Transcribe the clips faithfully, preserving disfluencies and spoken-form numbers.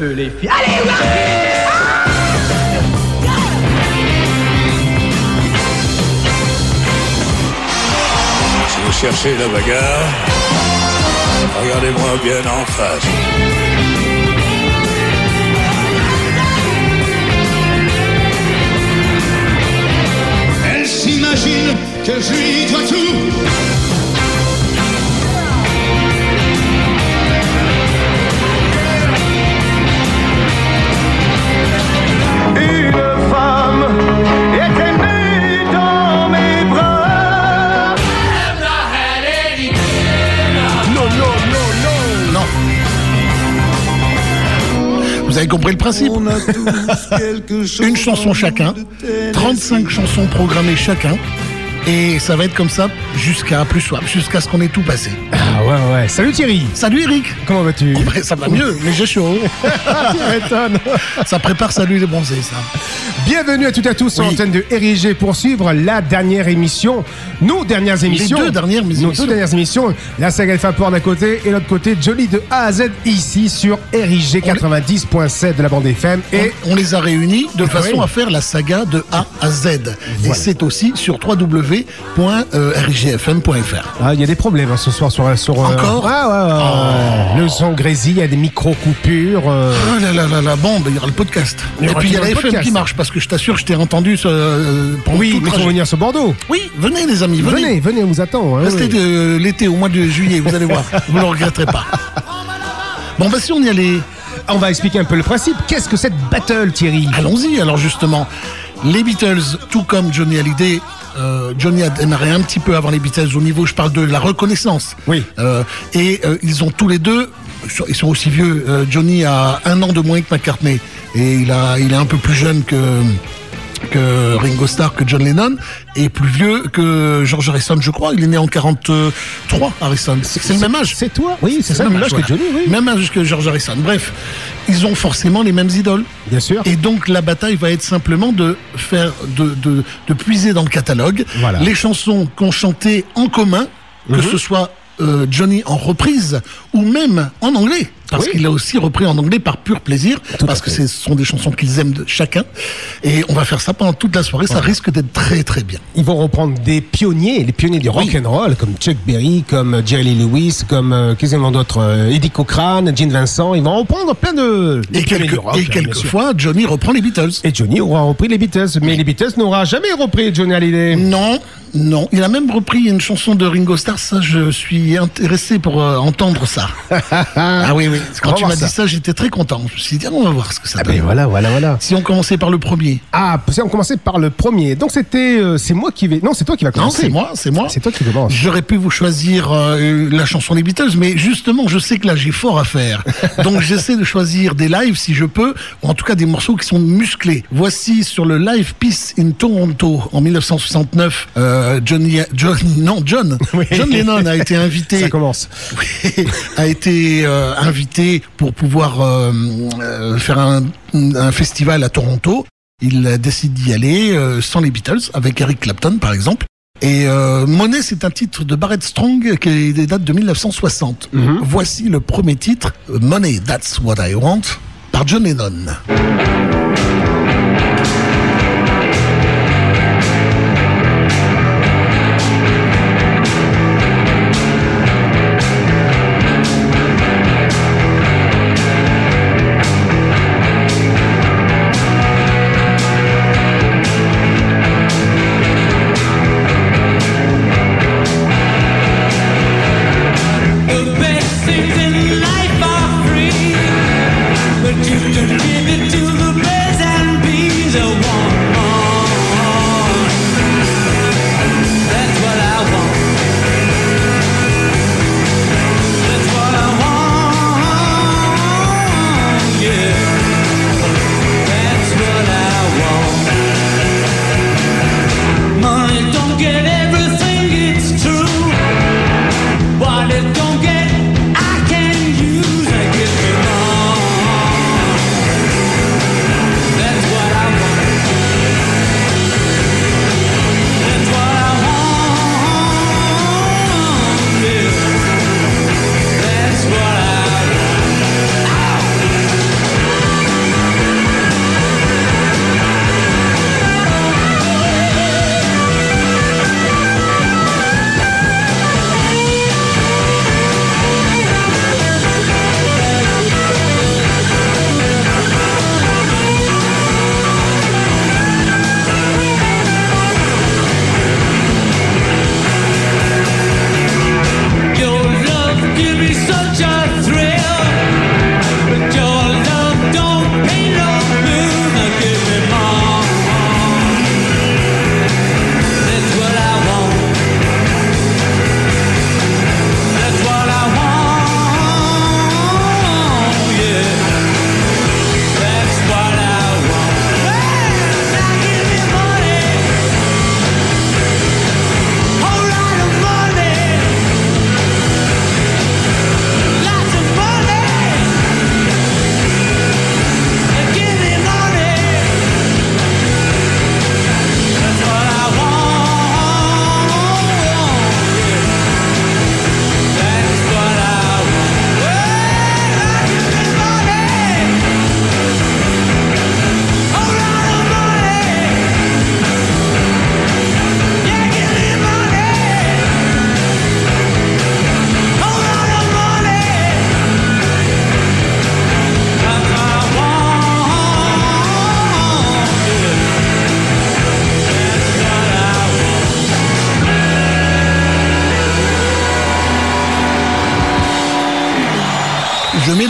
peu les filles. Allez, ouais. Si vous cherchez la bagarre, regardez-moi bien en face. Elle s'imagine que je lui dois tout. Une femme était née dans mes bras. Non, non, non, non. Non. Vous avez compris le principe. On a tous quelque chose. Une chanson chacun, trente-cinq chansons programmées chacun. Et ça va être comme ça jusqu'à plus soif, jusqu'à ce qu'on ait tout passé. Ah ouais, ouais. Salut Thierry. Salut Eric. Comment vas-tu? En vrai, ça va mieux, mais j'ai chaud. Tu m'étonnes. Ça prépare Salut les bronzés, ça. Bienvenue à toutes et à tous sur Oui. l'antenne de R I G pour suivre la dernière émission, nos dernières émissions. deux dernières Nos émissions. deux dernières émissions. La saga Alpha Port d'un côté et l'autre côté Johnny de A à Z ici sur R I G quatre-vingt-dix point sept de la bande F M. Et On, on les a réunis de façon Oui. à faire la saga de A à Z. Et Voilà. c'est aussi sur w w w point r i g f m point f r. ah, il y a des problèmes hein, ce soir sur sur euh, Encore ah, ouais, ouais, ouais. Le son grésille, il y a des micro coupures. euh, Oh là là là là, bon, ben, il y aura le podcast. Il y Et aura puis il y a toujours la le F M podcast. qui marche, parce que je t'assure, je t'ai entendu euh, pendant Oui, tout le mais il faut trajet. venir sur Bordeaux. Oui, venez les amis, venez. Venez, venez, on vous attend. hein, Restez oui. de l'été au mois de juillet, vous allez voir, vous ne le regretterez pas. Bon, bah si on y allait, On va expliquer un peu le principe. Qu'est-ce que cette battle, Thierry? allons-y. Alors justement, les Beatles, tout comme Johnny Hallyday, euh, Johnny a démarré un petit peu avant les Beatles au niveau, je parle de la reconnaissance. Oui. Euh, et euh, ils ont tous les deux, ils sont aussi vieux. Euh, Johnny a un an de moins que McCartney et il a, il est un peu plus jeune que que Ringo Starr, que John Lennon, et plus vieux que George Harrison, je crois. Il est né en quarante-trois, Harrison. C'est le même âge. C'est toi? Oui, c'est ça, le même âge voilà. que Johnny, oui. Même âge que George Harrison. Bref, ils ont forcément les mêmes idoles. Bien sûr. Et donc la bataille va être simplement de faire, de, de, de puiser dans le catalogue Voilà. les chansons qu'on chantait en commun, que Mhm. ce soit euh, Johnny en reprise ou même en anglais. Parce Oui. qu'il a aussi repris en anglais par pur plaisir, Tout parce à que fait. ce sont des chansons qu'ils aiment de chacun. Et on va faire ça pendant toute la soirée, ça risque d'être très très bien. Ils vont reprendre des pionniers, les pionniers du Oui. rock and roll, comme Chuck Berry, comme Jerry Lee Lewis, comme euh, qu'est-ce qu'il y a d'autres, euh, Eddie Cochran, Gene Vincent. Ils vont reprendre plein de des Et, pionniers quelque, du rock. et hein, bien sûr. quelquefois, Johnny reprend les Beatles. Et Johnny aura repris les Beatles, mais les Beatles n'aura jamais repris Johnny Hallyday. Non, non. Il a même repris une chanson de Ringo Starr. Ça, je suis intéressé pour euh, entendre ça. Ah oui, oui. On Quand va tu voir m'as ça. dit ça, j'étais très content. Je me suis dit, ah, on va voir ce que ça Ah donne. ben voilà, voilà, voilà. Si on commençait par le premier. Ah, on commençait par le premier. Donc c'était, euh, c'est moi qui vais. Non, c'est toi qui va Non, commencer. c'est moi, c'est moi. C'est toi qui commence. J'aurais pu vous choisir euh, la chanson des Beatles, mais justement, je sais que là, j'ai fort à faire. Donc, j'essaie de choisir des lives, si je peux, ou en tout cas des morceaux qui sont musclés. Voici sur le Live Peace in Toronto, en mille neuf cent soixante-neuf, euh, Johnny, John, non, John, Oui. John Lennon a été invité. Ça commence. Oui, a été euh, invité pour pouvoir euh, euh, faire un, un festival à Toronto. Il euh, décide d'y aller euh, sans les Beatles, avec Eric Clapton par exemple. Et euh, Money, c'est un titre de Barrett Strong qui date de mille neuf cent soixante. Mhm. Voici le premier titre, Money, That's What I Want, par John Lennon. The best things in life are free, but you can give it to the best.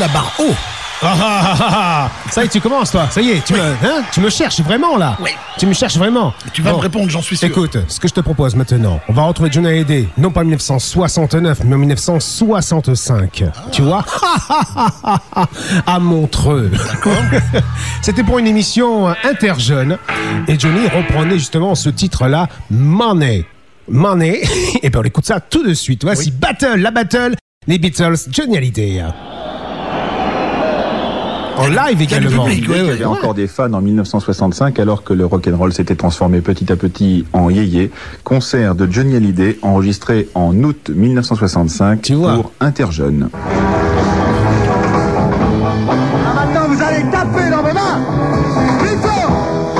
la barre haut. Ah, ah, ah, ah. Ça y est, tu commences, toi. Ça y est, tu, Oui. me, hein, tu me cherches vraiment, là. Oui. Tu me cherches vraiment. Tu vas Bon. me répondre, j'en suis sûr. Écoute, ce que je te propose maintenant, on va retrouver Johnny Hallyday, non pas en mille neuf cent soixante-neuf, mais en mille neuf cent soixante-cinq. Ah. Tu vois? À Montreux. D'accord. C'était pour une émission interjeune. Et Johnny reprenait justement ce titre-là, Money. Money. Et bien, on écoute ça tout de suite. Voici Oui. Battle, la Battle, les Beatles, Johnny Hallyday. En live Il y a du également. public, ouais, Il y ouais. avait encore des fans en mille neuf cent soixante-cinq alors que le rock'n'roll s'était transformé petit à petit en yéyé. Concert de Johnny Hallyday enregistré en août mille neuf cent soixante-cinq Tu vois. pour Interjeunes. Ah, maintenant, vous allez taper dans mes mains. Plus fort.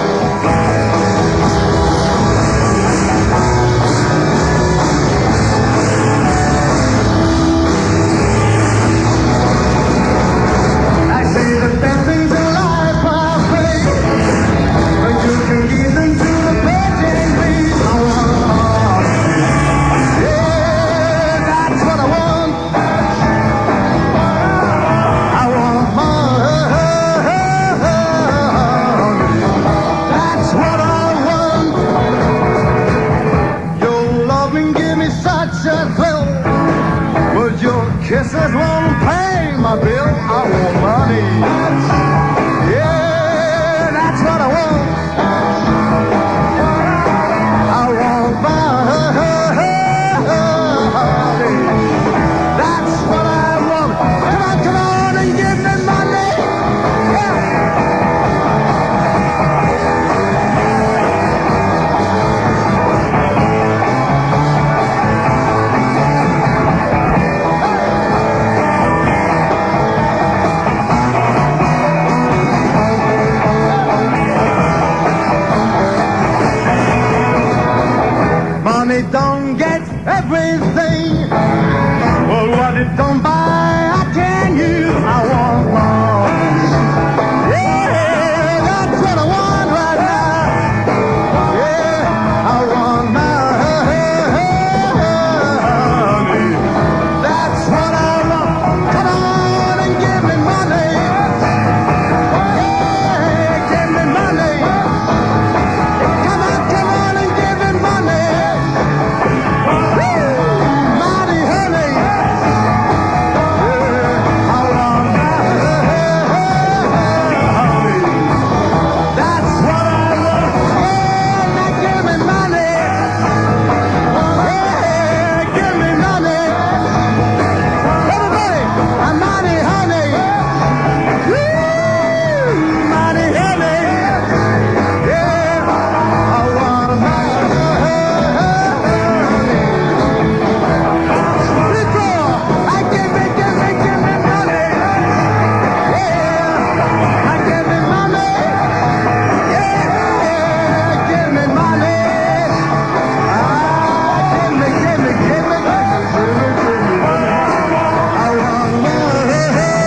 I say the best things in life are free, but you can give them to the virgin breed. I want, yeah, that's what I want. I want money. That's what I want. Your loving give me such a thrill, but your kisses won't pay my bill. I want money. Yeah, that's what I want. I want money. That's what I want. Come on, come on and give me money. Yeah. Money don't get everything. Well, what it don't buy, I can use. I want more. Yeah, that's what I want right now. Yeah, I want money. That's what I want. Come on and give me money. Yeah, give me money. Come on, come on and give me money. Woo! Money, honey. Yeah, I want money. That's what I want. Yeah, now give me money. Yeah, give me money. Everybody, I'm money, honey. Woo! Money, honey. Yeah, I want money. People, I give me, give me, give me money. Yeah, I give me money. Yeah, give me money. Ah, give me, give me, give me, give me, give me, give me. I want money.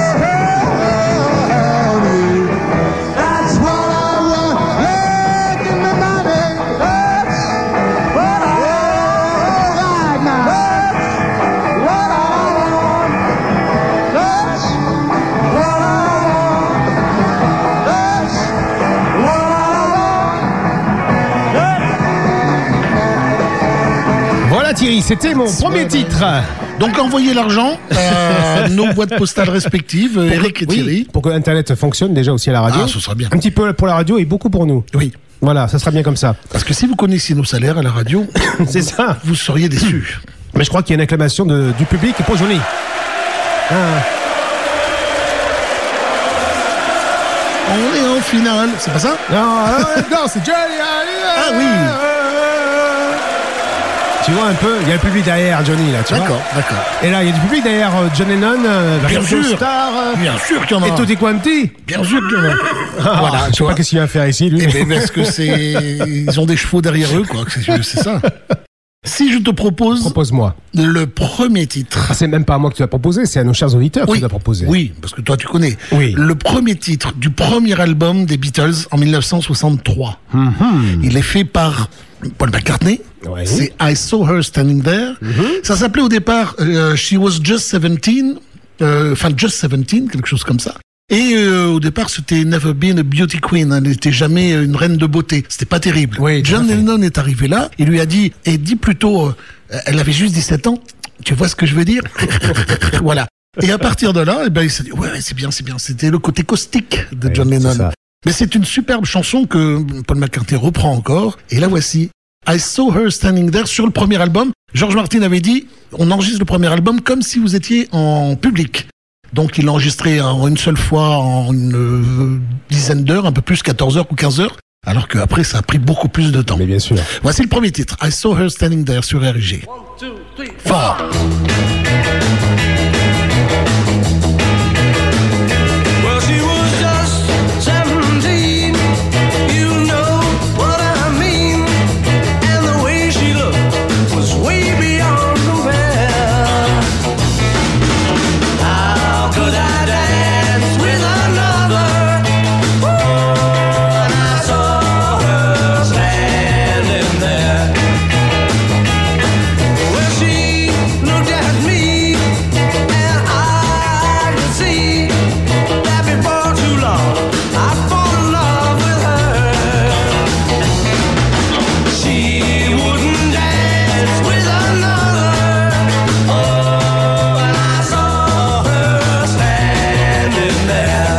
That's what I want. Yeah, give me money. That's what I want right now. That's what I want. That's what I want. That's what I want. Voilà Thierry, c'était mon premier titre. Donc envoyez l'argent à nos boîtes postales respectives, euh, Eric et Oui, Thierry. pour que Internet fonctionne déjà aussi à la radio. Ah, ce sera bien. Un petit peu pour la radio et beaucoup pour nous. Oui, Voilà, ça sera bien comme ça. parce que si vous connaissiez nos salaires à la radio, C'est ça. vous seriez déçus. Mais je crois qu'il y a une acclamation de- du public pour Johnny. Ah. On est en finale, c'est pas ça? Non, non, non, c'est Johnny. Ah oui. Tu vois un peu, il y a le public derrière Johnny là, tu vois. D'accord, d'accord. Et là, il y a du public derrière euh, John Lennon, euh, Bien Ringo sûr. Starr, euh, Bien sûr qu'il y en a. et Tutti Quanti. Bien sûr qu'il y en a. Ah, Voilà, je tu sais vois. pas qu'est-ce qu'il vient faire ici, lui. Eh ben, parce que c'est, ils ont des chevaux derrière eux, quoi. C'est c'est ça. Si je te propose Propose-moi. le premier titre. Ah, c'est même pas à moi que tu as proposé, c'est à nos chers auditeurs que Oui, tu as proposé. oui, parce que toi tu connais. Oui. Le premier titre du premier album des Beatles en mille neuf cent soixante-trois. Il est fait par Paul McCartney. Ouais. C'est I Saw Her Standing There. Ça s'appelait au départ euh, She Was Just seventeen. euh, enfin Just seventeen, quelque chose comme ça. Et euh, au départ, c'était Never Been a Beauty Queen. Elle n'était jamais une reine de beauté. C'était pas terrible. Oui, John Lennon est arrivé là. Il lui a dit, et dit plutôt, euh, elle avait juste dix-sept ans. Tu vois ce que je veux dire? Voilà. Et à partir de là, eh ben, il s'est dit, ouais, ouais, c'est bien, c'est bien. C'était le côté caustique de Oui, John c'est Lennon. ça. Mais c'est une superbe chanson que Paul McCartney reprend encore. Et la voici. I Saw Her Standing There sur le premier album. George Martin avait dit, on enregistre le premier album comme si vous étiez en public. Donc il l'a enregistré en une seule fois en une euh, dizaine d'heures, un peu plus, quatorze heures ou quinze heures, alors qu'après ça a pris beaucoup plus de temps. Mais bien sûr. Voici le premier titre, I Saw Her Standing There sur R G. Fort. Well, she was just seventeen. You know what I mean. And the way she looked was way beyond compare. How could I dance with another? Oh, and I saw her standing there. Well, she looked at me, and I could see that before too long I'd fall in love with her. She wouldn't dance with another. Oh, and I saw her standing there.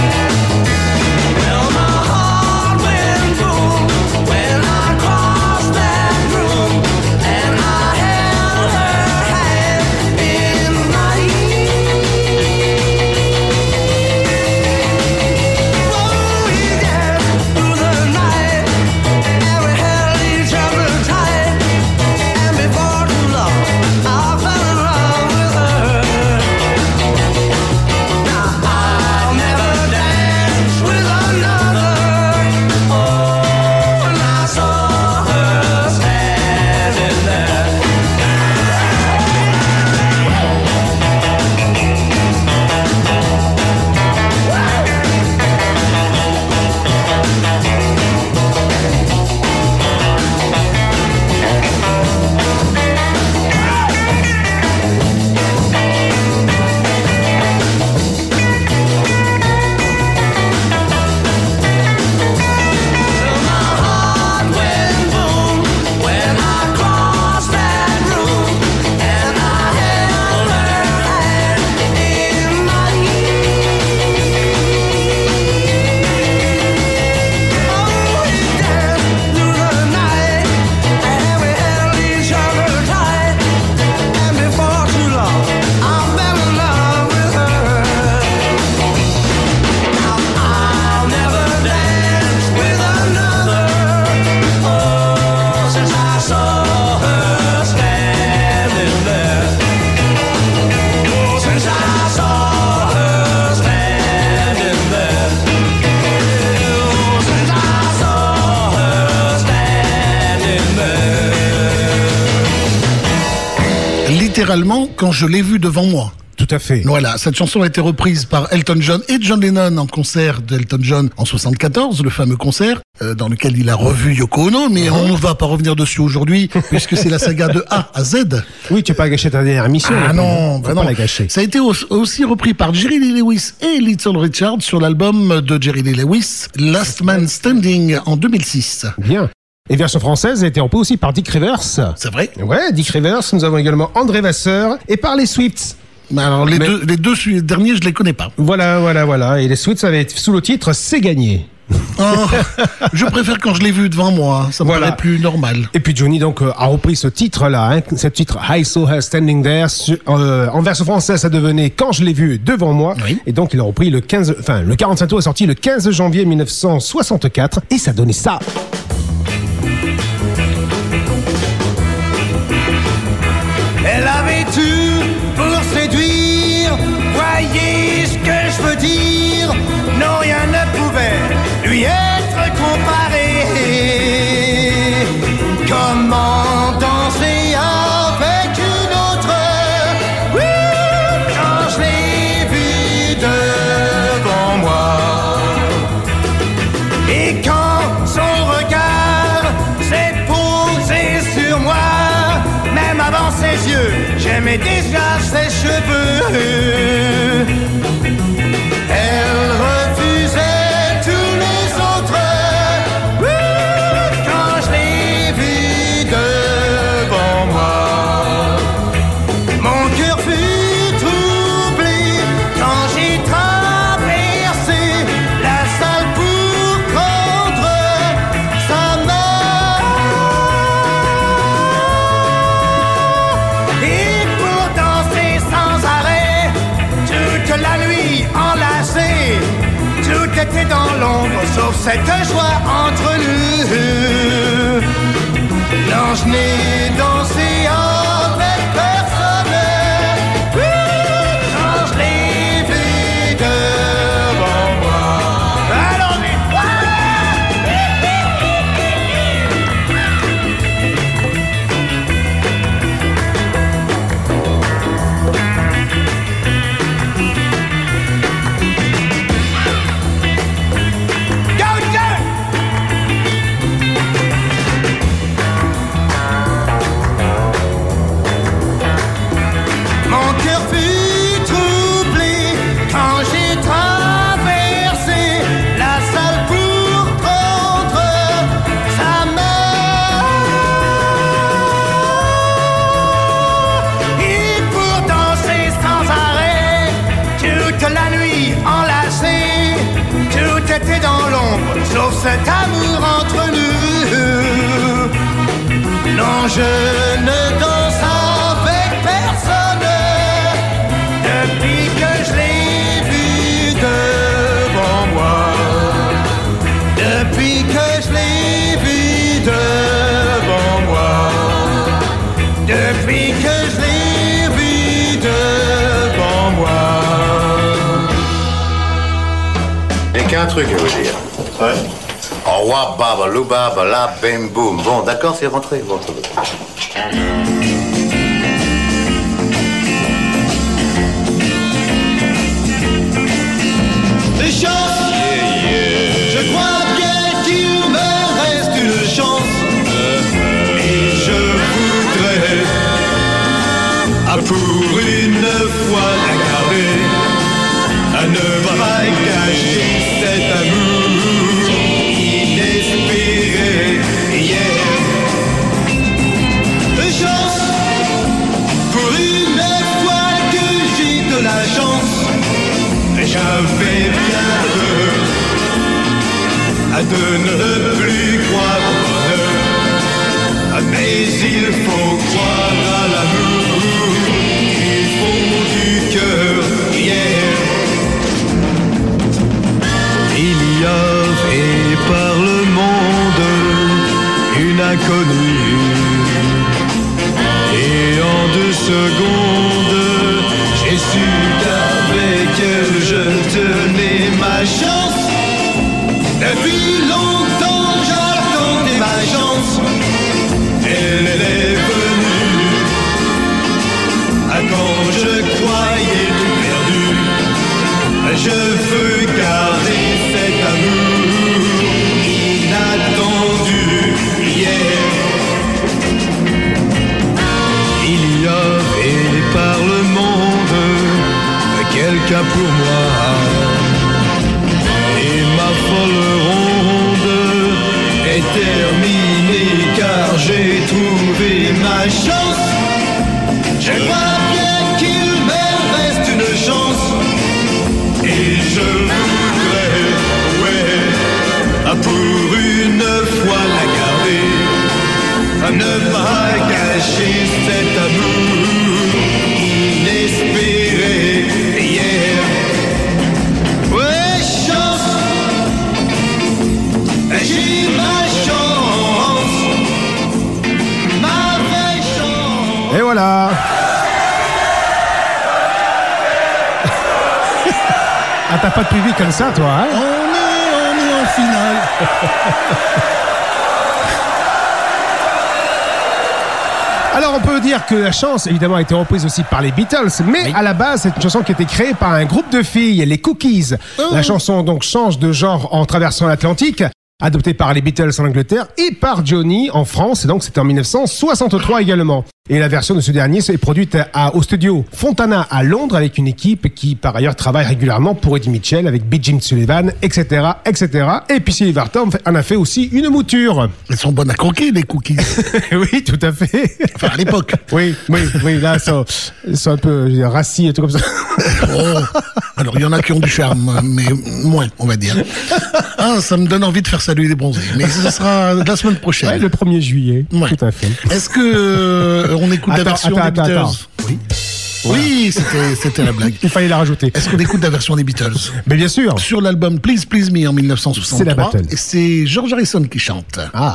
Well, my heart went boom when I crossed that room, and I held her hand in mine. Oh, we danced through the night, and we held each other tight, and before too long I fell in love with her. Now I'll never dance with another. Oh, and I saw her standing there. Till my heart went boom when I crossed that room, and I held her hand in mine. Oh, we danced through the night, and we held each other tight, and before too long I fell in love with her. Now I'll never dance with another. Oh, since I saw her standing there. Oh, since I saw her standing there. Oh, since I saw her standing there. Littéralement, quand je l'ai vue devant moi. Tout à fait. Voilà, cette chanson a été reprise par Elton John et John Lennon en concert d'Elton John en soixante-quatorze, le fameux concert euh, dans lequel il a revu Yoko Ono, mais on ne va pas revenir dessus aujourd'hui puisque c'est la saga de A à Z. Oui, tu n'as pas gâché ta dernière émission. Ah non, faut bah pas non. la gâcher. Ça a été au- aussi repris par Jerry Lee Lewis et Little Richard sur l'album de Jerry Lee Lewis, Last Man Standing, en deux mille six. Bien. Et version française a été reprise aussi par Dick Rivers. C'est vrai? Ouais, Dick Rivers. Nous avons également André Vasseur et par les Swifts. Mais alors les, Mais- deux, les deux su- derniers, je les connais pas. Voilà, voilà, voilà. Et les Swifts avaient sous le titre C'est gagné. Oh, je préfère quand je l'ai vu devant moi, ça me Voilà. paraît plus normal. Et puis Johnny donc euh, a repris ce titre-là, hein, ce titre I Saw Her Standing There. Sur- euh, en version française, ça devenait Quand je l'ai vu devant moi. Oui. Et donc il a repris le quinze, enfin le quarante-cinq tours est sorti le quinze janvier mille neuf cent soixante-quatre et ça donnait ça. Elle avait tout pour séduire. Voyez ce que je veux dire. Non, rien ne pouvait lui être comparé. Comment danser avec une autre? Oui, quand je l'ai vue devant moi. Et quand son regard s'est posé sur moi, même avant ses yeux, j'aimais déjà ses cheveux. Elle refusait tous les autres. Quand je l'ai vue devant moi, mon cœur fut troublé quand j'ai traversé la salle pour prendre sa main. Et pour danser sans arrêt toute la nuit enlacée, tout était dans l'ombre sauf cette joie entre nous. Non, je n'ai dansé avec personne quand je l'ai vu devant moi. Alors, mais go, go! Mon cœur fut troublé quand j'ai traversé la salle pour prendre sa main. Et pour danser sans arrêt toute la nuit enlacée, tout était dans l'ombre sauf cet amour entre nous. Non, je ne danse avec personne depuis que je l'ai vu devant moi. Depuis que je l'ai vu devant moi. Depuis que je l'ai vu devant moi. J'ai qu'un truc à vous dire. Ouais. Oh, wa baba, louba, bala, bim, boum. Bon, d'accord, c'est rentré. Bon, ça va. Des chances, je crois bien qu'il me reste une chance. Et je voudrais, ah, pour une fois la garder, à ne pas cacher cet amour inespéré. Yeah. Des chances, pour une fois que j'ai de la chance. J'avais bien peur à de ne plus croire au bonheur, mais il faut croire à l'amour qui fond du cœur. Yeah. Il y avait par le monde une inconnue, et en deux secondes j'ai su qu'avec elle je tenais ma chance. Depuis longtemps j'attendais ma chance. Elle, elle est venue à quand je croyais tout perdu. Je veux garder cet amour inattendu. Yeah. Il y avait par le monde quelqu'un pour moi, et ma folle ronde est terminée car j'ai trouvé ma chance. Je crois bien qu'il me reste une chance, et je voudrais, ouais, pour une fois la garder, ne pas cacher cet amour inespéré. Yeah. Ouais, chance, j'ai ma chance, ma vraie chance. Et voilà. Ah, t'as pas de public comme ça, toi, hein? On est, on est en finale. Alors on peut dire que la chance évidemment a été reprise aussi par les Beatles, mais oui. À la base c'est une chanson qui a été créée par un groupe de filles, les Cookies. Oh. La chanson donc change de genre en traversant l'Atlantique, adoptée par les Beatles en Angleterre et par Johnny en France, et donc c'était en mille neuf cent soixante-trois également. Et la version de ce dernier est produite à, au studio Fontana à Londres avec une équipe qui par ailleurs travaille régulièrement pour Eddie Mitchell avec Big Jim Sullivan, et cetera, et cetera. Et puis Sylvester en a fait aussi une mouture. Elles sont bonnes à croquer, les cookies. Oui, tout à fait. Enfin, à l'époque. Oui, oui, oui, là, ça, c'est un peu rassis et tout comme ça. Oh. Alors, il y en a qui ont du charme, mais moins, on va dire. Ah, ça me donne envie de faire saluer les bronzés. Mais ce sera la semaine prochaine. Ouais, le premier juillet. Ouais. Tout à fait. Est-ce que euh, on écoute attends, la version attends, des attends, Beatles? attends. Oui. Voilà. Oui, c'était, c'était la blague. Il fallait la rajouter. Est-ce qu'on écoute la version des Beatles? Mais bien sûr. Sur l'album Please Please Me en mille neuf cent soixante-trois. C'est la battle. Et c'est George Harrison qui chante. Ah.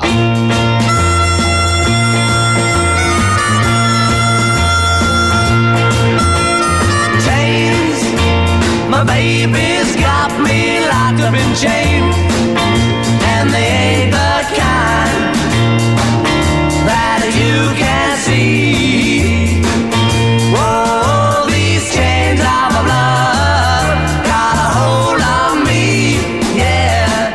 My baby's got me locked up in chains, and they ain't the kind that you can see. Whoa, these chains of love got a hold on me, yeah.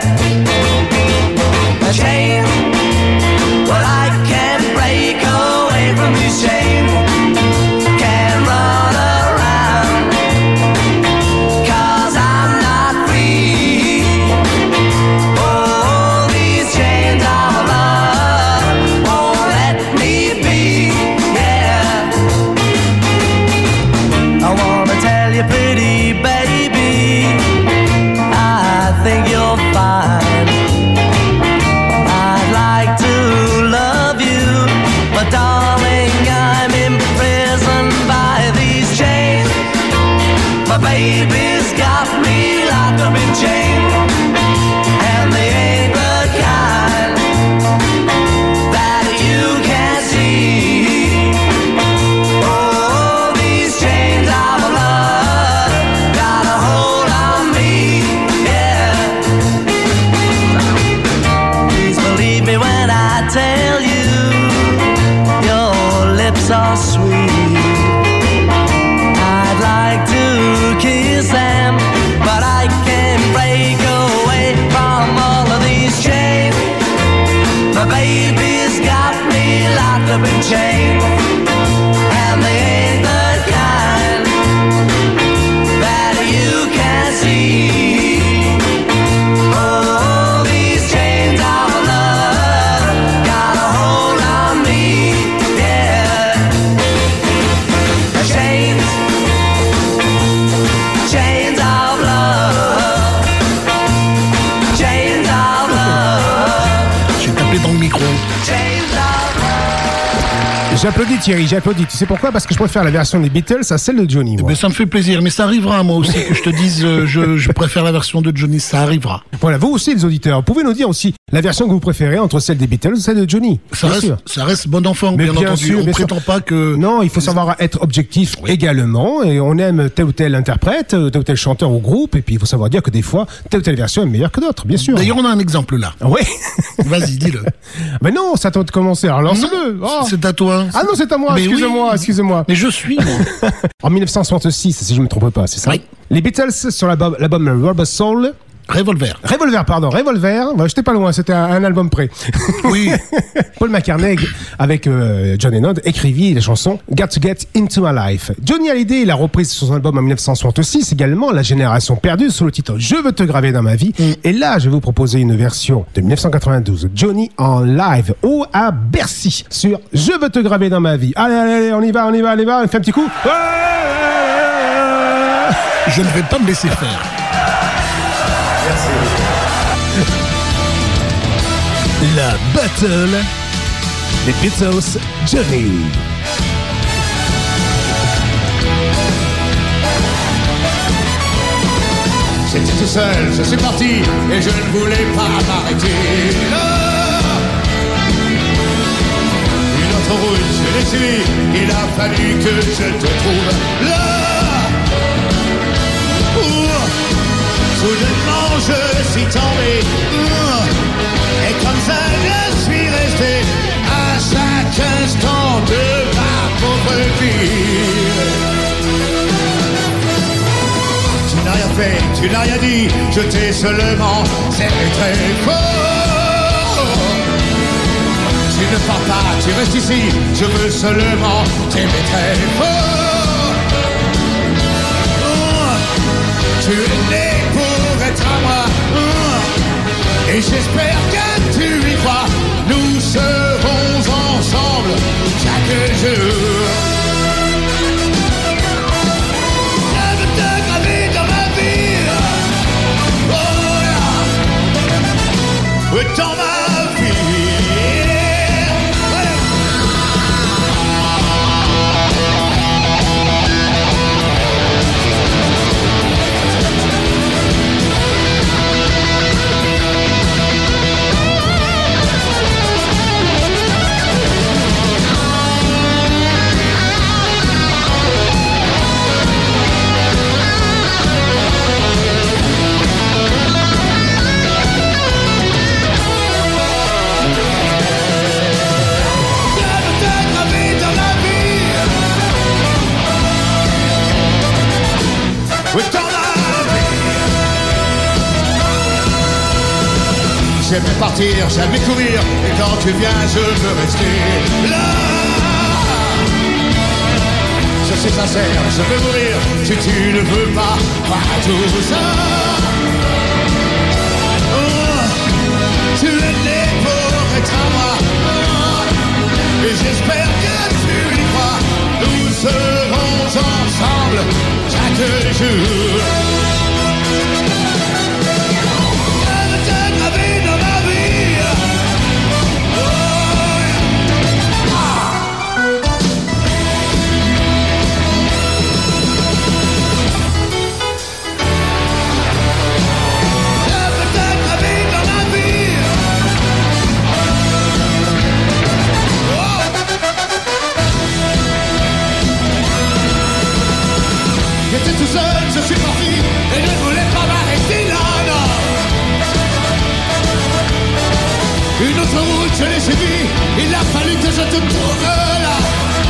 A chain, well, I can't break away from these chains. Can't run around, 'cause I'm not free. Oh, these chains of love won't let me be, yeah. I wanna tell you, pretty baby, I think you're fine. I'd like to love you, but darling, I'm imprisoned by these chains. My baby's got me locked up in chains, and they ain't the kind that you can see. Oh, these chains of love got a hold on me, yeah. Please believe me when I tell you, your lips are sweet. I'd like to kiss them, but I can't break away from all of these chains. My baby's got me locked up in chains, and they ain't the kind that you can see. Oh, these chains of love got a hold on me, yeah. Chains, chains of love, chains of love, J'ai tapé dans le micro. chains of love. J'applaudis Thierry, j'applaudis. Tu sais pourquoi? Parce que je préfère la version des Beatles à celle de Johnny. Moi. Mais ça me fait plaisir. Mais ça arrivera, moi aussi, que je te dise, euh, je, je préfère la version de Johnny. Ça arrivera. Voilà, vous aussi les auditeurs, vous pouvez nous dire aussi la version que vous préférez entre celle des Beatles et celle de Johnny. Ça bien reste, sûr. ça reste bon enfant, Mais bien, bien entendu. sûr, On bien prétend sûr. pas que... Non, il faut savoir être objectif également. Et on aime tel ou tel interprète, tel ou tel chanteur ou groupe. Et puis il faut savoir dire que des fois, telle ou telle version est meilleure que d'autres, bien sûr. D'ailleurs, on a un exemple là. Oui. Vas-y, dis-le. Mais non, c'est à toi de commencer. Alors lance-le. Oh. C'est à toi. Ah non, c'est à moi. Mais Excusez-moi, oui. excusez-moi. Mais je suis, moi. En mille neuf cent soixante-six, si je ne me trompe pas, c'est ça. Oui. Les Beatles sur l'album, l'album Rubber Soul. Revolver. Revolver, pardon, Revolver. Ouais, j'étais pas loin, c'était un, un album près. Oui. Paul McCartney, avec euh, John Lennon, écrivit la chanson Got to Get Into My Life. Johnny Hallyday l'a reprise sur son album en mille neuf cent soixante-six, également La Génération Perdue, sous le titre Je veux te graver dans ma vie. Mm. Et là, je vais vous proposer une version de mille neuf cent quatre-vingt-douze, Johnny en live, au à Bercy, sur Je veux te graver dans ma vie. Allez, allez, allez, on y va, on y va, on y va, on fait un petit coup. Je ne vais pas me laisser faire. La battle des Beatles, Johnny. J'étais tout seul, je suis parti et je ne voulais pas m'arrêter. Là, une autre route, je l'ai suivi, il a fallu que je te trouve là. Où, soudainement je suis tombé, et comme ça je suis resté à chaque instant de ma pauvre vie. Tu n'as rien fait, tu n'as rien dit, je t'ai seulement serré très fort. Tu ne pars pas, tu restes ici, je veux seulement t'aimer très fort. Oh, tu es né pour être à moi. Oh, et j'espère que tu y crois. Nous serons ensemble chaque jour. Je veux te graver dans ma vie. Oh yeah. Dans ma vie. J'aimais partir, j'aimais courir, et quand tu viens, je veux rester là. Je suis sincère, je veux mourir, si tu ne veux pas, pas tout ça. Oh, tu es né pour être à moi, oh, et j'espère que tu y crois. Nous serons ensemble chaque jour. J'étais tout seul, je suis parti et ne voulais pas m'arrêter là, non. Une autre route, je l'ai suivie, il a fallu que je te trouve là.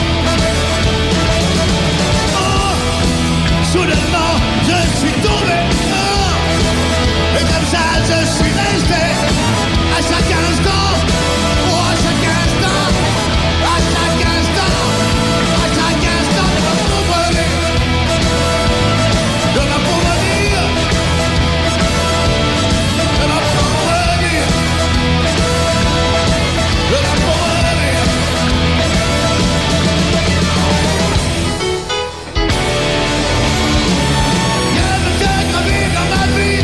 Oh, soudainement, je suis tombé, oh, et comme ça, je suis resté à chaque instant, oh, à chaque instant, à chaque instant, à chaque instant de ma pauvre vie. De la pauvre vie, de la pauvre vie, de la pauvre vie. Il y a peut-être vie dans ma vie.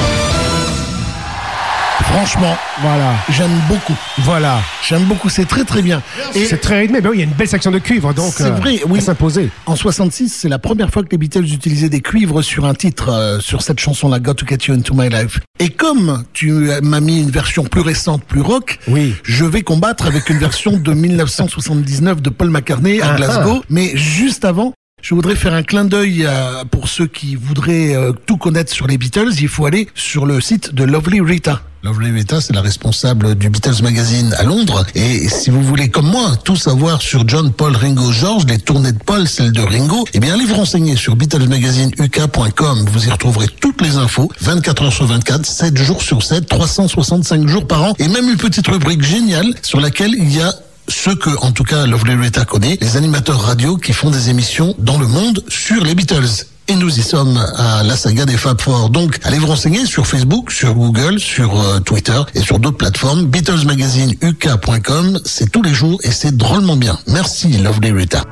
Franchement, Voilà. j'aime beaucoup. Voilà. J'aime beaucoup, c'est très très bien. Et C'est très rythmé. Ben oui, il y a une belle section de cuivre, donc. c'est vrai, oui. À s'imposer. En soixante-six, c'est la première fois que les Beatles utilisaient des cuivres sur un titre, euh, sur cette chanson-là, Got to Get You Into My Life. Et comme tu m'as mis une version plus récente, plus rock, Oui. je vais combattre avec une version de mille neuf cent soixante-dix-neuf de Paul McCartney à Ah, Glasgow. Mais juste avant, je voudrais faire un clin d'œil à- pour ceux qui voudraient euh, tout connaître sur les Beatles. Il faut aller sur le site de Lovely Rita. Lovely Rita, c'est la responsable du Beatles Magazine à Londres. Et si vous voulez, comme moi, tout savoir sur John, Paul, Ringo, George, les tournées de Paul, celles de Ringo, eh bien, allez vous renseigner sur Beatles Magazine U K point com. Vous y retrouverez toutes les infos, vingt-quatre heures sur vingt-quatre, sept jours sur sept, trois cent soixante-cinq jours par an. Et même une petite rubrique géniale sur laquelle il y a ceux que, en tout cas, Lovely Rita connaît, les animateurs radio qui font des émissions dans le monde sur les Beatles. Et nous y sommes à la saga des Fab Four. Donc, allez vous renseigner sur Facebook, sur Google, sur euh, Twitter et sur d'autres plateformes. Beatles Magazine U K point com, c'est tous les jours et c'est drôlement bien. Merci, Lovely Rita.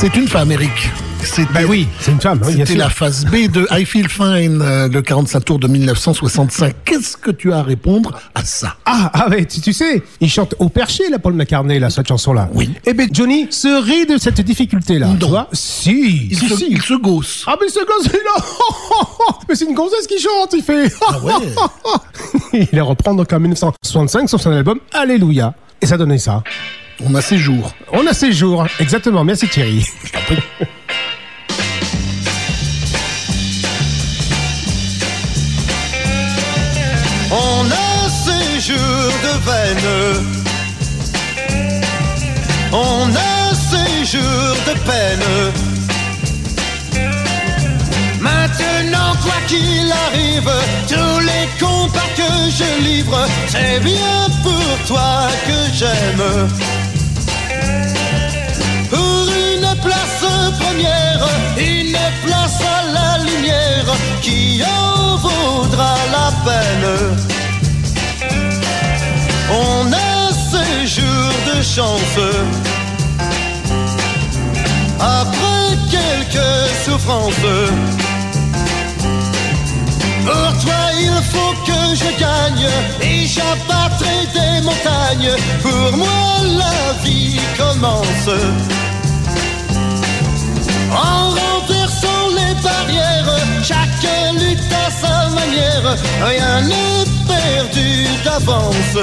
C'est une femme, Eric. C'était, Ben oui, c'est une femme. Oui, bien c'était sûr. la phase B de I Feel Fine, euh, le quarante-cinq tours de mille neuf cent soixante-cinq. Qu'est-ce que tu as à répondre à ça? Ah, ah ouais, tu, tu sais, il chante au perché, là, Paul McCartney, là, cette chanson-là. Oui. Eh ben, Johnny se rit de cette difficulté-là. Non. Tu vois? Si, Il, si, se, si. il se gausse. Ah, mais ce gosse-là mais c'est une gonzesse qui chante, il fait Ah ouais. Il les reprend donc en mille neuf cent soixante-cinq sur son album Alléluia. Et ça donnait ça. On a ses jours. On a ses jours, exactement. Merci Thierry. Je t'en prie. On a ces jours de veine. On a ces jours de peine. Maintenant, quoi qu'il arrive, tous les combats que je livre, c'est bien pour toi que j'aime. Pour une place première, une place à la lumière, qui en vaudra la peine. On a ces jours de chance. Après quelques souffrances, pour toi il faut que je gagne et j'abattrai des montagnes. Pour moi la vie commence en renversant les barrières. Chacun lutte à sa manière, rien n'est perdu d'avance.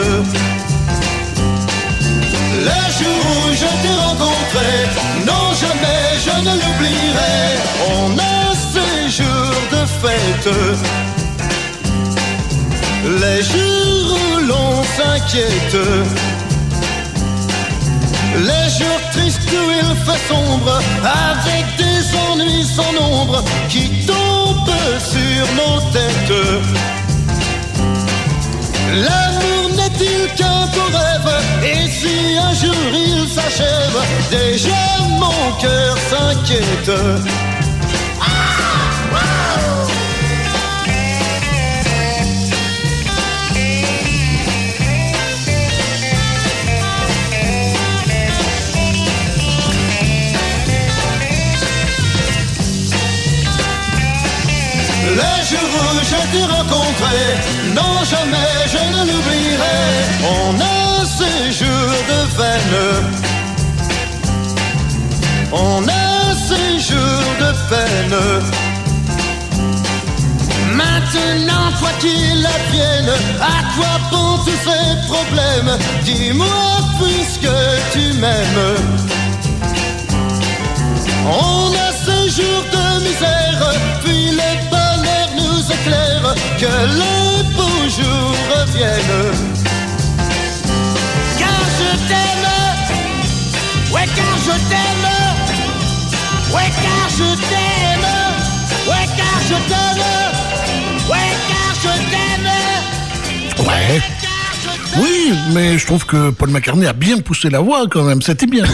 Le jour où je t'ai rencontré, non jamais je ne l'oublierai. On a ces jours de fête, les jours où l'on s'inquiète, les jours tristes où il fait sombre, avec des ennuis sans nombre qui tombent sur nos têtes. L'amour n'est-il qu'un beau rêve? Et si un jour il s'achève, déjà mon cœur s'inquiète. Le jour où je t'ai rencontré, non jamais je ne l'oublierai. On a ces jours de veine, on a ces jours de peine. Maintenant, quoi qu'il advienne, à quoi bon tous ces problèmes? Dis-moi puisque tu m'aimes. On a ces jours de misère, puis les bonheurs nous éclairent, que les beaux jours reviennent. Car je t'aime, ouais car je t'aime, ouais car je t'aime, ouais car je t'aime, ouais car je t'aime. Ouais. Oui, mais je trouve que Paul McCartney a bien poussé la voix quand même, c'était bien.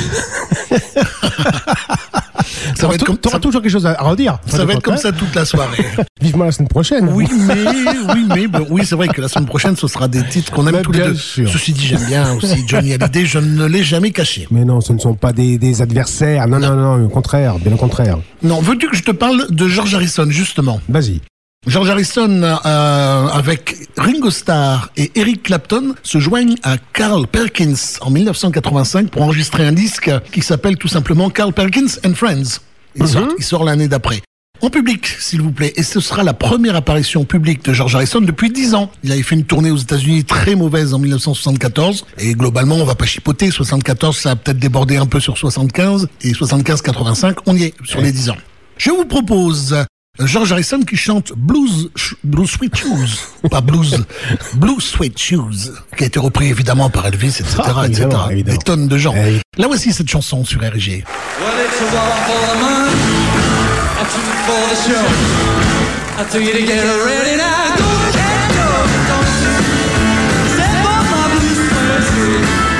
Ça va être comme T'auras ça, toujours quelque chose à redire. ça va être comme ça toute la soirée. Vivement la semaine prochaine. Oui, mais oui, mais bon, oui, c'est vrai que la semaine prochaine, ce sera des titres qu'on aime Mais tous les bien deux. sûr. Ceci dit, j'aime bien aussi Johnny Hallyday. Je ne l'ai jamais caché. Mais non, ce ne sont pas des, des adversaires. Non, non, non, au contraire, bien au contraire. Non, veux-tu que je te parle de George Harrison justement? Vas-y. George Harrison, euh, avec Ringo Starr et Eric Clapton, se joignent à Carl Perkins en mille neuf cent quatre-vingt-cinq pour enregistrer un disque qui s'appelle tout simplement Carl Perkins and Friends. Il, Mm-hmm. sort, il sort l'année d'après. En public, s'il vous plaît. Et ce sera la première apparition publique de George Harrison depuis dix ans. Il avait fait une tournée aux États-Unis très mauvaise en mille neuf cent soixante-quatorze. Et globalement, on va pas chipoter. soixante-quatorze, ça a peut-être débordé un peu sur soixante-quinze. Et soixante-quinze quatre-vingt-cinq, on y est sur les dix ans. Je vous propose George Harrison qui chante Blues, Blues Sweet Shoes. Pas Blues, Blue Sweet Shoes. Qui a été repris évidemment par Elvis, et cetera, Ah, et cetera. évidemment, évidemment. Des tonnes de gens. Eh. Là voici cette chanson sur R G. Well, it's a one for the money, a two for the show. I tell you to get ready now. Go ahead, go, don't you step on my blue suede shoe.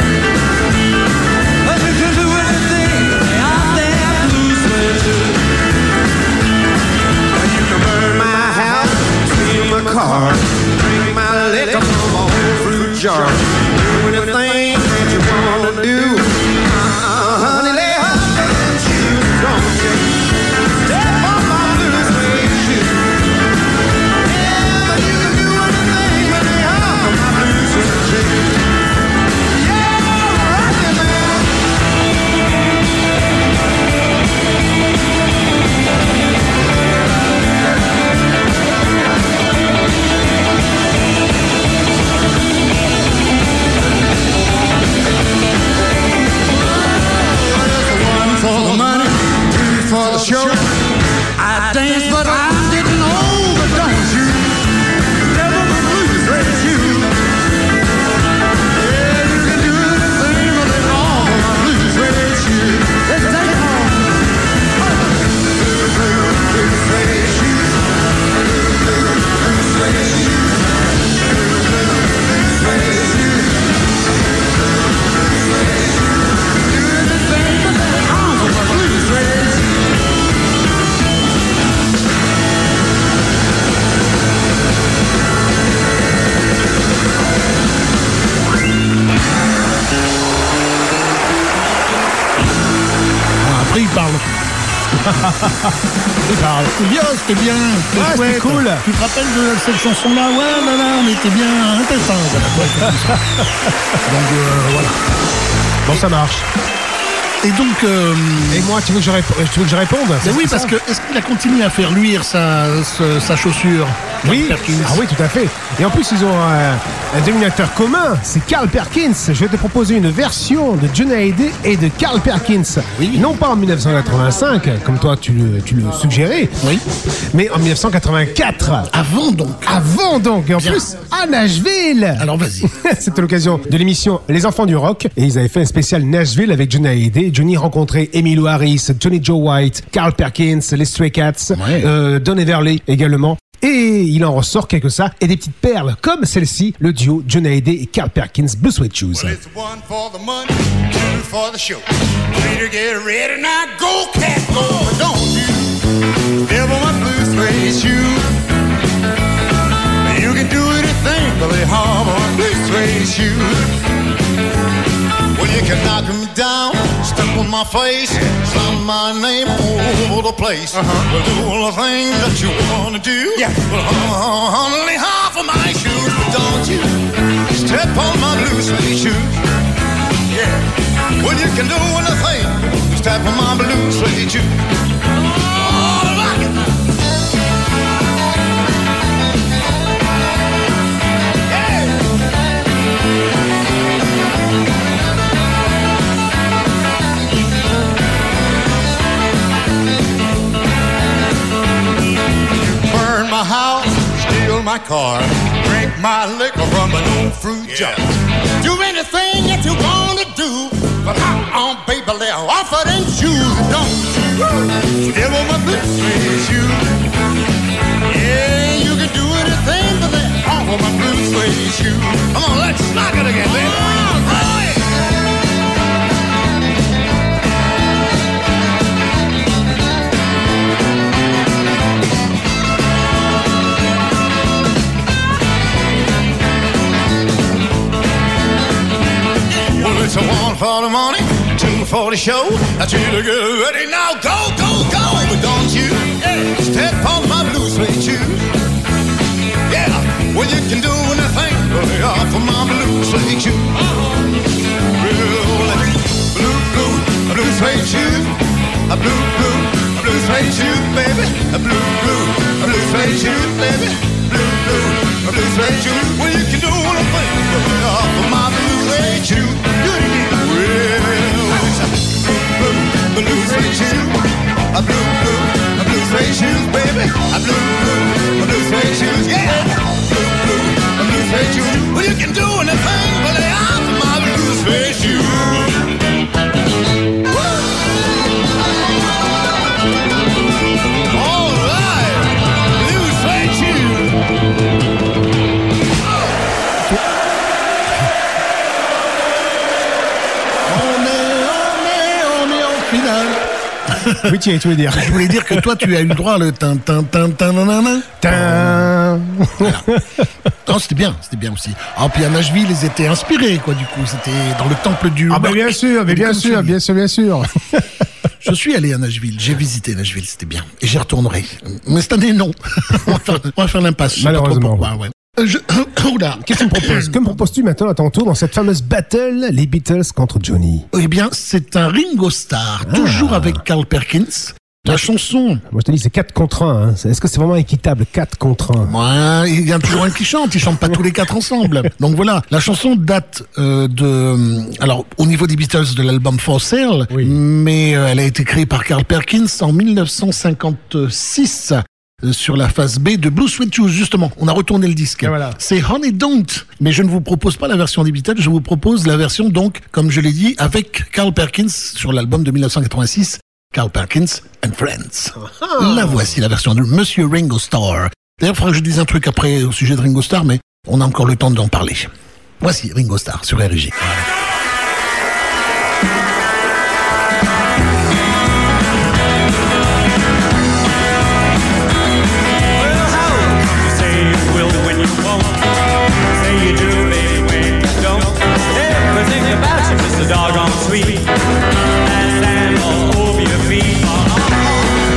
But you can do anything out there, blue suede shoe. You can burn my house, steal my car, drink my liquor from a whole fruit jar. Do anything that you wanna do. Uh, honey, lay off them shoes. Il parle. C'est bien, c'était bien. C'était Ouais, c'était chouette. cool. Tu te rappelles de cette chanson-là? Ouais, là, là, on était bien intéressant. Voilà, ouais, c'est ça. Donc, euh, voilà. Bon, ça marche. Et donc... Euh, Et moi, tu veux que je, répo- tu veux que je réponde? mais C'est oui, ça parce que est-ce qu'il a continué à faire luire sa, sa, sa chaussure? Oui, Carl Perkins. ah oui, tout à fait. Et en plus, ils ont un, un dénominateur commun, c'est Carl Perkins. Je vais te proposer une version de Johnny Hallyday et de Carl Perkins. Oui. Non pas en dix-neuf cent quatre-vingt-cinq, comme toi tu le, tu le suggérais, Oui. mais en dix-neuf cent quatre-vingt-quatre. Avant donc. Avant donc, et en Bien. plus à Nashville. Alors vas-y. C'était l'occasion de l'émission Les Enfants du Rock et ils avaient fait un spécial Nashville avec Johnny Hallyday. Johnny rencontrait Emmylou Harris, Johnny Joe White, Carl Perkins, les Stray Cats, Ouais. euh, Don Everly également. Et il en ressort quelques ça et des petites perles comme celle-ci, le duo Johnny Hallyday et Carl Perkins, Blue Suede Shoes. Well, it's one for the money, two for the show. Peter, get ready now, go cat, go, but don't you devil my blue suede shoes. You can do anything but they harm on blue suede shoes. Well, you can knock me down, step on my face, slam my name all over the place. Uh-huh. Well, do all the things that you wanna do. Yeah. Well, only half of my shoes, but don't you step on my blue suede shoes. Yeah. Well, you can do anything, step on my blue suede shoes. Oh, I like it. Burn my house, steal my car, drink my liquor from an old fruit jar. Do anything that you wanna do, but how on baby lay off of them shoes, don't you? Still on my blue suede shoes. Yeah, you can do anything but lay off of my blue suede shoes. Come on, let's knock it again, baby. Oh, yeah. Well, it's a one for the money, two for the show. I tell you to get ready now, go, go, go. But don't you yeah, step on my blue suede shoes. Yeah, well, you can do anything but lay off of my blue suede shoes. Well, blue, blue, a blue suede shoes. A blue, blue, a blue suede shoes, baby. A blue, blue, a blue suede shoes, baby. Blue, blue, a blue suede shoes. Well, you can do anything but lay off of my blue suede shoes. Do it again. Well, it's a blue, blue, a blue suede shoes. A blue, blue, a blue suede shoes, baby. A blue, blue, a blue suede shoes, yeah. Blue, blue, a blue suede shoes. Well, you can do anything but lay off of my blue suede shoes. All right, blue suede shoes. On est, on est, on est en finale. Oui, tu tu veux dire. Je voulais dire que toi, tu as eu le droit à le tin tin tin tin nanana. Tin. Non, c'était bien, c'était bien aussi. Ah, puis à Nashville, ils étaient inspirés, quoi, du coup. C'était dans le temple du Ah bah rock. bien sûr, mais Et bien comme sûr, tu dis. bien sûr, bien sûr. Je suis allé à Nashville, j'ai visité Nashville, c'était bien. Et j'y retournerai. Mais cette année, non. on va faire, on va faire l'impasse. je sais pas trop Malheureusement. pourquoi, ouais. Euh, je... Oula. Qu'est-ce que tu me proposes? Que me proposes-tu maintenant à ton tour dans cette fameuse battle, les Beatles contre Johnny? Eh bien, c'est un Ringo Starr, toujours avec Carl Perkins. La chanson, Moi, je te dis, c'est quatre contre un. Hein. Est-ce que c'est vraiment équitable, quatre contre un? ouais, il y a toujours un qui chante, ils chantent pas tous les quatre ensemble. Donc voilà, la chanson date euh, de, alors au niveau des Beatles de l'album For Sale, Oui. mais euh, elle a été créée par Carl Perkins en mille neuf cent cinquante-six. euh, Sur la phase B de Blue Suede Shoes, justement, on a retourné le disque. Et voilà. C'est Honey Don't, mais je ne vous propose pas la version des Beatles, je vous propose la version donc, comme je l'ai dit, avec Carl Perkins sur l'album de mille neuf cent quatre-vingt-six. Carl Perkins and Friends. La voici, la version de Monsieur Ringo Starr. D'ailleurs, il faudra que je dise un truc après au sujet de Ringo Starr, mais on a encore le temps d'en parler. Voici Ringo Starr sur R J. Well, how come you say you will when you won't? Say you do, baby, when you don't. Everything about you is so doggone sweet. And stand all over your feet.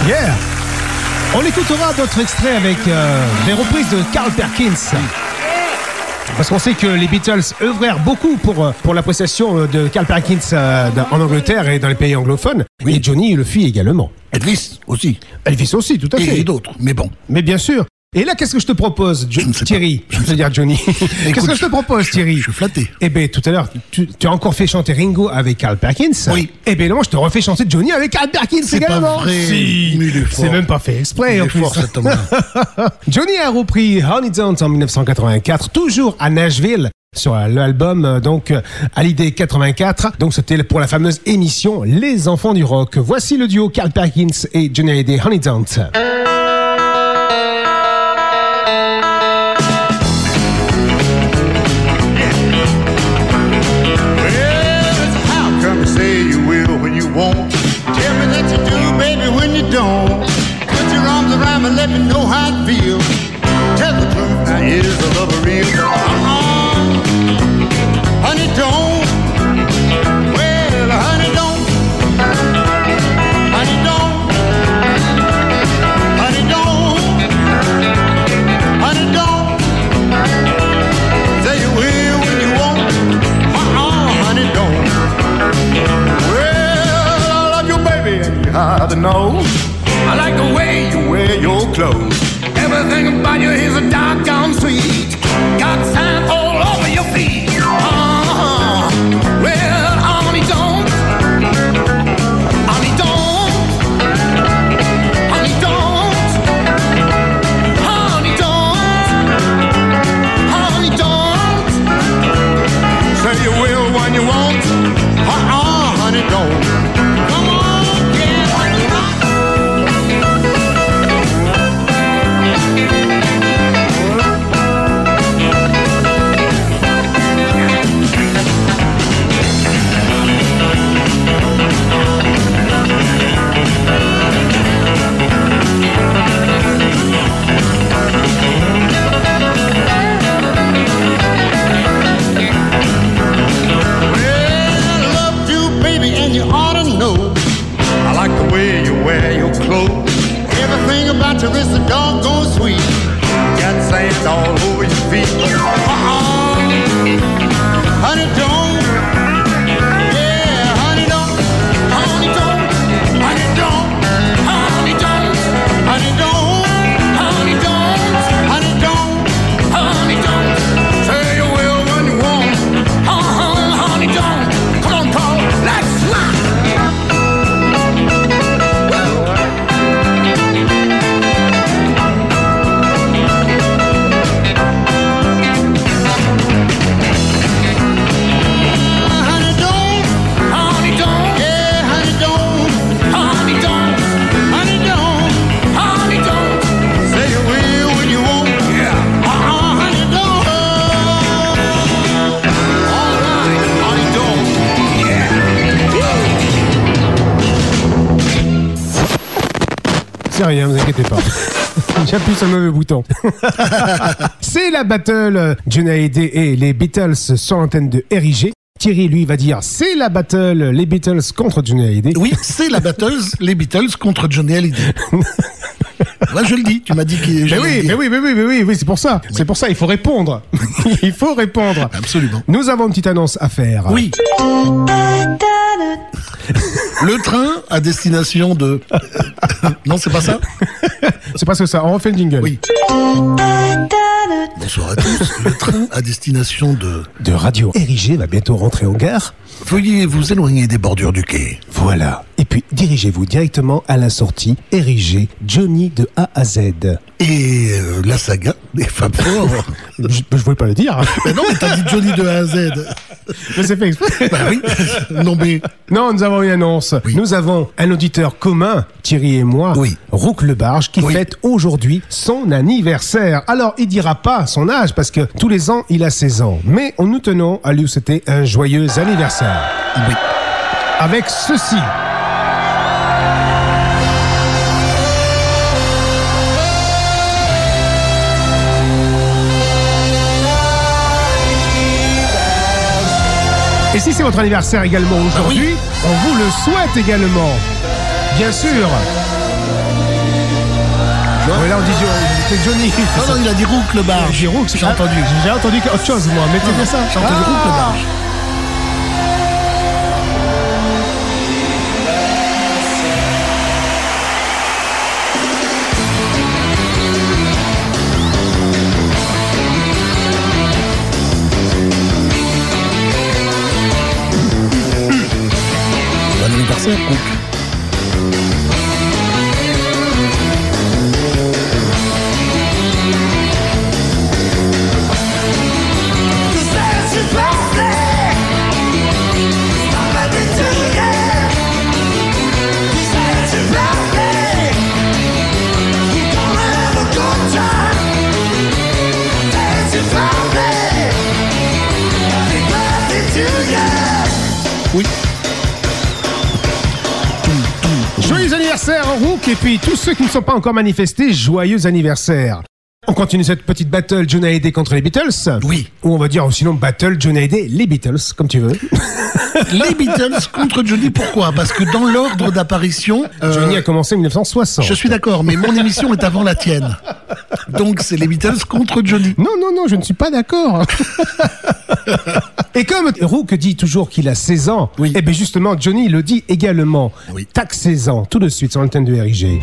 Yeah. On écoutera d'autres extraits avec euh, des reprises de Carl Perkins. Parce qu'on sait que les Beatles œuvrèrent beaucoup pour, pour l'appréciation de Carl Perkins euh, en Angleterre et dans les pays anglophones. Oui. Et Johnny le fit également. Elvis aussi. Elvis aussi, tout à fait. Et d'autres, mais bon. Mais bien sûr. Et là, qu'est-ce que je te propose, jo- je Thierry Je veux dire Johnny. Qu'est-ce que je te propose, Thierry? Je suis flatté. Eh bien, tout à l'heure, tu, tu as encore fait chanter Ringo avec Carl Perkins. Oui. Eh bien, moi, je te refais chanter Johnny avec Carl Perkins C'est également. pas vrai. Si. Mais il est fort. C'est même pas fait exprès, Il en est plus. fort, cet homme-là. Johnny a repris Honey Don't en dix-neuf cent quatre-vingt-quatre, toujours à Nashville, sur l'album euh, donc euh, Hallyday quatre-vingt-quatre. Donc c'était pour la fameuse émission Les Enfants du Rock. Voici le duo Carl Perkins et Johnny Hallyday, Honey Don't. How come you say you will when you won't? Tell me that you do, baby, when you don't. Put your arms around me, let me know how it feels. Tell the truth, now is the love real? Uh-uh. Honey, don't. Well, honey, don't. Honey, don't. Honey, don't. Honey, don't. Say you will when you won't. Uh-uh, honey, don't. Well, I love you, baby, and you ought to know. I like the way you wear your clothes. Everything about you is a doggone sweet. Got sign all over your feet. Uh-huh. Well, honey, don't. Honey, don't. Honey, don't. Honey, don't. Honey, don't. Say you will when you won't. Uh-uh, honey, don't. Come on, yeah, honey, rock. About your wrist, a doggone sweet. Got sand all over your feet. Uh-uh. Honey, don't. Yeah, honey, don't. Honey, don't. Honey, don't. Honey, don't. Honey, don't. Honey, don't. Honey, don't. Honey, don't. Say you will when you won't. Uh-huh, honey, don't. Come on, Paul, let's rock. C'est rien, ne vous inquiétez pas. J'appuie sur le mauvais bouton. C'est la battle Johnny Hallyday et les Beatles sur l'antenne de R I G. Thierry, lui, va dire c'est la battle les Beatles contre Johnny Hallyday. Oui, c'est la battle les Beatles contre Johnny Hallyday. Là, je le dis. Tu m'as dit qu'il. Mais oui, mais oui, mais oui, mais oui, oui, c'est pour ça. Oui. C'est pour ça. Il faut répondre. Il faut répondre. Absolument. Nous avons une petite annonce à faire. Oui. Le train à destination de. Non, c'est pas ça. C'est pas ça. On refait le jingle. Oui. Bonsoir à tous. Le train à destination de. De Radio R I G va bientôt rentrer en gare. Veuillez vous éloigner des bordures du quai. Voilà. Et puis, dirigez-vous directement à la sortie R I G Johnny de A à Z. Et euh, la saga des Fab Four. je, je voulais pas le dire. Mais non, mais t'as dit Johnny de A à Z. Mais c'est fait exprès. Bah oui. Non, mais. Non, nous avons une annonce. Oui. Nous avons un auditeur commun, Thierry et moi, oui. Rouk Le Barge, qui oui. fête aujourd'hui son anniversaire. Alors, il dira pas son âge, parce que tous les ans, il a seize ans. Mais nous tenons à lui souhaiter un joyeux anniversaire. Oui. Avec ceci. Et si c'est votre anniversaire également aujourd'hui, ah oui. On vous le souhaite également. Bien sûr. vois. Ouais, là, on dit Jo- c'est Johnny. Non, non, il a dit Rook le barge. J'ai Rook, j'ai entendu. J'ai entendu autre chose, moi. Mettez bien ça. J'ai entendu Ah. Rook le barge. Bon anniversaire, Rook. Oui. Joyeux anniversaire, Rook. Et puis, tous ceux qui ne sont pas encore manifestés, joyeux anniversaire. On continue cette petite battle Johnny Hallyday contre les Beatles. Oui. Ou on va dire sinon battle Johnny Hallyday, les Beatles, comme tu veux. Les Beatles contre Johnny, pourquoi? Parce que dans l'ordre d'apparition... euh, Johnny a commencé en mille neuf cent soixante. Je suis d'accord, mais mon émission est avant la tienne. Donc c'est les Beatles contre Johnny. Non, non, non, je ne suis pas d'accord. Et comme Rook dit toujours qu'il a seize ans, Oui. et bien justement, Johnny le dit également. Oui. Tac seize ans, tout de suite sur l'antenne de R I G.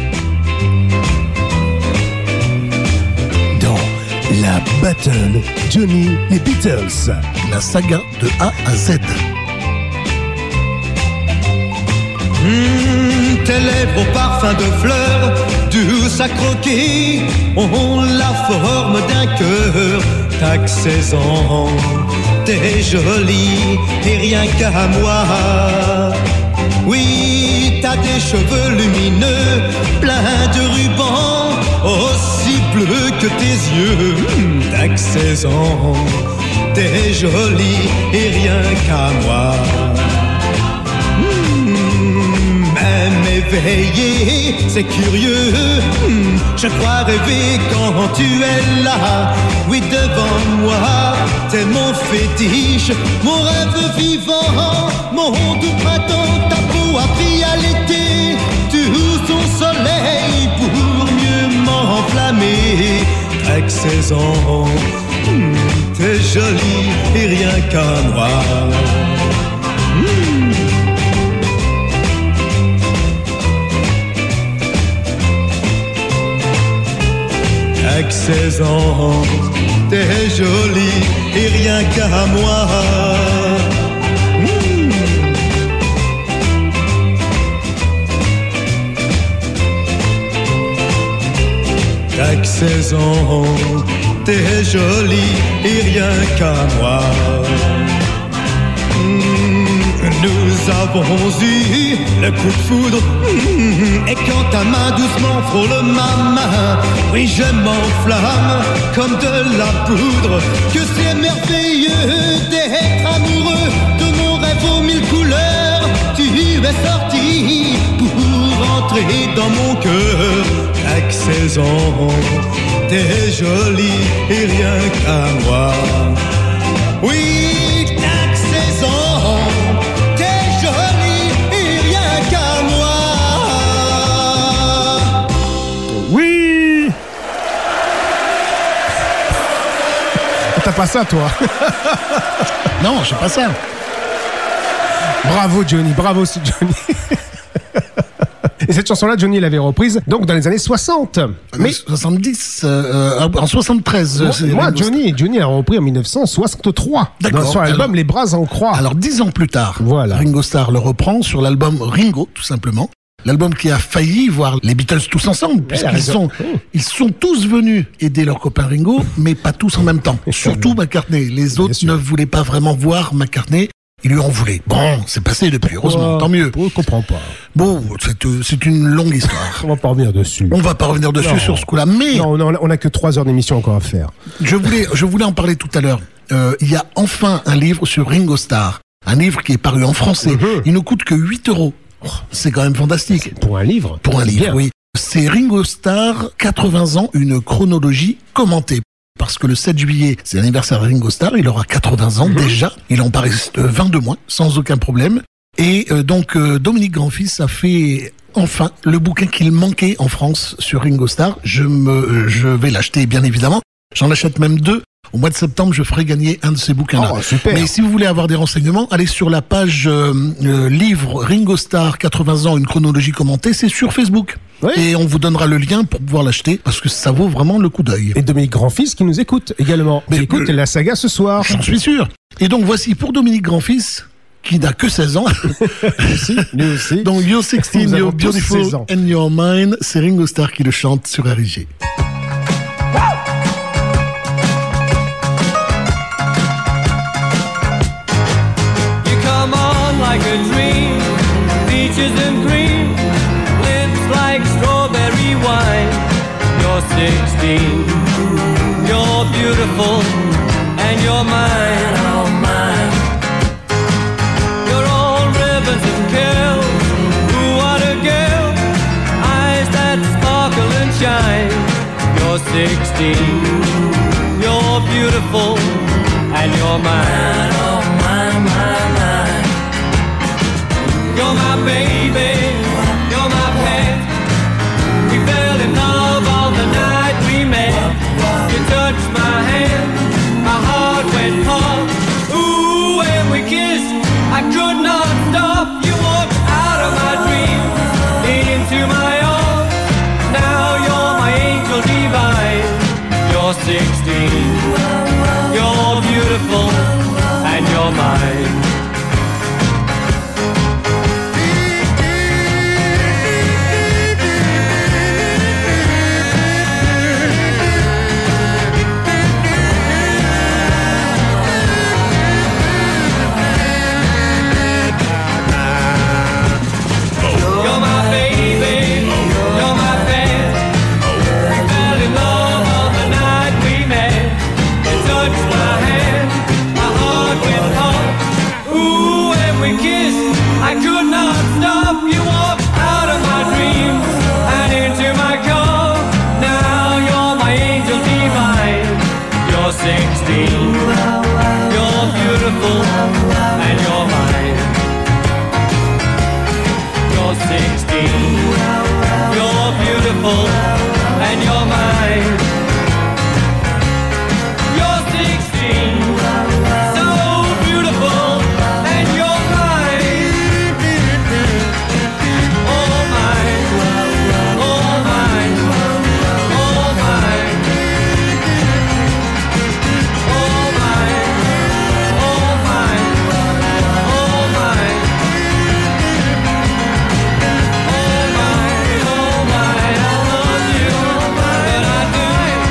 Dans la battle Johnny les Beatles. La saga de A à Z. Mmh, tes lèvres au parfum de fleurs, douce à croquer, ont la forme d'un cœur. T'as que seize ans, t'es jolie et rien qu'à moi. Oui, t'as des cheveux lumineux, pleins de rubans, aussi bleus que tes yeux. Mmh, t'as que seize ans, t'es jolie et rien qu'à moi. Même éveillé, c'est curieux. Hmm, je crois rêver quand tu es là. Oui, devant moi, t'es mon fétiche, mon rêve vivant, mon doux printemps. Ta peau a pris à l'été, tout son soleil pour mieux m'enflammer. Avec seize ans, hmm, t'es jolie et rien qu'à moi. Hmm. Avec seize ans, t'es jolie et rien qu'à moi. Mmh. Avec seize ans, t'es jolie et rien qu'à moi. Nous avons eu le coup de foudre, mmh, et quand ta main doucement frôle ma main, oui je m'enflamme comme de la poudre. Que c'est merveilleux d'être amoureux de mon rêve aux mille couleurs. Tu es sorti pour entrer dans mon cœur. Avec seize ans, t'es jolie et rien qu'à moi. Oui, t'as que seize ans. Oui. T'as pas ça, toi? Non, j'ai pas ça. Bravo, Johnny. Bravo, c'est Johnny. Et cette chanson-là, Johnny l'avait reprise donc dans les années soixante. Mais soixante-dix, euh, en soixante-treize. Moi, c'est moi Ringo Johnny, Johnny a repris en mille neuf cent soixante-trois. D'accord. Dans- Sur l'album Alors- Les Bras en croix. Alors dix ans plus tard, Voilà. Ringo Starr le reprend sur l'album Ringo, tout simplement. L'album qui a failli voir les Beatles tous ensemble, puisqu'ils raison. sont, ils sont tous venus aider leur copain Ringo, mais pas tous en même temps. Surtout McCartney. Les autres sûr. ne voulaient pas vraiment voir McCartney. Ils lui en voulaient. Bon, c'est passé depuis, heureusement, Oh, tant mieux. Je comprends pas. Bon, c'est, euh, c'est une longue histoire. On va pas revenir dessus. On va pas revenir dessus Non. sur ce coup-là, mais Non, non, on a que trois heures d'émission encore à faire. je voulais, je voulais en parler tout à l'heure. Euh, il y a enfin un livre sur Ringo Starr. Un livre qui est paru en français. Mhm. Il ne coûte que huit euros. Oh, c'est quand même fantastique. Pour un livre. Pour un c'est livre, bien. oui. C'est Ringo Starr, quatre-vingts ans, une chronologie commentée. Parce que le sept juillet, c'est l'anniversaire de Ringo Starr, il aura quatre-vingts ans Mhm. déjà. Il en paraît vingt-deux mois, sans aucun problème. Et euh, donc, euh, Dominique Grandfils a fait enfin le bouquin qu'il manquait en France sur Ringo Starr. Je me, je vais l'acheter bien évidemment. J'en achète même deux. Au mois de septembre, je ferai gagner un de ces bouquins-là. Oh, super. Mais si vous voulez avoir des renseignements, allez sur la page euh, euh, livre Ringo Starr quatre-vingts ans, une chronologie commentée. C'est sur Facebook. Oui. Et on vous donnera le lien pour pouvoir l'acheter parce que ça vaut vraiment le coup d'œil. Et Dominique Grandfils qui nous écoute également. Mais, qui écoute euh, la saga ce soir. J'en suis sûr. Et donc voici pour Dominique Grandfils, qui n'a que seize ans. Lui aussi, lui aussi. Donc You're sixteen, Nous avons You're tous Beautiful seize ans. and You're Mine, c'est Ringo Starr qui le chante sur R I G. You come on like a dream, peaches and cream, lips like strawberry wine. You're sixteen, you're beautiful, and you're mine, oh mine. You're all ribbons and curls, ooh what a girl, eyes that sparkle and shine. You're sixteen, you're beautiful, and you're mine, oh mine, mine, mine. You're my baby, you're my pet. We fell in love on the night we met. You touched my hand, my heart went pop. Ooh, when we kissed, I could not stop. You walked out of my dreams, into my arms. Now you're my angel divine. You're sixteen, you're beautiful, and you're mine. You're my baby, you're my pet. We fell in love on the night we met. You touched my hand, my heart went pop. Ooh, when we kissed, I could not stop. You walked out of my dreams and into my car. Now you're my angel divine. You're sixteen, you're beautiful, and you're mine. You're sixteen, you're beautiful, and you're mine. You're sixteen, so beautiful, and you're mine. All mine, all mine, all mine. All mine, all mine, all mine. All mine, all mine, I love you, but I do.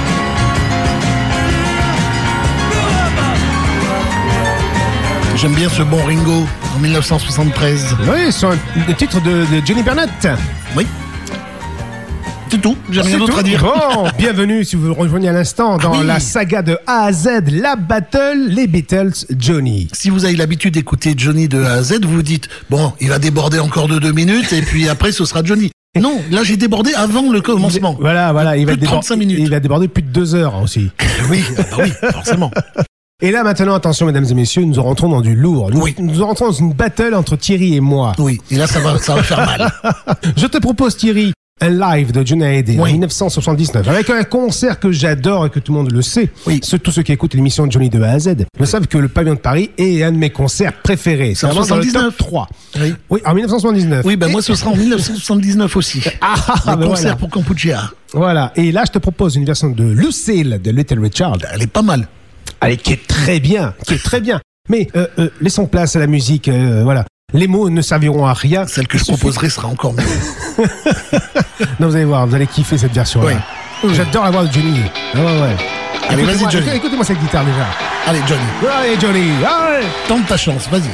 J'aime bien ce bon Ringo en mille neuf cent soixante-treize. Oui, sur un, le titre de, de Johnny Burnett. Oui. C'est tout, j'ai rien C'est d'autre tout. à dire. Bon, bienvenue si vous rejoignez à l'instant dans Oui. la saga de A à Z, la battle, les Beatles, Johnny. Si vous avez l'habitude d'écouter Johnny de A à Z, vous vous dites, bon, il va déborder encore de deux minutes et puis après ce sera Johnny. Non, là j'ai débordé avant le commencement. Voilà, voilà, il va, Plus de déborder, trente-cinq minutes. il va déborder plus de deux heures aussi. Oui, ah bah oui, forcément. Et là maintenant, attention mesdames et messieurs, nous rentrons dans du lourd. Nous, Oui. nous rentrons dans une battle entre Thierry et moi. Oui, et là ça va, ça va faire mal. Je te propose Thierry, un live de Johnny Hallyday en Oui. mille neuf cent soixante-dix-neuf, avec un concert que j'adore et que tout le monde le sait. Oui. Ceux, tous ceux qui écoutent l'émission de Johnny de A à Z le savent que le Pavillon de Paris est un de mes concerts préférés. C'est en vraiment dans le soixante-dix-neuf. top trois. Oui. Oui, en mille neuf cent soixante-dix-neuf. Oui, ben Et- moi ce sera en mille neuf cent soixante-dix-neuf aussi. Ah, Le ben concert voilà. pour Kampuchea. Voilà. Et là, je te propose une version de Lucille de Little Richard. Elle est pas mal. Allez, qui est très bien, qui est très bien. Mais euh, euh, laissons place à la musique, euh, voilà. Les mots ne serviront à rien. Celle que je Il suffit- proposerai sera encore mieux. Non, vous allez voir, vous allez kiffer cette version-là. Oui. J'adore la voix de Johnny. Ah ouais, ouais. Allez, vas-y, Écoutez-moi- Johnny. Écoutez-moi cette guitare déjà. Allez, Johnny, Allez, Johnny. Allez. tente ta chance, vas-y.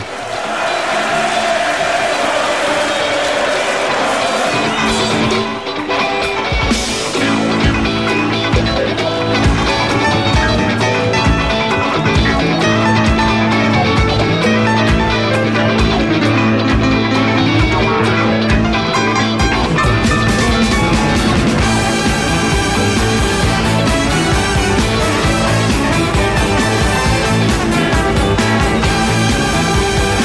You're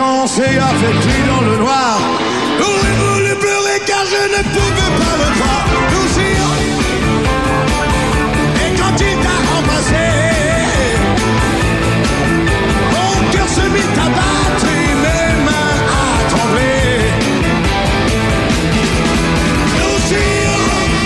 vacances et a fait pluie dans le noir. J'aurais voulu pleurer car je ne pouvais pas le croire. Lucien, et quand il t'a embrassé, mon cœur se mit à battre et mes mains à trembler. Lucien,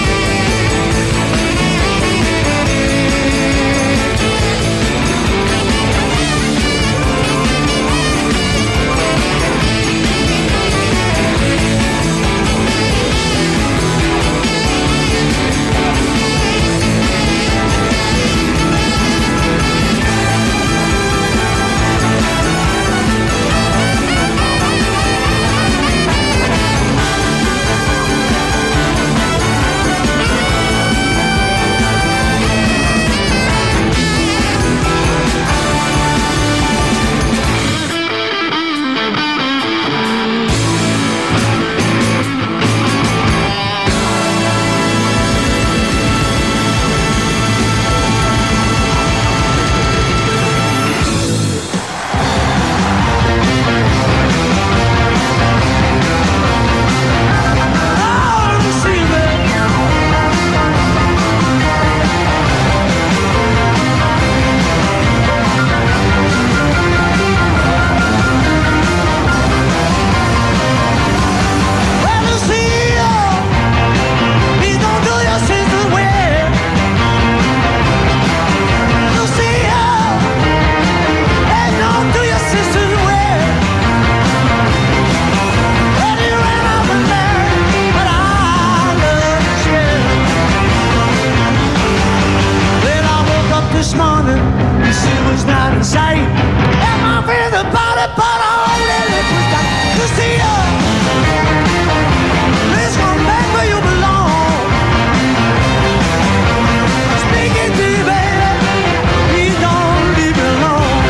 this morning, the sea was not in sight. And my friend about it, but I only live with that. To see you, please come back where you belong. Speaking to you, baby, please don't leave me alone.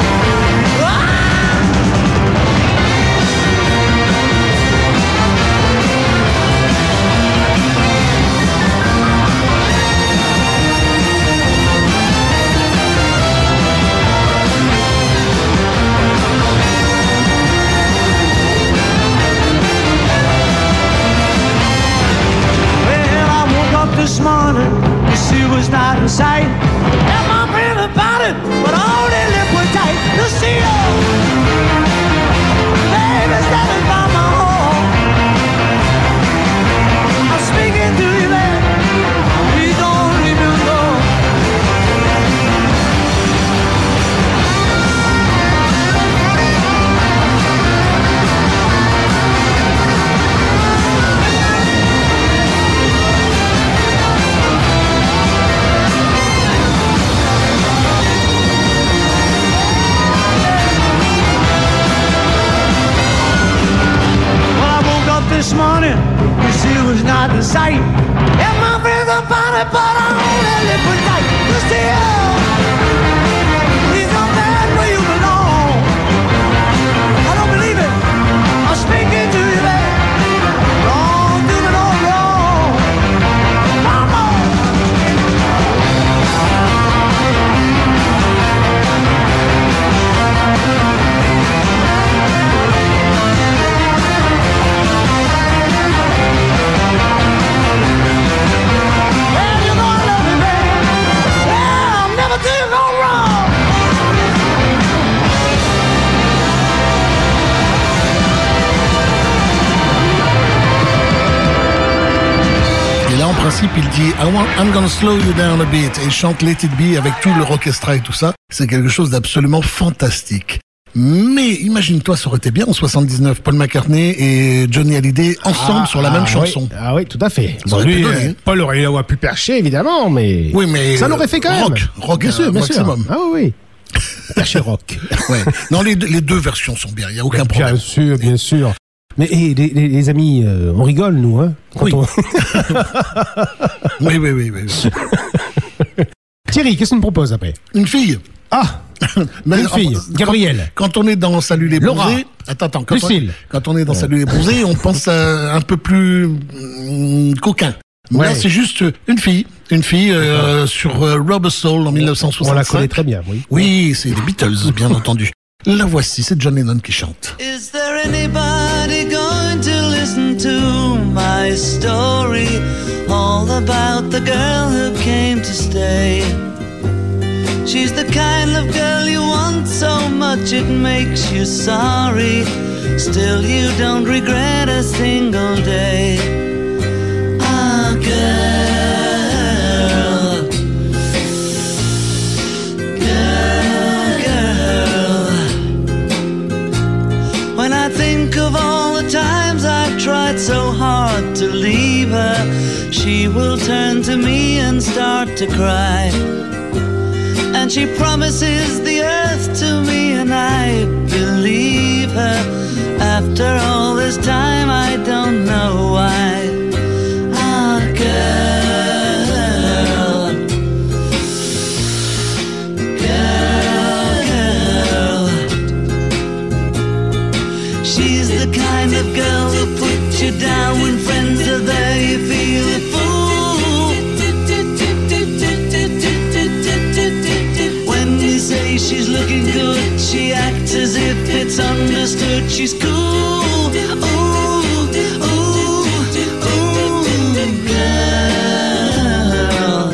This morning, the sea was not in sight. And my friend about it, but only lip was tight. To see you, baby, standing by my home. I'm speaking to you, man. Please don't leave me alone. This morning, the sea was not in sight. And my friends are about it, but I only live with tight. To see you, please come back where you belong. I don't believe it. I'm speaking to you, baby. Wrong, doing it all wrong. Come on. Et là, en principe, il dit I want, I'm gonna slow you down a bit. Et il chante Let It Be avec tout l'orchestra et tout ça. C'est quelque chose d'absolument fantastique. Mais imagine-toi, ça aurait été bien en soixante-dix-neuf, Paul McCartney et Johnny Hallyday ensemble Ah, sur la même ah, chanson. oui. Ah oui, tout à fait. Ça Bon, aurait lui, pu donner, euh, hein. Paul aurait eu la voix plus perchée, évidemment, mais, Oui, mais ça l'aurait fait quand même. rock, rock, bien euh, sûr, bien maximum. sûr. Ah oui, oui. Perché rock. Ouais. Non, les deux, les deux versions sont bien, il n'y a aucun Bien problème. sûr, bien sûr. Mais hey, les, les, les amis, euh, on rigole, nous, hein quand Oui. on... Oui, oui, oui, oui. Thierry, qu'est-ce qu'on me propose après? Une fille. Ah, Mais une en- fille, Gabrielle. Quand on est dans Salut les Laura. bronzés, attends, attends, quand, on, Lucille. quand on est dans Salut les bronzés, on pense à un peu plus hum, coquin. Ouais. Là, c'est juste une fille, une fille euh, sur euh, Rubber Soul en mille neuf cent soixante-cinq. On la connaît très bien, oui. Oui, c'est les Beatles, bien entendu. La voici, c'est John Lennon qui chante. Is there anybody going to listen to my story? All about the girl who came to stay. She's the kind of girl you want so much it makes you sorry. Still you don't regret a single day. Ah, girl, girl, girl. When I think of all the times I've tried so hard to leave her, she will turn to me and start to cry. And she promises the earth to me and I believe her. After all this time I don't know why. Ah, girl, girl, girl. She's the kind of girl who puts you down when friends are there, you feel a fool. When you say she's looking good, she acts as if it's understood. She's cool. Ooh, ooh, ooh, girl,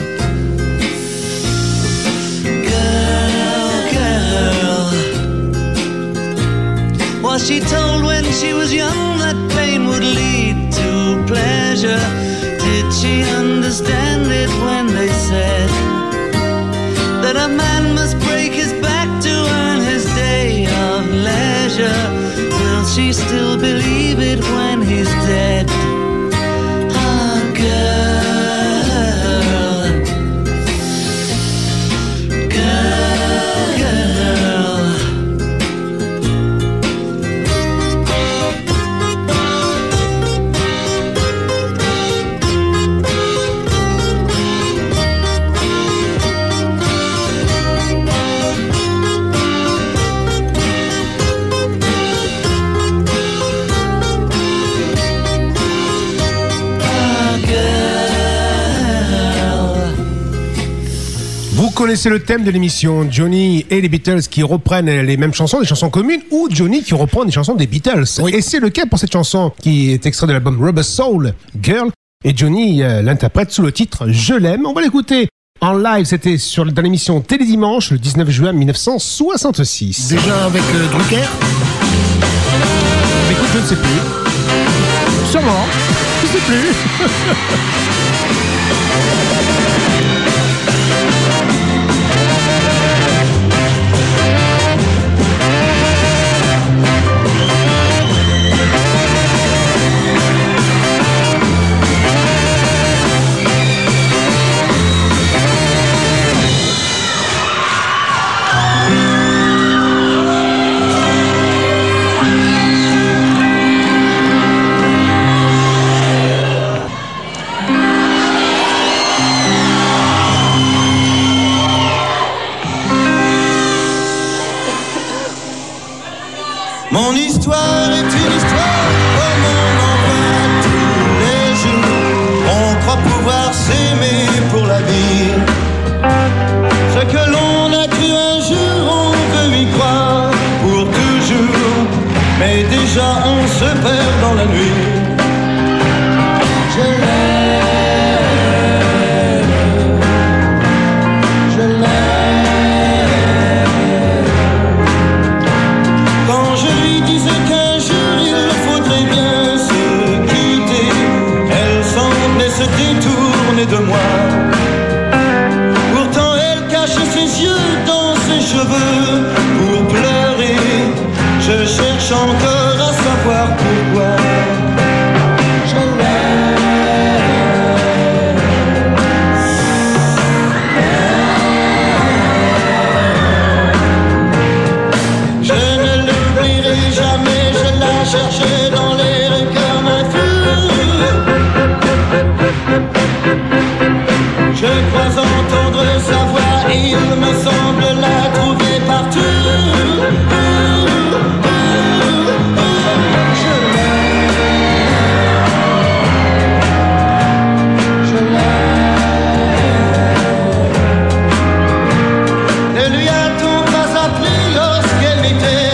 girl, girl. Was she told when she was young that pain would lead to pleasure? Did she understand it when they said that a man must break his back to earn his day of leisure? Will she still believe it when he's dead? Ah, girl, girl, girl. Vous connaissez le thème de l'émission, Johnny et les Beatles qui reprennent les mêmes chansons, des chansons communes, ou Johnny qui reprend des chansons des Beatles. Oui. Et c'est le cas pour cette chanson qui est extraite de l'album Rubber Soul, Girl, et Johnny euh, l'interprète sous le titre Je l'aime. On va l'écouter en live, c'était sur, dans l'émission Télédimanche, le dix-neuf juin mille neuf cent soixante-six. Déjà avec euh, Drucker. Mais écoute, je ne sais plus. Sûrement, je ne sais plus. Mon histoire est une histoire comme on en voit tous les jours. On croit pouvoir s'aimer pour la vie. Ce que l'on a cru un jour, on veut y croire pour toujours. Mais déjà on se perd dans la nuit. Je l'aime, je l'aime. Quand je lui disais qu'un jour il faudrait bien se quitter, elle semblait se détourner de moi. Pourtant elle cachait ses yeux dans ses cheveux pour pleurer. Je cherche encore à savoir pourquoi. Je l'aime. Je ne l'oublierai jamais, je la cherchais dans les rues comme un fou. Je crois entendre sa voix et il me semble la trouver partout. Je l'aime, je l'aime. Ne lui a-t-on pas appelé lorsqu'elle était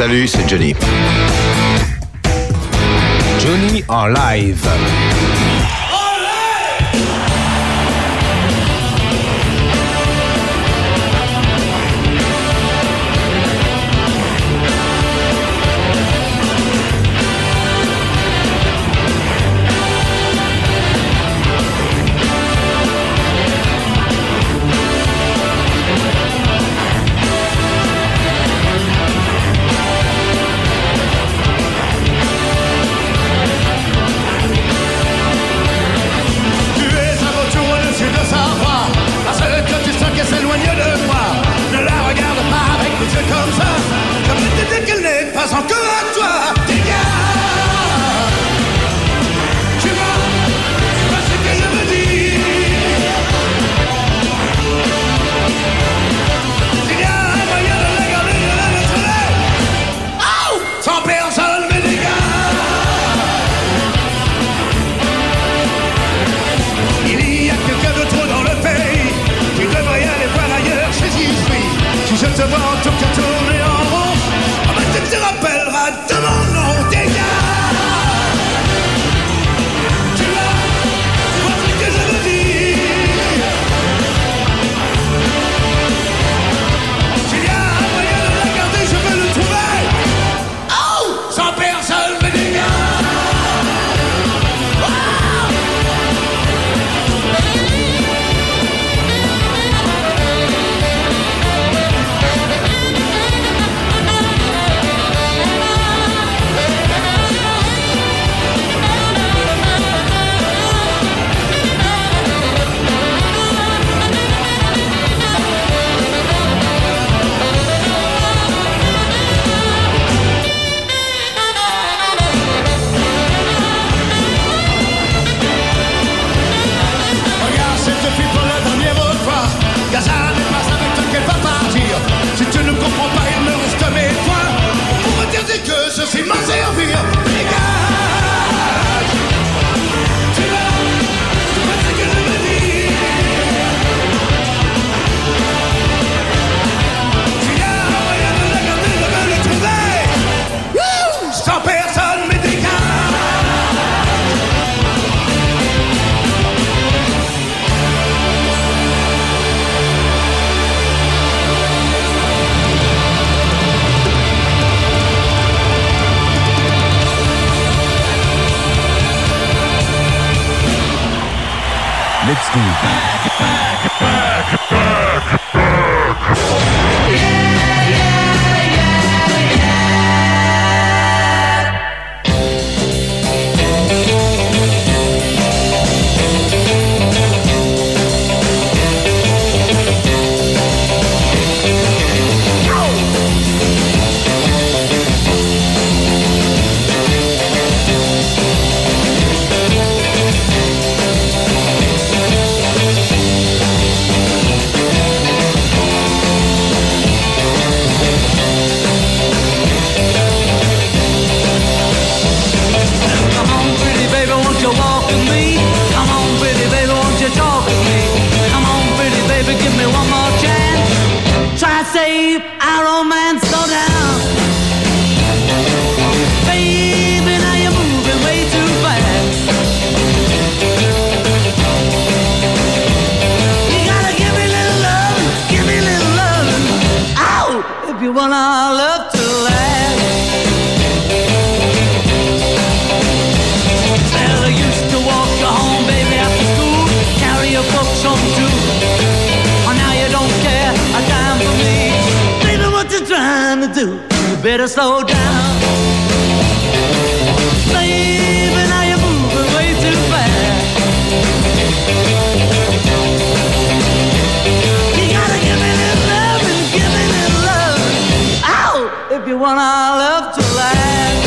Salut, c'est Johnny. Johnny en live. Let's go. Back, back, back, back, back. Yeah, yeah, yeah, save our romance, slow down. Baby, now you're moving way too fast. You gotta give me a little love, give me a little love. Ow, if you want our love to last. Well, I used to walk you home, baby, after school, carry your books home too. Oh, now you don't care a dime for me. Baby, what you trying to do? You better slow down. Baby, now you're moving way too fast. You gotta give me a little love and give me a little love. Ow, if you want our love to last.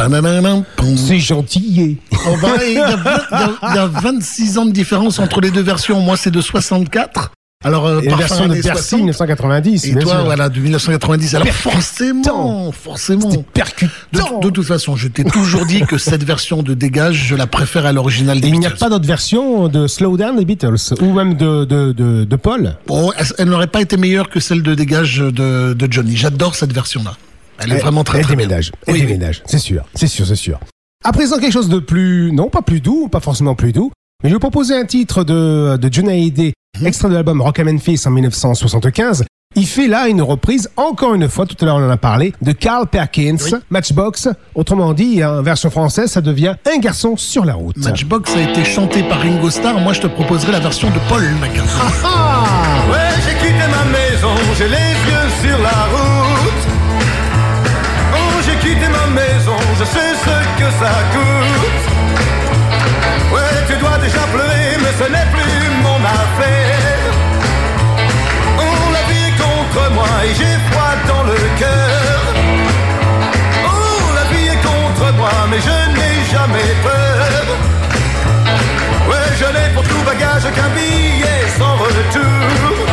C'est gentil. On va- Il y, a vingt- il y a- il y a vingt-six ans de différence entre les deux versions. Moi, c'est de soixante-quatre. Alors, euh, Et la par version fin de années Bercy soixante. mille neuf cent quatre-vingt-dix. Et bien toi, sûr. voilà, de mille neuf cent quatre-vingt-dix. Alors, Percutant. forcément, forcément. C'était percutant. De, de toute façon, je t'ai toujours dit que cette version de Dégage, je la préfère à l'original des Et il n'y a Beatles. pas d'autre version de Slow Down des Beatles, ou même de, de, de, de Paul. Bon, elle, elle n'aurait pas été meilleure que celle de Dégage de, de Johnny. J'adore cette version-là. Elle est vraiment très, Elle très bien. déménage. Elle Oui, oui. déménage. C'est sûr. C'est sûr, c'est sûr. À présent, quelque chose de plus, non, pas plus doux, pas forcément plus doux, mais je vais vous proposer un titre de, de Johnny Hallyday, extrait de l'album Rock and Memphis en mille neuf cent soixante-quinze. Il fait là une reprise, encore une fois, tout à l'heure on en a parlé, de Carl Perkins, Matchbox. Autrement dit, en version française, ça devient Un garçon sur la route. Matchbox a été chanté par Ringo Starr. Moi, je te proposerai la version de Paul McCartney. Ouais, j'ai quitté ma maison, j'ai les yeux sur la route. Oh, j'ai quitté ma maison, je sais ce que ça coûte. Ouais, tu dois déjà pleurer, mais ce n'est plus mon affaire. Oh, la vie est contre moi et j'ai froid dans le cœur. Oh, la vie est contre moi, mais je n'ai jamais peur. Ouais, je n'ai pour tout bagage qu'un billet sans retour.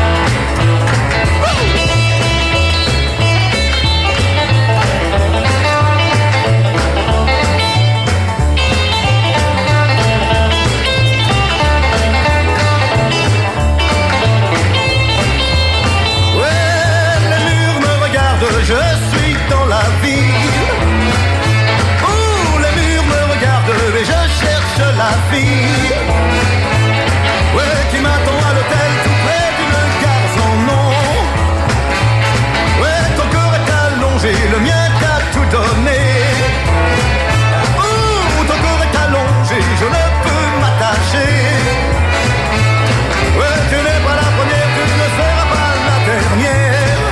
Je suis dans la ville. Oh, les murs me regardent et je cherche la fille. Ouais, qui m'attend à l'hôtel tout près d'une gare sans nom. Ouais, ton corps est allongé, le mien t'a tout donné. Oh, ton corps est allongé, je ne peux m'attacher. Ouais, tu n'es pas la première, tu ne seras pas la dernière.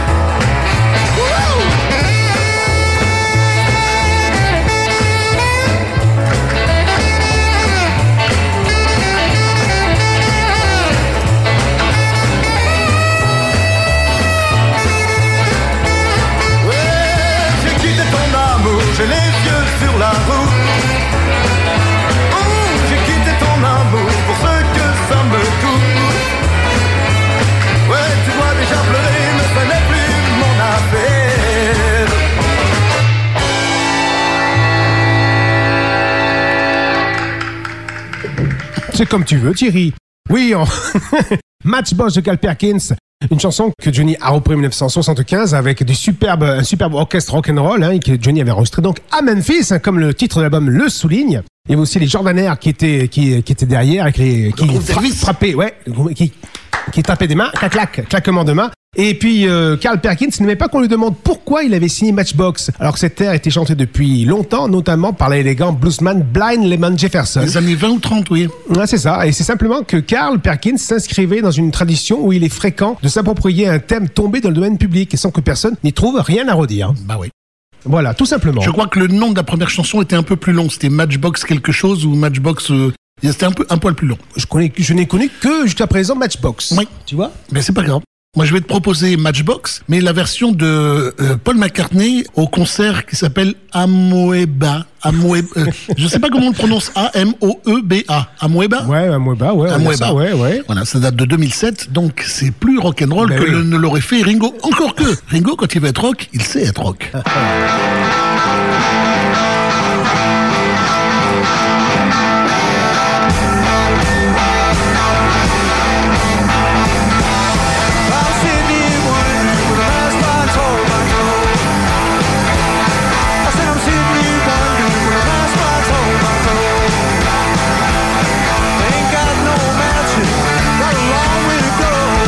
J'ai les yeux sur la route. Oh, j'ai quitté ton amour pour ce que ça me coûte. Ouais, tu dois déjà pleurer, mais ce n'est plus mon affaire. C'est comme tu veux, Thierry. Oui, en... Matchbox de Carl Perkins. Une chanson que Johnny a repris en mille neuf cent soixante-quinze avec du superbe, un superbe orchestre rock'n'roll hein, que Johnny avait enregistré donc à Memphis, hein, comme le titre de l'album le souligne. Il y avait aussi les Jordanaires qui étaient qui, qui étaient derrière avec les qui fra- frappaient, ouais, qui qui tapaient des mains, clac clac, claquement de mains. Et puis euh, Carl Perkins n'aimait pas qu'on lui demande pourquoi il avait signé Matchbox, alors que cette air était chantée depuis longtemps, notamment par l'élégant bluesman Blind Lemon Jefferson. Les années vingt ou trente, oui. Ouais, c'est ça. Et c'est simplement que Carl Perkins s'inscrivait dans une tradition où il est fréquent de s'approprier un thème tombé dans le domaine public et sans que personne n'y trouve rien à redire. Bah oui. Voilà, tout simplement. Je crois que le nom de la première chanson était un peu plus long. C'était Matchbox quelque chose ou Matchbox... Euh, c'était un peu un poil plus long. Je, connais, je n'ai connu que jusqu'à présent Matchbox. Oui. Tu vois? Mais c'est pas grave. Moi, je vais te proposer Matchbox, mais la version de euh, Paul McCartney au concert qui s'appelle Amoeba. Amoeba. Euh, je sais pas comment on le prononce. A M O E B A. Amoeba. Ouais, Amoeba, ouais. Amoeba. Ça, ouais, ouais. Voilà, ça date de deux mille sept, donc c'est plus rock'n'roll Ben que oui. le- ne l'aurait fait Ringo. Encore que Ringo, quand il veut être rock, il sait être rock.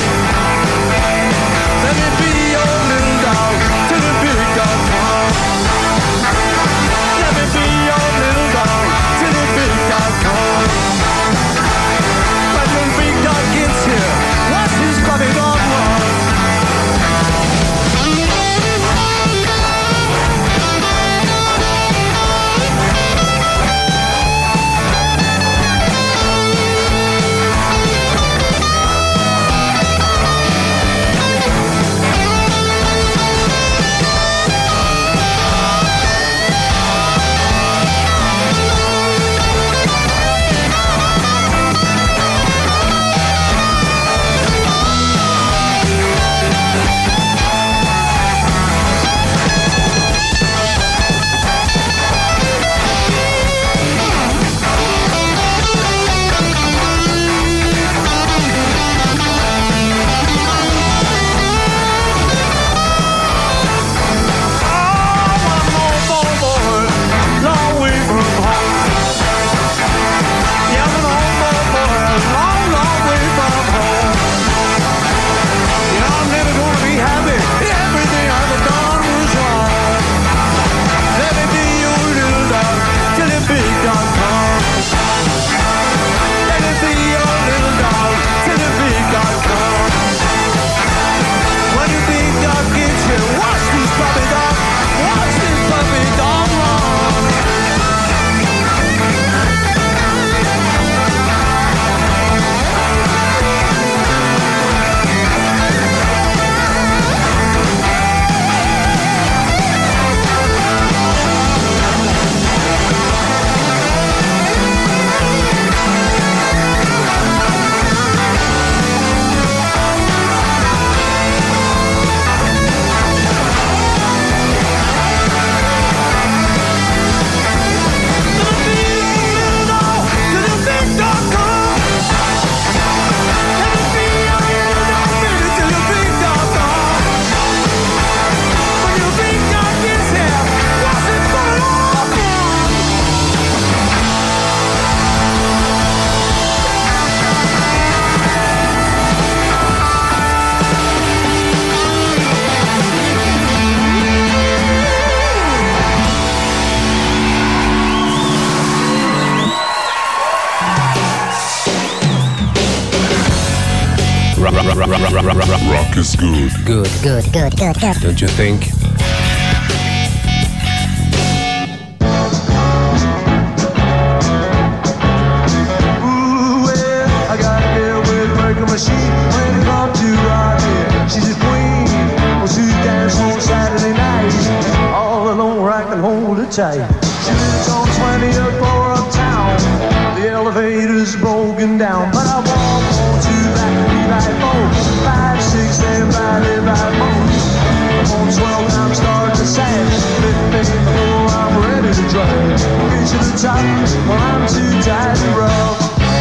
Let me be your little dog till the big dog comes. Rock is good. Good. Good, good, good, good. Don't you think? Ooh, well, I gotta get with Breaker Machine when it comes to rock here. She's a queen, well, she dance on Saturday night. All alone where I can hold her tight. She lives on twentieth floor uptown. The elevator's broken down, but I walk on to that right four, five, six, seven, right, right, four. I'm on twelve and I'm starting to sag. fifteen before I'm ready to drag. Get to the top, well I'm too tired to rough.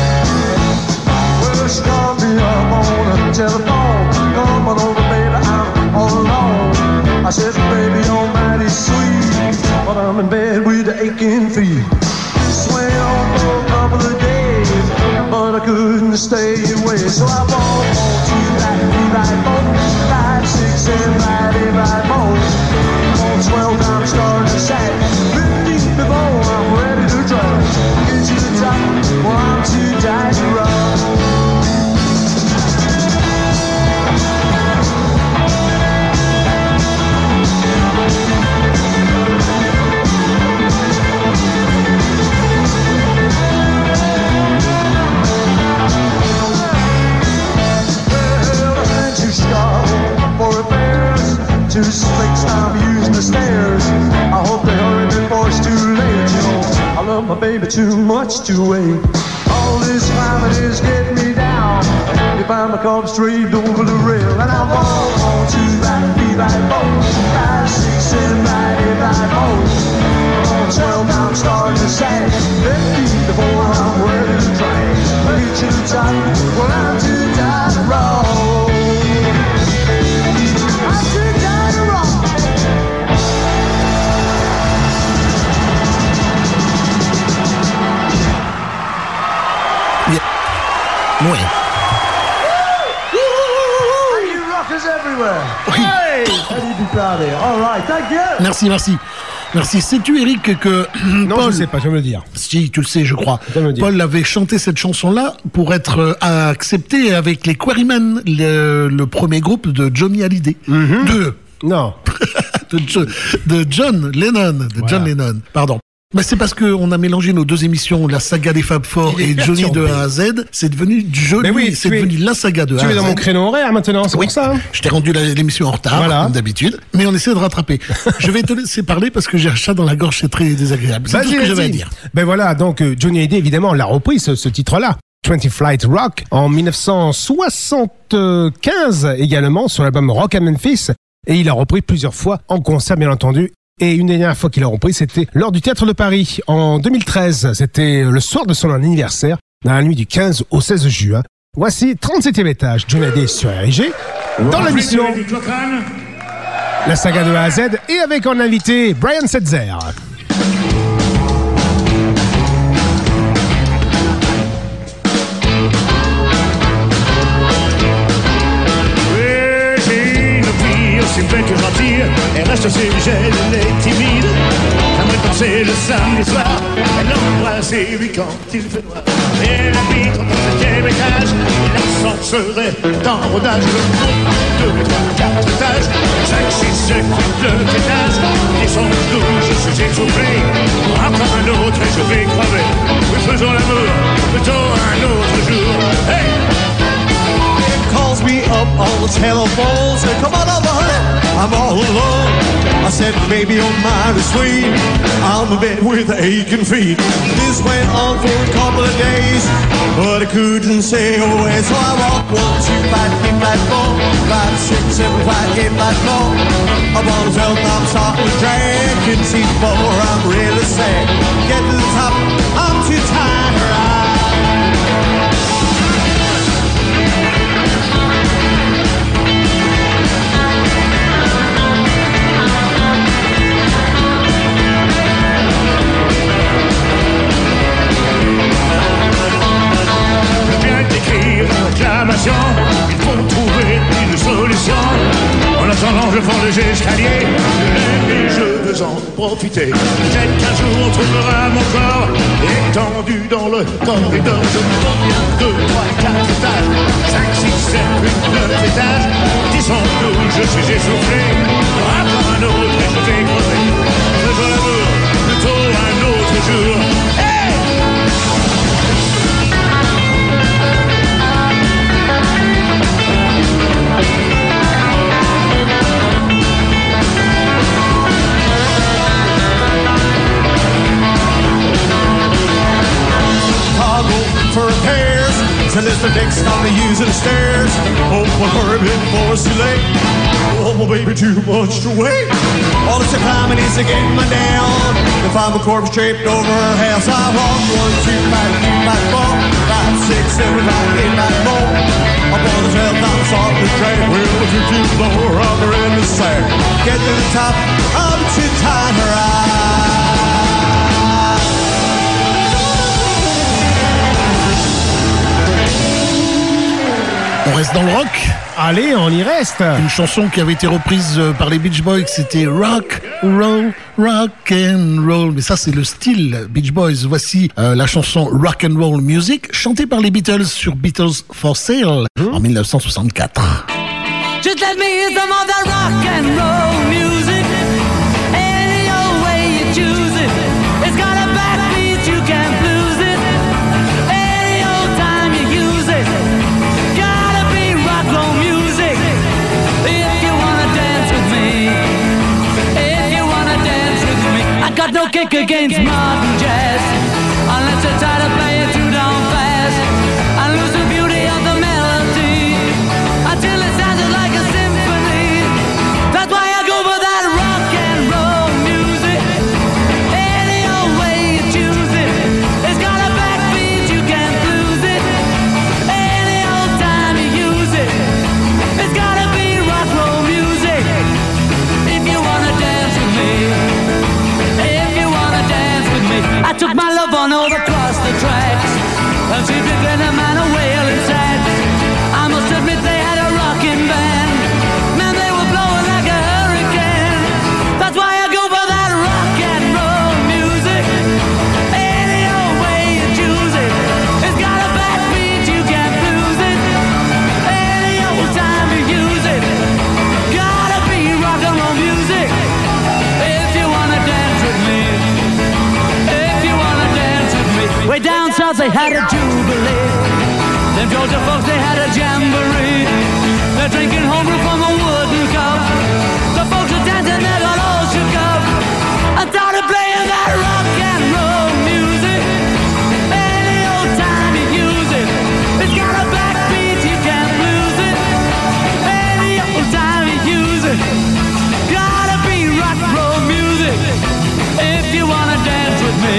Well, she called me up on the telephone. Come on over, baby, I'm all alone. I said, baby, you're mighty sweet, but I'm in bed with the aching feet. This went on for a couple of days, but I couldn't stay away. So I walked on to that right four, five, six, seven, right, eight, right, four. On twelve, I'm starting to sag. Fifteen before I'm ready to drive. Get to the top, well I'm too tired to run. Two slicks, I'm using the stairs. I hope they hurry before it's too late. You know, I love my baby too much to wait. All this climate is getting me down. If I'm a cop straight over the rail, and I walk on to that beat right boat. Five, six, seven, right, eight, right, boat. On twelve, I'm starting to sag. Fifteen before I'm ready to drag. Get to the top, well I'm too tired to roll. Ouais. And you rockers everywhere. Hey! How do you be proud of you? All right, thank you. Merci, merci. Merci. Sais-tu, Eric, que Non, Paul... je sais pas, je vais me le dire. Si, tu le sais, je crois. Me dire. Paul avait chanté cette chanson-là pour être euh, accepté avec les Quarrymen, le, le premier groupe de Johnny Hallyday. Mm-hmm. De... Non. de, jo- de John Lennon. De Voilà. John Lennon. Pardon. Mais c'est parce qu'on a mélangé nos deux émissions, la saga des Fab Four et Johnny de A à Z. C'est devenu Johnny, Mais oui, c'est tu es- devenu la saga de A à Z. Tu es dans mon créneau horaire maintenant, c'est Oui, pour ça. hein. je t'ai rendu la- l'émission en retard, Voilà. comme d'habitude, mais on essaie de rattraper. Je vais te laisser parler parce que j'ai un chat dans la gorge, c'est très désagréable. C'est tout ce que Vas-y, j'avais à vas-y. dire. Ben voilà, donc euh, Johnny Hallyday, évidemment, l'a repris ce, ce titre-là. vingt Flight Rock en dix-neuf cent soixante-quinze également sur l'album Rock à Memphis. Et il a repris plusieurs fois en concert, bien entendu. Et une des dernières fois qu'il a repris, c'était lors du Théâtre de Paris en deux mille treize. C'était le soir de son anniversaire, dans la nuit du quinze au seize juin. Voici trente-septième étage, Johnny Hallyday sur R I G, dans l'émission La saga de A à Z, et avec en invité Brian Setzer. C'est belle que gentille, elle reste assez gêne, elle est timide. J'aimerais danser le samedi soir, elle embrasse lui quand il fait noir. Elle habite au trente-septième étage, et l'ascenseur serait en rodage. Le groupe, deux, trois, quatre étages, cinq, six, sept, huit étages. Ils sont douze, je suis essoufflé, encore un autre et je vais crever. Nous faisons l'amour, plutôt un autre jour. Hey! Calls me up on the telephone, said, come on over, I'm all alone. I said, baby, you're mighty sweet, I'm in bed with aching feet. This went on for a couple of days, but I couldn't say a word. So I walked one, two, five, eight, five, four, five, six, seven, five, eight, five, four. I'm on the felt, I'm starting to drag, couldn't see before, I'm really sad. Get to the top, I'm too tired to ride. Réclamation, il faut trouver une solution. En attendant, je prends les escaliers, je lève et je veux en profiter. Peut-être qu'un jour on trouvera mon corps et tendu dans le corridor. Je monte un, deux, trois, quatre étages, cinq, six, sept, huit, neuf étages. Disons-nous, je suis essoufflé, après un autre et je vais crever. Mais je l'avoue, plutôt un autre jour. Hey! For repairs, and there's the next time they use the stairs. Oh, but hurry before it's too late. Oh, my baby, too much to wait. All this climbing is to get me down. If I'm a corpse draped over her house, I walk one, two, five, three, five, four, five, six, seven, five, eight, nine, more. I'm on the trail, not soft the train. We'll look at you lower up there in the sand. Get to the top, I'm too tired to ride. On reste dans le rock. Allez, on y reste. Une chanson qui avait été reprise par les Beach Boys, c'était Rock, Roll, Rock and Roll. Mais ça, c'est le style Beach Boys. Voici euh, la chanson Rock and Roll Music, chantée par les Beatles sur Beatles for Sale mmh. en dix-neuf cent soixante-quatre. Just let me hear some of that rock and roll music. Any old way you choose it. It's got a backbeat, you can't lose it. Any old time you use it. Gotta be rock and roll music. If you wanna dance with me. If you wanna dance with me. I got no kick against modern jazz. Unless you try to play it too down fast. I lose the beauty of the melody. Until it sounds like a symphony. That's why I go for that rock and roll music. Any old way you choose it. It's got a backbeat, you can't lose it. Any old time you use it. It's gotta be rock and roll music. If you wanna dance with me. If you wanna dance with me. I took my love on over across the tracks. And she began a man a wailing sad. I must admit they had a rockin' band. Man, they were blowing like a hurricane. That's why I go for that rock and roll music. Any old way you choose it. It's got a backbeat, you can't lose it. Any old time you use it. Gotta be rock and roll music. If you wanna dance with me. If you wanna dance with me. Way down south they had a jubilee. Them Georgia folks, they had a jamboree. They're drinking homebrew from a wooden cup. The folks are dancing, they got all shook up. I started playing that rock and roll music. Any old time you use it. It's got a backbeat, you can't lose it. Any old time you use it. Gotta be rock and roll music. If you wanna dance with me.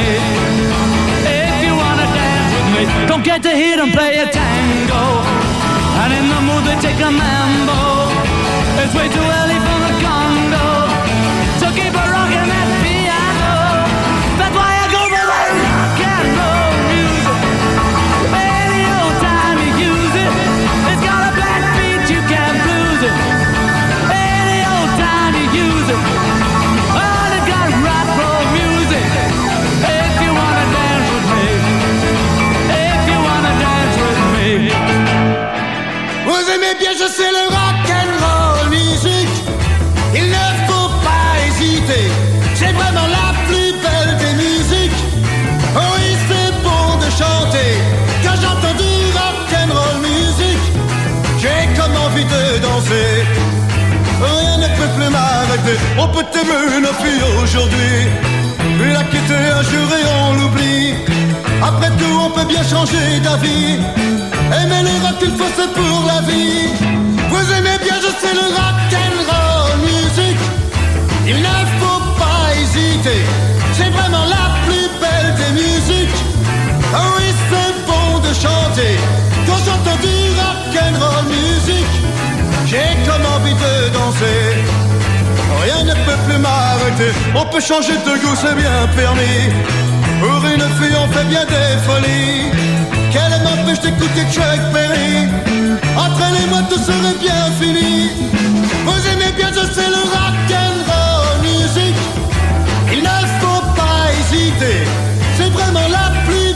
If you wanna dance with me. Don't get to hear them play a tango. And in the mood they take a mambo. It's way too early for the Congo. So keep a rockin' that piano. That's why I go for that rock and roll music. Any old time you use it. It's got a backbeat, you can't lose it. Any old time you use it. Oh, it got rock and roll music. If you wanna dance with me. If you wanna dance with me. Vous aimez bien, je sais, le rock and roll music. Il ne faut pas hésiter. C'est vraiment la plus belle des musiques. Oh oui, c'est bon de chanter. Quand j'entends du rock and roll music, j'ai comme envie de danser. Rien ne peut plus m'arrêter. On peut aimer une fille aujourd'hui, puis la quitter un jour et on l'oublie. Après tout, on peut bien changer d'avis. Aimer le rock, il faut c'est pour la vie. Vous aimez bien, je sais, le rock and roll music. Il ne faut pas hésiter. C'est vraiment la plus belle des musiques. Oh oui, c'est bon de chanter. Quand j'entends du rock and roll music, j'ai comme envie de danser. Rien ne peut plus m'arrêter. On peut changer de goût, c'est bien permis. Pour une fille, on fait bien des folies. Qu'elle m'empêche d'écouter Chuck Berry. Entraînez-moi, tout serait bien fini. Vous aimez bien, je sais, le rock and roll music. Il ne faut pas hésiter. C'est vraiment la plus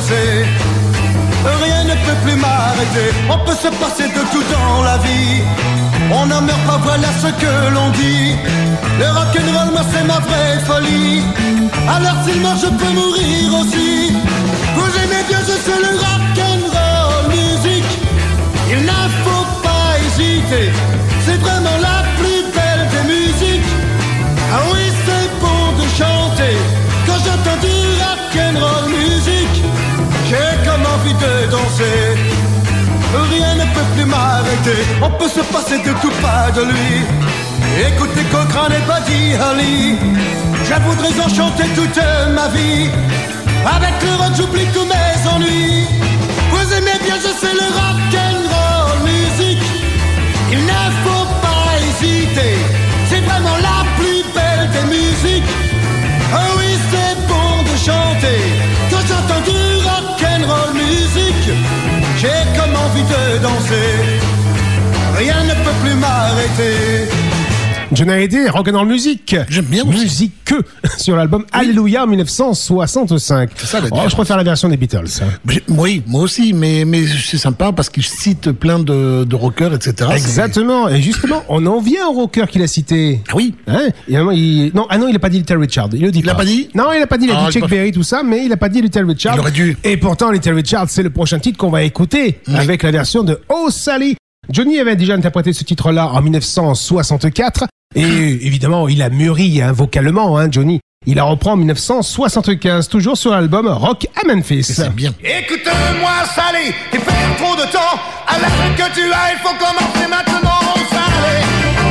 danser. Rien ne peut plus m'arrêter. On peut se passer de tout dans la vie. On n'en meurt pas, voilà ce que l'on dit. Le rock'n'roll, moi c'est ma vraie folie. Alors s'il meurt, je peux mourir aussi. Vous aimez bien, je sais le rock'n'roll musique. Il ne faut pas hésiter. C'est vraiment la plus belle des musiques. Ah oui, c'est bon de chanter. Quand j'entends du rock'n'roll musique, j'ai comme envie de danser. Rien ne peut plus m'arrêter. On peut se passer de tout pas de lui. Écoutez Cochrane et Buddy Holly. Je voudrais en chanter toute ma vie. Avec le rock j'oublie tous mes ennuis. Vous aimez bien, je sais, le rock'n'roll musique. Il ne faut pas hésiter. C'est vraiment la plus belle des musiques. Oh oui, c'est bon de chanter. Quand j'entends du rock'n'roll musique, j'ai comme envie de danser. Rien ne peut plus m'arrêter. Johnny Hallyday, Rock'n'Roll Music. J'aime bien aussi. Musique que sur l'album oui. Alléluia en dix-neuf cent soixante-cinq. C'est ça, la oh, je préfère la version des Beatles. Hein. Oui, moi aussi, mais, mais c'est sympa parce qu'il cite plein de, de rockers, et cetera. Exactement. Et justement, on en vient au rocker qu'il a cité. Ah oui. Hein il... Non, ah non, il a pas dit Little Richard. Il le dit il pas. Il a pas dit. Non, il a pas dit. Il a ah, dit Chuck Berry, tout ça, mais il a pas dit Little Richard. Il aurait dû. Et pourtant, Little Richard, c'est le prochain titre qu'on va écouter oui. avec la version de Oh Sally. Johnny avait déjà interprété ce titre-là en dix-neuf cent soixante-quatre. Et évidemment, il a mûri hein, vocalement, hein, Johnny. Il la reprend en dix-neuf cent soixante-quinze, toujours sur l'album Rock à Memphis. C'est bien. Écoute-moi, Sally, tu perds trop de temps. À l'âge que tu as, il faut commencer maintenant, Sally.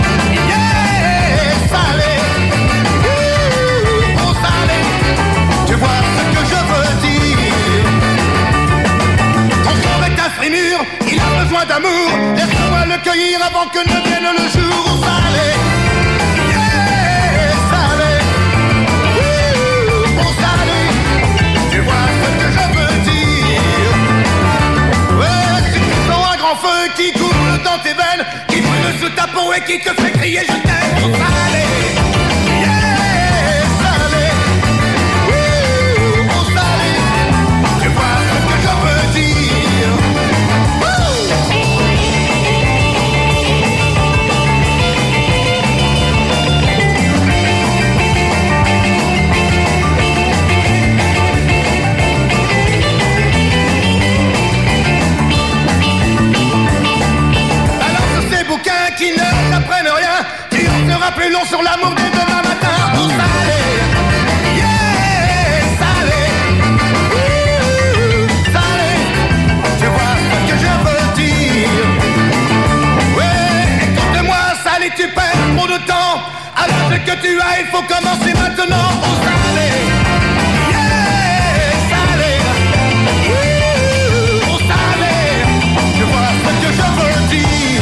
Yeah, Sally. Ouh, oh, Sally. Tu vois ce que je veux dire. Ton corps est un frimur, il a besoin d'amour. Laisse-moi le cueillir avant que ne vienne le jour, oh, Sally. Tu vois ce que je veux dire. Ouais, si tu sens un grand feu qui coule dans tes veines, qui brûle sous ta peau et qui te fait crier je t'aime, oh Sally. Yeah, Sally. Ouh, oh Sally. Tu vois ce que je veux dire. Qui ne t'apprennent rien, qui en sera plus long sur l'amour dès demain matin. Oh Sally, yeah, Sally, ouh, Sally, tu vois ce que je veux dire. Ouais, écoute-moi, Sally, tu perds trop de temps. À l'âge que tu as, il faut commencer maintenant. Oh Sally, yeah, Sally, ouh, oh Sally, tu vois ce que je veux dire.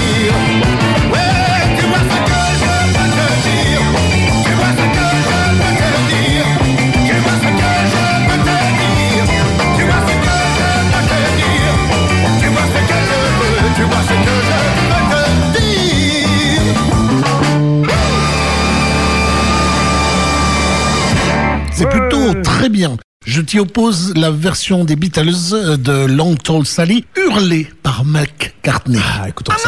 C'est plutôt très bien. Je t'y oppose la version des Beatles de Long Tall Sally, hurlée par McCartney. Ah, écoutons ça.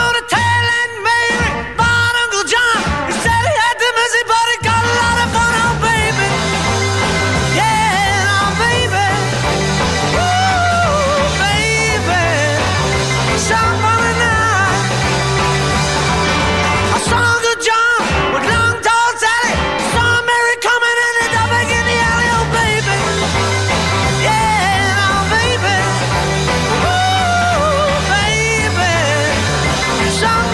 Some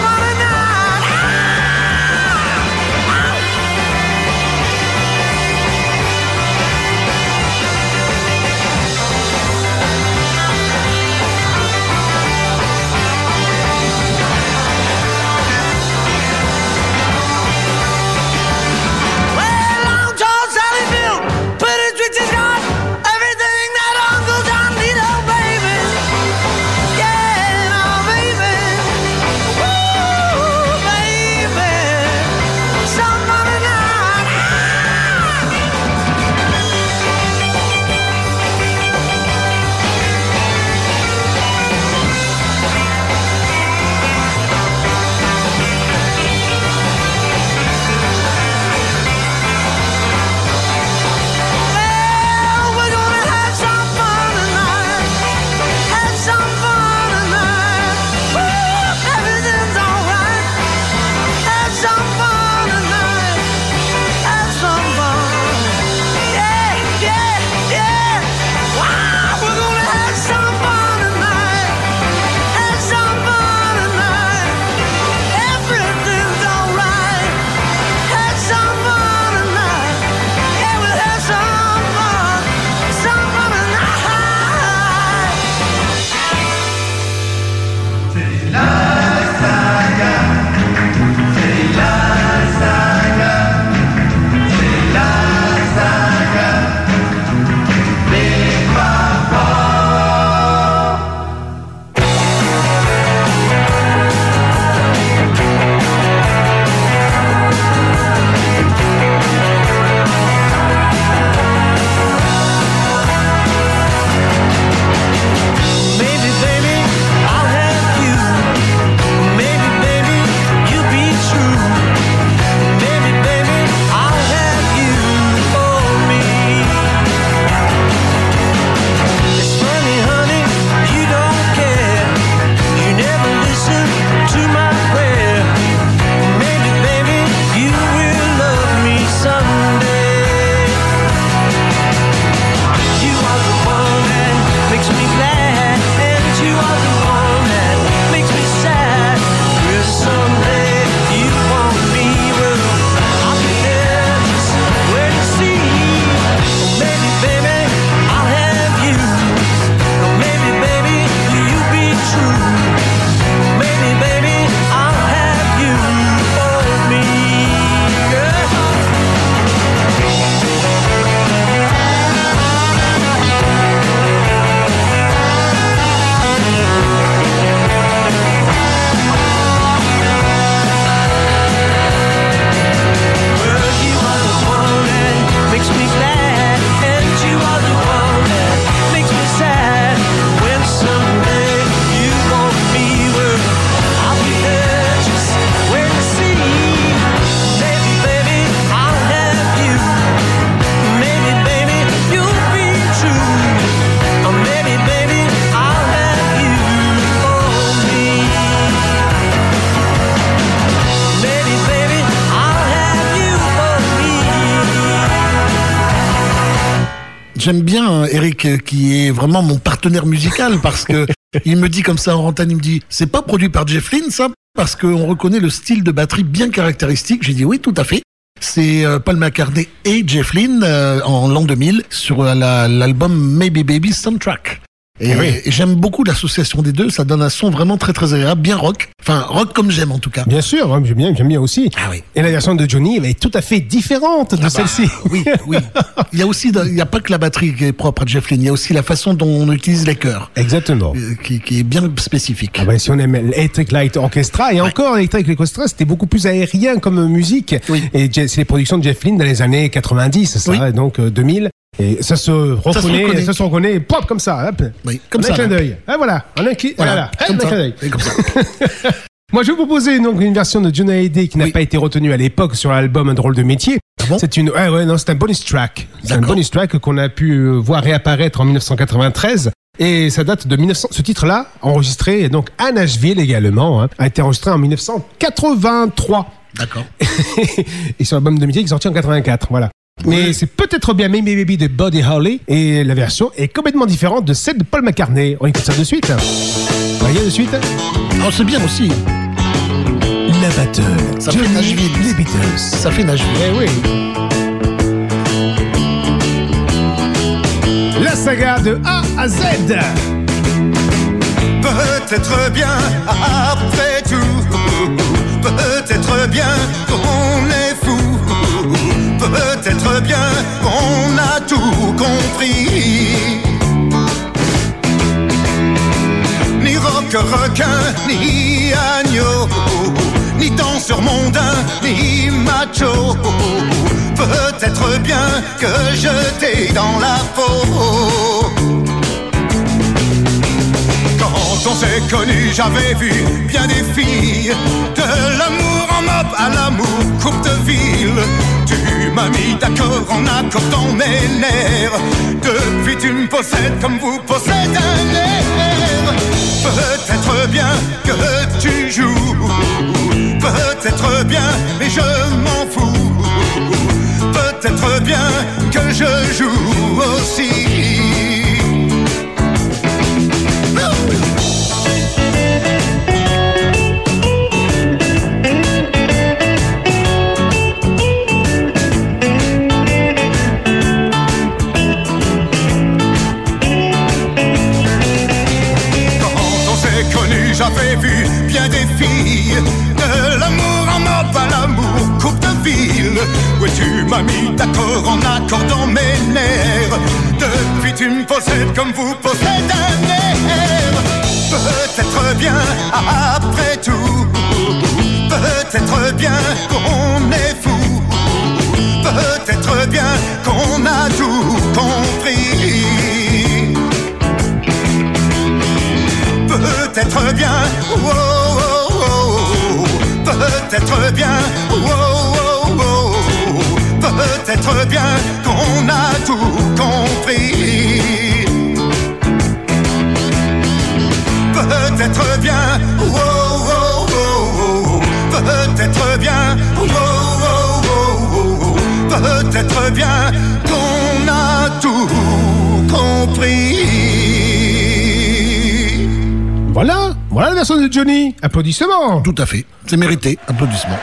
j'aime bien hein, Eric, euh, qui est vraiment mon partenaire musical, parce que il me dit comme ça en rentane, il me dit, c'est pas produit par Jeff Lynne, ça, parce qu'on reconnaît le style de batterie bien caractéristique. J'ai dit oui, tout à fait. C'est euh, Paul McCartney et Jeff Lynne euh, en l'an deux mille sur euh, la, l'album Maybe Baby Soundtrack. Et, oui. et j'aime beaucoup l'association des deux, ça donne un son vraiment très très agréable, bien rock. Enfin, rock comme j'aime en tout cas. Bien sûr, hein, j'aime bien, j'aime bien aussi. Ah oui. Et la version de Johnny, elle est tout à fait différente de ah bah, celle-ci. Oui, oui. Il y a aussi, il n'y a pas que la batterie qui est propre à Jeff Lynne, il y a aussi la façon dont on utilise les chœurs. Exactement. Euh, qui, qui est bien spécifique. Ah bah, si on aime l'Electric Light Orchestra, et ouais. encore l'Electric Light Orchestra, c'était beaucoup plus aérien comme musique. Oui. Et c'est les productions de Jeff Lynne dans les années quatre-vingt-dix, ça, oui. donc euh, deux mille. Et ça se reconnaît, ça se reconnaît, ça se reconnaît pop, comme ça, hop. Oui, comme en ça. Un clin d'œil. Ah, voilà, en un cli- voilà, voilà. Comme, un ça. clin d'œil. Comme ça. Moi, je vais vous proposer donc une version de Johnny Hallyday qui n'a oui. pas été retenue à l'époque sur l'album Un drôle de métier. Ah bon c'est une, ouais, ouais, non, c'est un bonus track. C'est D'accord. un bonus track qu'on a pu voir réapparaître en dix-neuf cent quatre-vingt-treize. Et ça date de mille neuf cents. Ce titre-là, enregistré donc à Nashville également, hein, a été enregistré en dix-neuf cent quatre-vingt-trois. D'accord. Et sur l'album de métier qui est sorti en quatre-vingt-quatre. Voilà. Mais oui. c'est peut-être bien Maybe Baby de Buddy Holly et la version est complètement différente de celle de Paul McCartney. On écoute ça de suite. Voyez de suite. Oh, c'est bien aussi. La battle. Ça Johnny, fait Nashville. Les Beatles. Ça fait Nashville. Eh oui. La saga de A à Z. Peut-être bien après tout. Peut-être bien qu'on est fou. Peut-être bien qu'on a tout compris. Ni rock requin, ni agneau, ni danseur mondain, ni macho. Peut-être bien que je t'ai dans la peau. Quand on s'est connus, j'avais vu bien des filles. De l'amour en mop à l'amour coupe de ville. Tu m'as mis d'accord en accordant mes nerfs. Depuis tu me possèdes comme vous possédez un air. Peut-être bien que tu joues. Peut-être bien, mais je m'en fous. Peut-être bien que je joue aussi. J'avais vu bien des filles, de l'amour en mop à l'amour coupe de ville. Oui, tu m'as mis d'accord en accordant mes nerfs. Depuis tu me possèdes comme vous possédez un air. Peut-être bien après tout. Peut-être bien qu'on est fou. Peut-être bien qu'on a tout compris. Peut-être bien, oh, oh, oh, peut-être bien, oh, oh, oh, peut-être bien qu'on a tout compris. Peut-être bien, oh, oh, oh, peut-être bien, oh, oh, oh, peut-être bien qu'on a tout compris. Voilà, voilà la version de Johnny. Applaudissements. Tout à fait, c'est mérité. Applaudissements.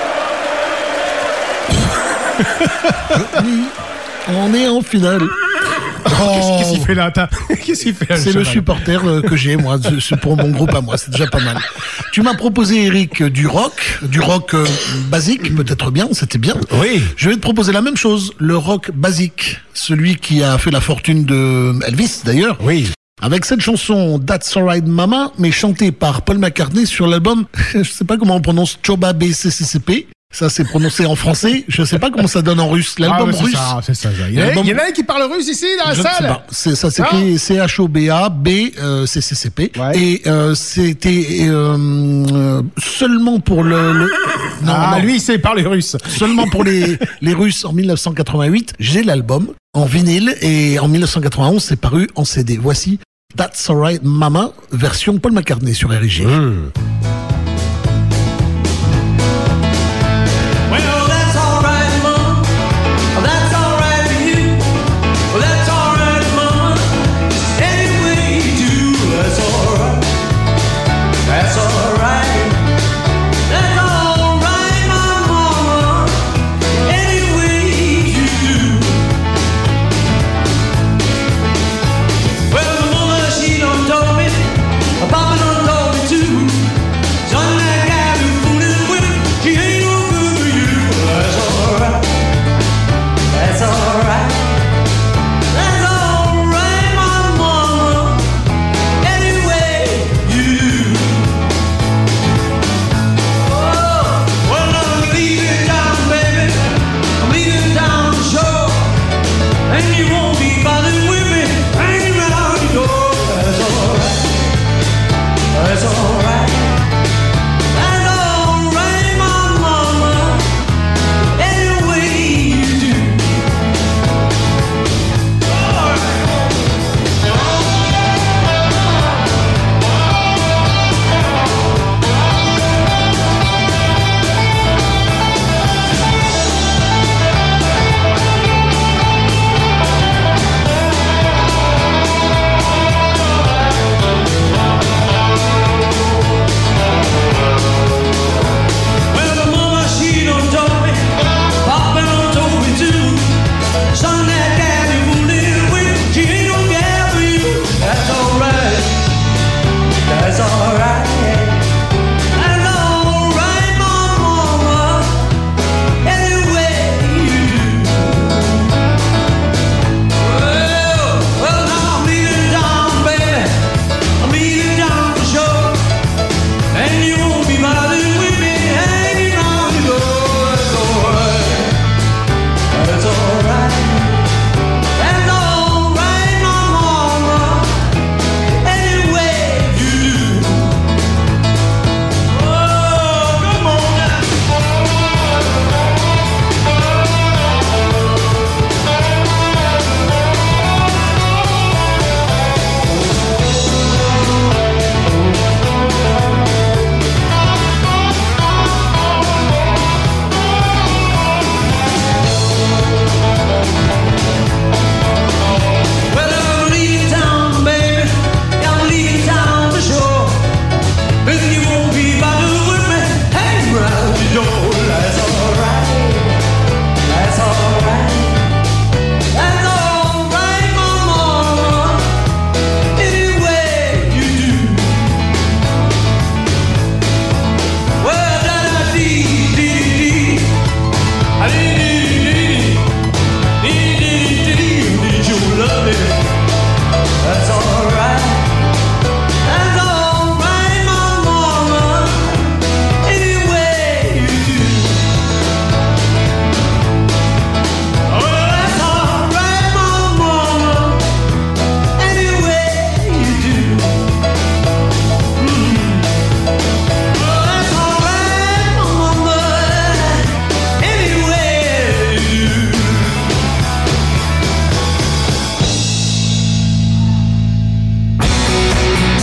Johnny, on est en finale. Oh, oh. Qu'est-ce qu'il fait là? Qu'est-ce qu'il fait là? C'est le, le supporter que j'ai, moi, pour mon groupe à moi. C'est déjà pas mal. Tu m'as proposé, Eric, du rock, du rock euh, basique, peut-être bien, c'était bien. Oui. Je vais te proposer la même chose, le rock basique, celui qui a fait la fortune de Elvis, d'ailleurs. Oui. Avec cette chanson That's Alright Mama, mais chantée par Paul McCartney sur l'album, je sais pas comment on prononce, Choba B C C C P. Ça, c'est prononcé en français. Je sais pas comment ça donne en russe. L'album ah, russe. Ça, c'est ça, ça. Il, y a, il y en a un qui parle russe ici, dans la je salle. Sais pas. C'est, ça s'écrit ah. C H O B A B C C C P. Ouais. Et euh, c'était euh, seulement pour le... le... Non, ah, non. Lui, il sait parler russe. Seulement pour les, les Russes en dix-neuf cent quatre-vingt-huit. J'ai l'album en vinyle et en dix-neuf cent quatre-vingt-onze, c'est paru en C D. Voici That's Alright Mama, version Paul McCartney sur R I G. Mmh. Well, that's all right, Mom. That's all right for you. Well, that's all right.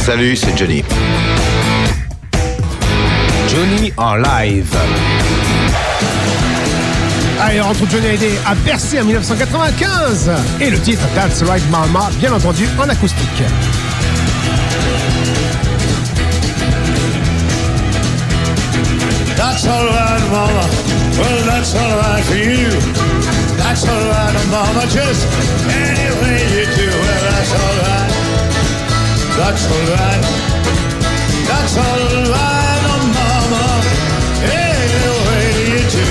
Salut, c'est Johnny. Johnny en live. Allez, on retrouve Johnny Hallyday à Bercy en dix-neuf cent quatre-vingt-quinze. Et le titre That's Right Mama, bien entendu en acoustique. That's all right, mama. Well, that's all right for you. That's all right, mama. Just any way you do. Well, that's all right. That's all right. That's all right, mama. Any way you do.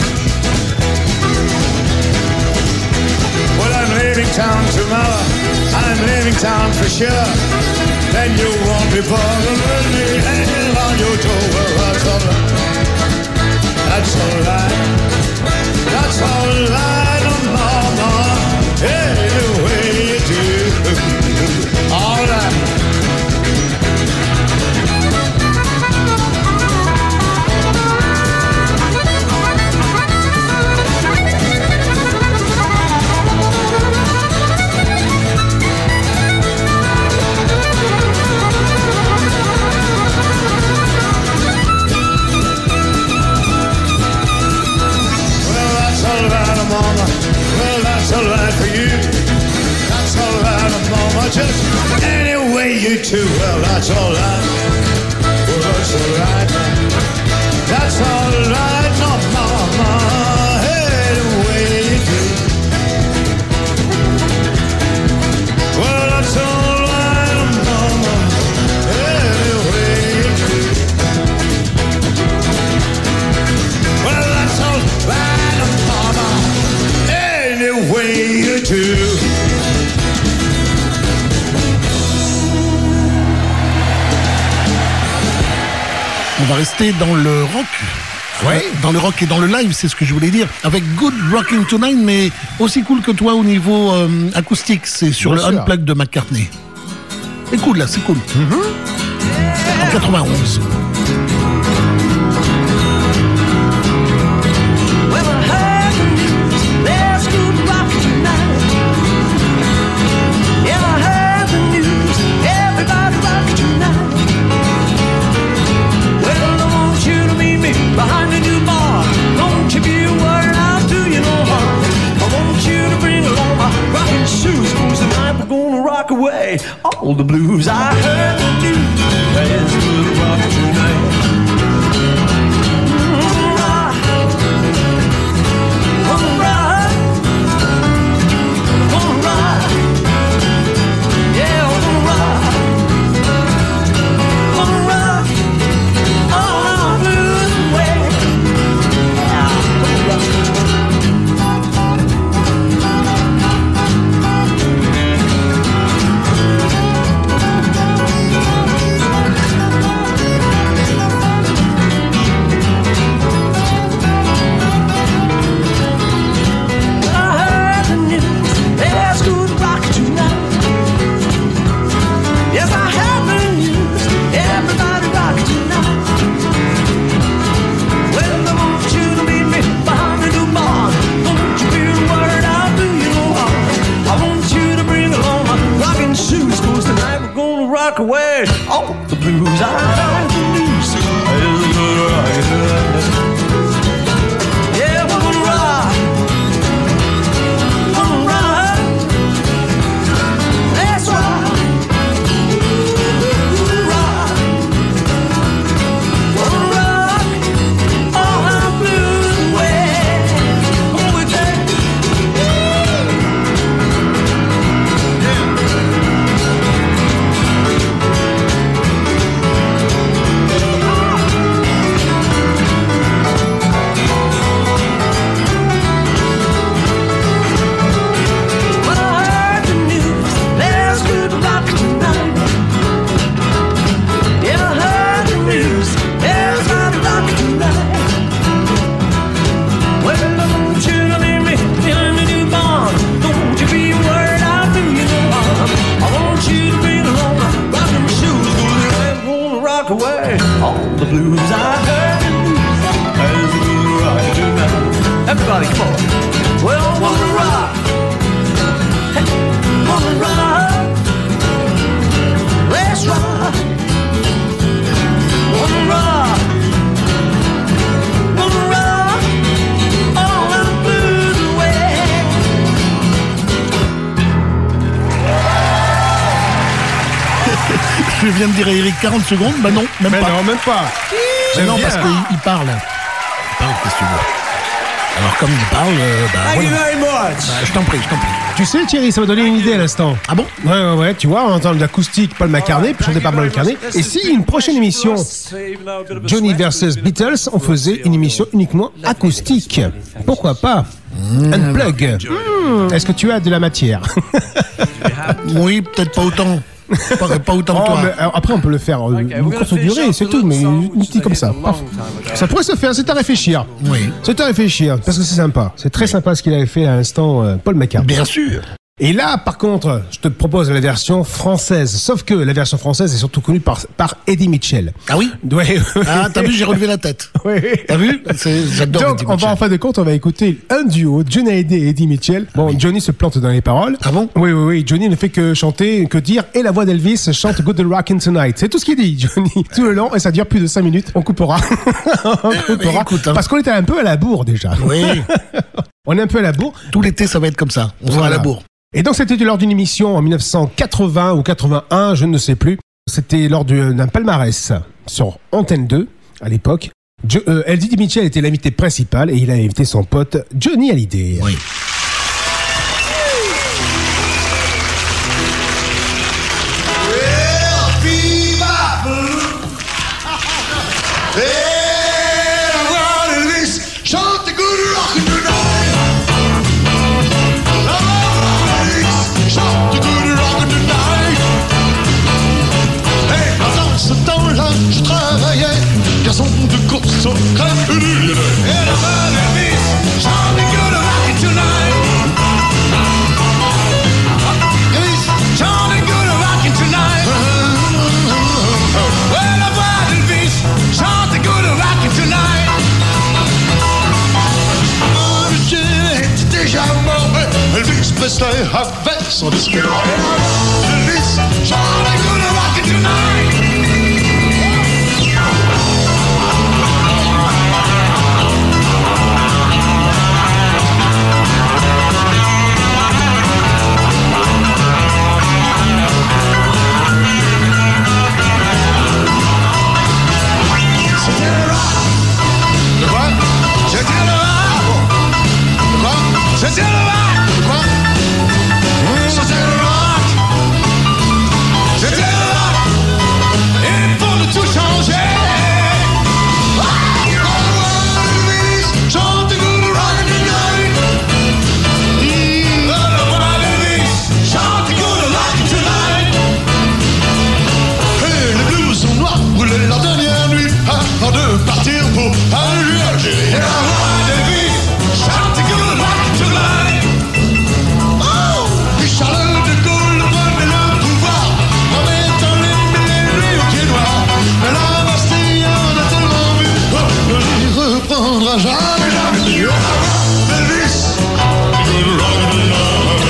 Well, I'm leaving town tomorrow. I'm leaving town for sure. Then you won't be bothered with me hanging on your door. Well, that's all right. That's all right. That's all right, oh mama. Any way you do. All right. Mama, well that's all right for you. That's all right, mama. Just any way you do. Well, that's all right. Well, that's all right. That's all right, no mama. Any way you do. Well, that's all right, mama. Any way you do. Well, that's all right, mama. Any way you do. On va rester dans le rock. Ouais. Dans le rock et dans le live, c'est ce que je voulais dire. Avec Good Rockin' Tonight, mais aussi cool que toi au niveau euh, acoustique. C'est sur Bien le sûr. Unplugged de McCartney. C'est cool là, c'est cool. Mm-hmm. En quatre-vingt-onze. Behind the new bar, don't you be worried, I'll do you no harm. I want you to bring along my rocking shoes, 'cause tonight we're gonna rock away all the blues. I heard the news, there's good rock tonight. Mm, rock, gonna rock, gonna rock, yeah, gonna rock, gonna rock all our blues away. Rock away all the blues. I heard the news. There's good rock tonight. Yeah, we're gonna rock. Gonna rock. Let's rock. Rock. Gonna rock all our blues away. Oh, we take. Away all the blues. I heard the news. There's good rock tonight. Everybody, come on. Well, wanna rock. Hey, wanna rock. Let's rock. tu viens de dire à Eric quarante secondes, bah non, même Mais pas. non, même pas. Mais J'aime non, bien. parce qu'il il parle. Il parle, qu'est-ce que tu veux. Alors comme il parle, euh, bah, Thank you voilà. very much. Bah, je t'en prie, je t'en prie. Tu sais, Thierry, ça m'a donné une idée à l'instant. Ah bon? Ouais, ouais, ouais, tu vois, on entend de l'acoustique Paul McCartney, puis chanté par Paul McCartney. Et si une prochaine émission, Johnny versus Beatles, on faisait une émission uniquement acoustique? Pourquoi pas? Unplug. Hmm, Est-ce que tu as de la matière? Oui, peut-être pas autant. Pas, pas autant que Oh, toi. mais, alors, après, on peut le faire euh, une courte durée, c'est tout, mais une petite comme ça. Paf. Ça pourrait se faire, c'est à réfléchir. Oui. C'est à réfléchir, parce que c'est sympa. C'est très sympa ce qu'il avait fait à l'instant, euh, Paul McCartney. Bien sûr. Et là, par contre, je te propose la version française. Sauf que la version française est surtout connue par, par Eddie Mitchell. Ah oui? Ouais. Ah, t'as vu, j'ai relevé la tête. Oui. T'as vu? C'est- J'adore Donc, Eddie on va Mitchell. en fin de compte, on va écouter un duo, Johnny Hallyday et Eddie Mitchell. Bon, Johnny se plante dans les paroles. Ah bon? Oui, oui, oui. Johnny ne fait que chanter, que dire, et la voix d'Elvis chante Good Rockin' Tonight. C'est tout ce qu'il dit, Johnny, tout le long, et ça dure plus de cinq minutes. On coupera. On coupera. écoute, hein. Parce qu'on était un peu à la bourre, déjà. Oui. On est un peu à la bourre. Tout l'été, ça va être comme ça. On sera à Voilà. la bourre. Et donc, c'était lors d'une émission en mille neuf cent quatre-vingts ou quatre-vingt-un, je ne sais plus. C'était lors du- d'un palmarès sur Antenne deux, à l'époque. Jo- euh, Eddie Mitchell était l'invité principal et il a invité son pote Johnny Hallyday. Oui. Chante good rockin' tonight. Chante good rockin' tonight. Hey, pendant ce temps-là, je travaillais, garçon de course au crème. Et la voix d'Elvis chante good rockin' tonight. Elvis chante good rockin' tonight. Ouais, la voix d'Elvis chante good rockin' tonight. Déjà mort, Elvis Presley avait son disque. Elvis chante good rockin' tonight. C'était le rock. Le quoi? C'était le rock. Le quoi? C'était le rock. Le quoi? C'était le rock. C'était le rock. Et pour nous tout changer. Ah, Elvis chante good rockin' tonight. Mm, la voix d'Elvis chante good rockin' tonight. Et les blues sont noirs brûlés la dernière nuit avant de partir pour Alger. Et la voix d'Elvis chante good rockin' tonight. Oh, et Charles de Gaulle prenait le pouvoir en mettant les milliers au pied noir. Mais la Bastille en a tellement vu, oh, il reprendra jamais la vie. Et la voix d'Elvis good rockin' tonight.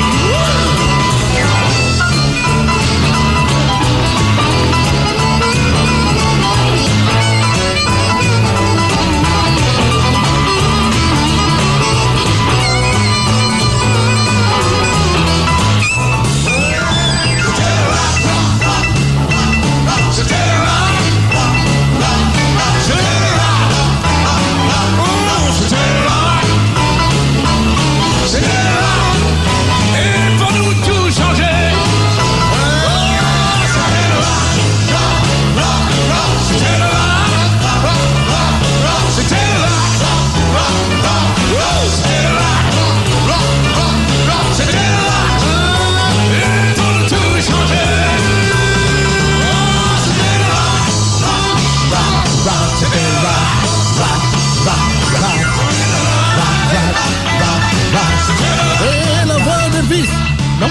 C'était le rock. C'était le rock. Oh, c'était le rock. C'était le rock. Et pour nous tout changer. Oh, c'était le rock. Rock, rock, rock. C'était le rock. Rock, rock, rock. C'était le rock. Rock, rock, rock. C'était le rock. Rock, rock, rock. C'était le rock. Et pour nous tout changer. Et la voix d'Elvis. Non?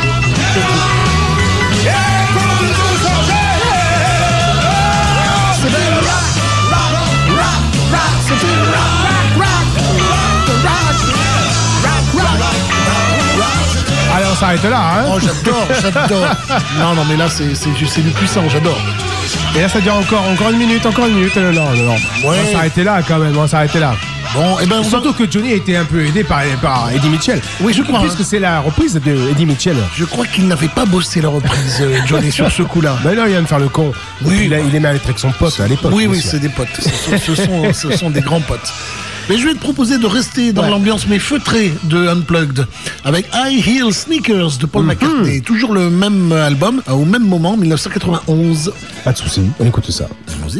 Allez, on s'arrête là, hein. Oh, j'adore, j'adore. Non, non, mais là, c'est c'est du c'est du puissant, j'adore. Et là, ça dure encore, encore une minute, encore une minute. Non, non, non. On va s'arrêter là, quand même, on va s'arrêter là. Bon, et ben, surtout que Johnny a été un peu aidé par, par Eddie Mitchell. Oui, je crois. Puisque c'est la reprise de Eddie Mitchell. Je crois qu'il n'avait pas bossé la reprise, euh, Johnny, sur ce coup-là. Ben non, il vient de faire le con. Oui, il, a, il aimait être avec son pote à l'époque. Oui, oui, monsieur. c'est des potes. Ce sont, ce sont, ce sont des grands potes. Mais je vais te proposer de rester dans ouais. l'ambiance mais feutrée de Unplugged avec High Heel Sneakers de Paul Mm-hmm. McCartney. Toujours le même album, au même moment, dix-neuf cent quatre-vingt-onze. Pas de souci, on écoute ça. Allons-y.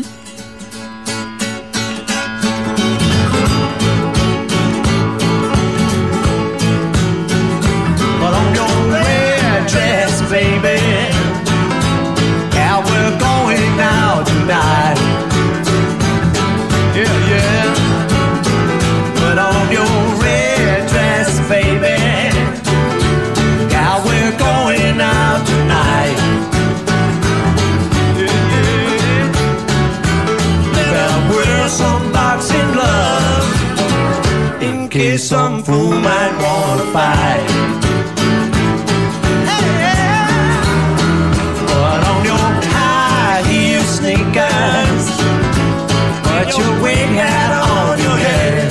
But on your red dress, baby, yeah, we're going out tonight. Yeah, yeah. But on your red dress, baby, yeah, we're going out tonight. Yeah, yeah. Better wear some boxing gloves in case some fool might wanna fight. Sneakers, put your wig hat on your head.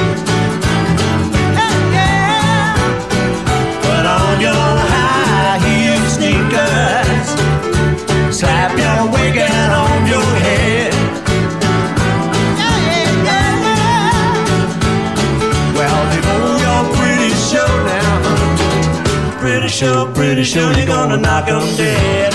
Hey, yeah. Put on your high heel sneakers, slap your wig hat on your head. Yeah, yeah, yeah. Well, before your pretty show now, pretty show, pretty show, you're gonna knock 'em dead.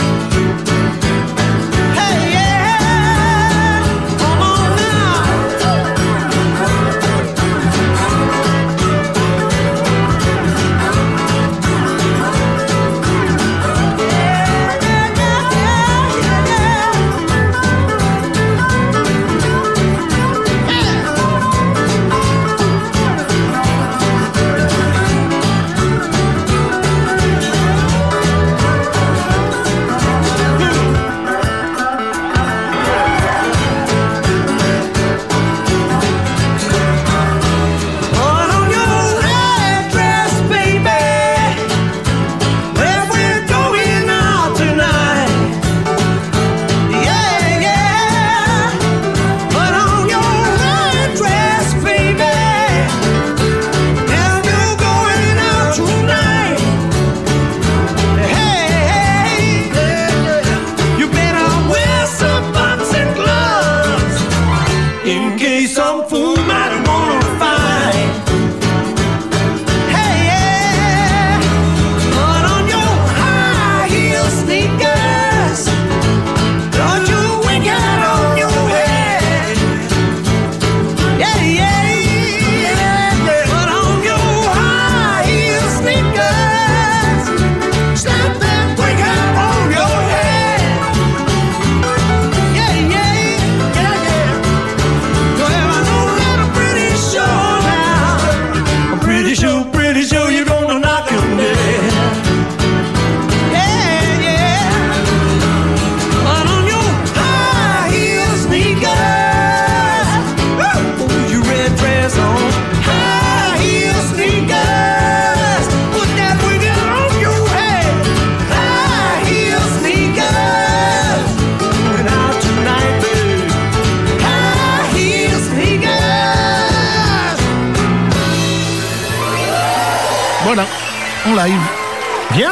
Voilà, en live. Bien.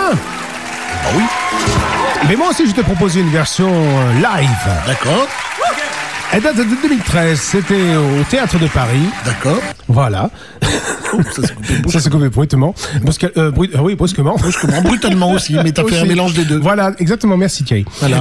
Bah oui. Mais moi aussi, je te proposais une version euh, live. D'accord. Elle date de deux mille treize. C'était au Théâtre de Paris. D'accord. Voilà. Oh, ça s'est coupé, ça s'est coupé brusquement. Brusque, euh, brut, euh, oui, brusquement. Brusquement, brutalement aussi, mais t'as fait Aussi. un mélange des deux. Voilà, exactement. Merci Thierry. Voilà.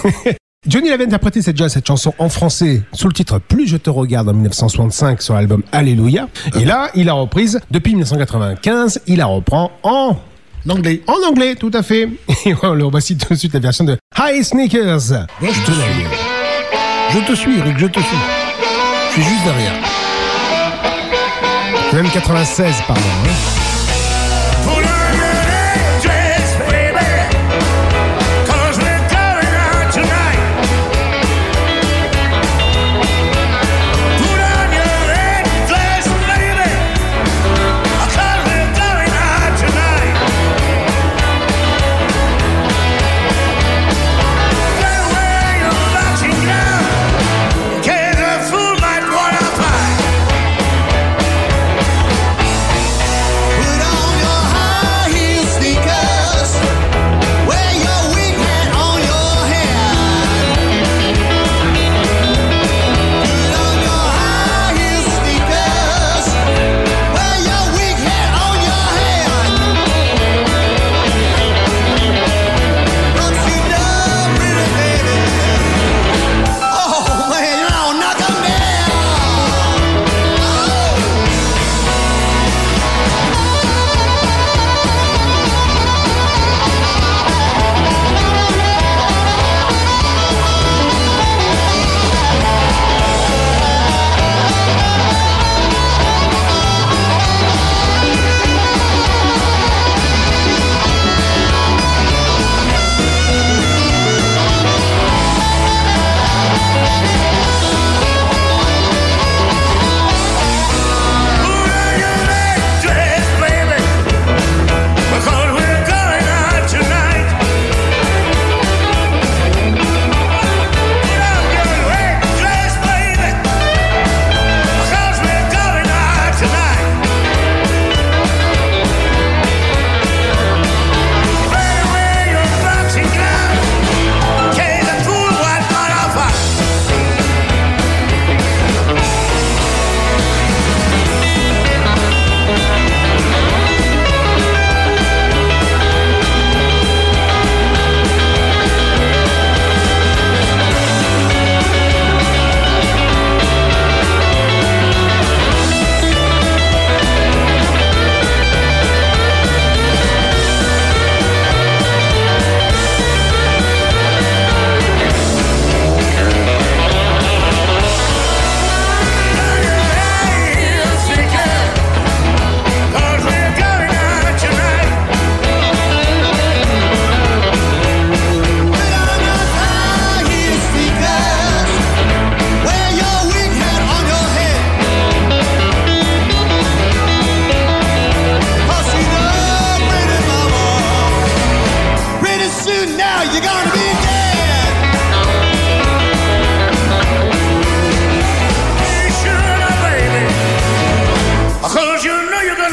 Johnny avait interprété cette, cette chanson en français sous le titre Plus je te regarde en dix-neuf cent soixante-cinq sur l'album Alléluia. Et là, il a reprise depuis dix-neuf cent quatre-vingt-quinze. Il la reprend en anglais. En anglais, tout à fait. Et on voici tout de suite la version de High Sneakers. Bon, je te suis. Je te suis, Eric, je te suis. Je suis juste derrière. C'est même quatre-vingt-seize, pardon. Hein. Cause a fool might wanna fight.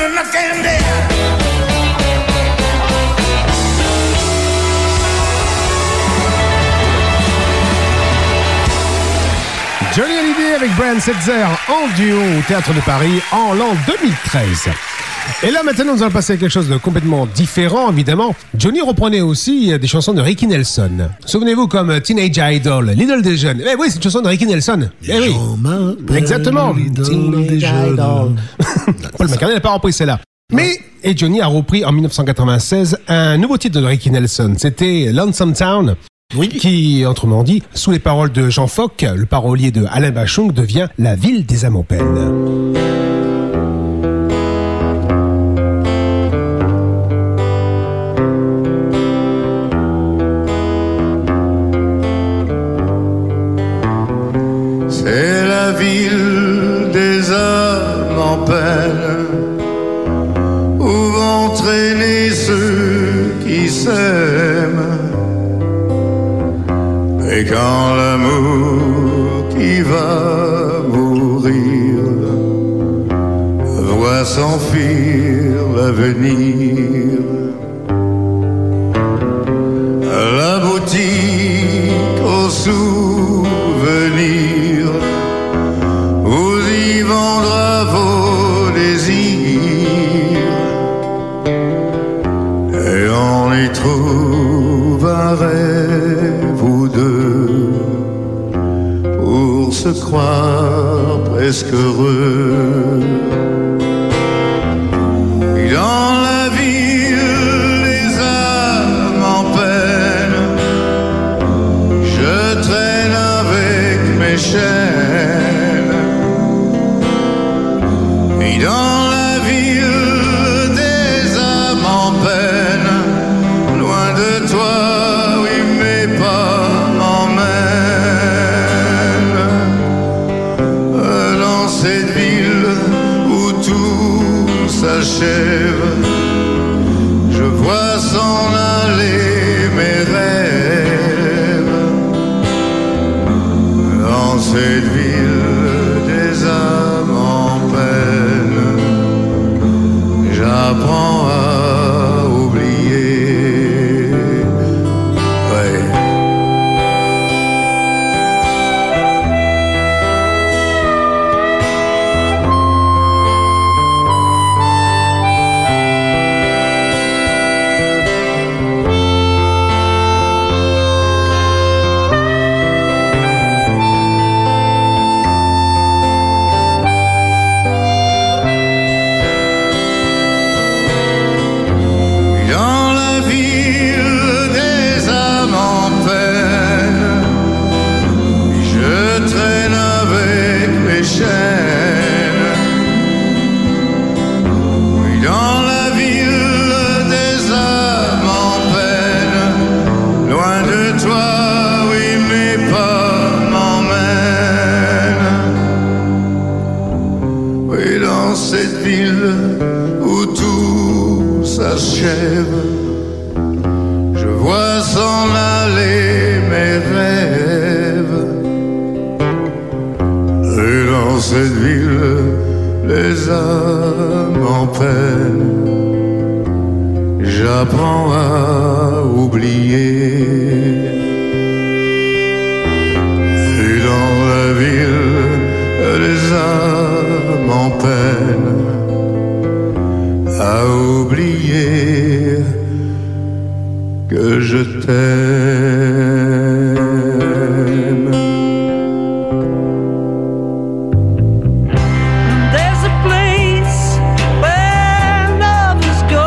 and knocking dead. Johnny Hallyday avec Brian Setzer en duo au Théâtre de Paris en l'an deux mille treize. Et là maintenant nous allons passer à quelque chose de complètement différent évidemment. Johnny reprenait aussi des chansons de Ricky Nelson. Souvenez-vous comme Teenage Idol, l'idole des jeunes. Eh oui, c'est une chanson de Ricky Nelson. Eh oui, exactement. Teenage Idol. Paul McCartney n'a pas repris celle-là. Mais, et Johnny a repris en dix-neuf cent quatre-vingt-seize un nouveau titre de Ricky Nelson. C'était Lonesome Town. Oui. Qui, autrement dit, sous les paroles de Jean Fock, le parolier de Alain Bachung, devient la ville des âmes en peine. C'est la ville des âmes en peine où vont traîner ceux qui s'aiment. Et quand l'amour qui va mourir voit s'enfuir l'avenir, la boutique aux souvenirs vous y vendra vos désirs et on y trouve un rêve ou deux pour se croire presque heureux. Dans la ville des âmes en peine, je traîne avec mes chaînes. Et dans la ville des âmes en peine, loin de toi, oui, mais pas m'emmène. Dans cette ville où tout s'achève, je vois s'en aller mes rêves. Dans cette ville des âmes en peine, j'apprends à oublier. Ouais. Dans la ville des âmes en peine, je traîne avec mes chaînes. Oui, dans la ville des âmes en peine, loin de toi, oui, mais pas m'emmène. Oui, dans cette ville où tout s'achève, je vois s'en aller mes rêves. Et dans cette ville, les âmes en peine, j'apprends à oublier. Et dans la ville, les âmes en peine, à oublier que je t'aime. There's a place where lovers go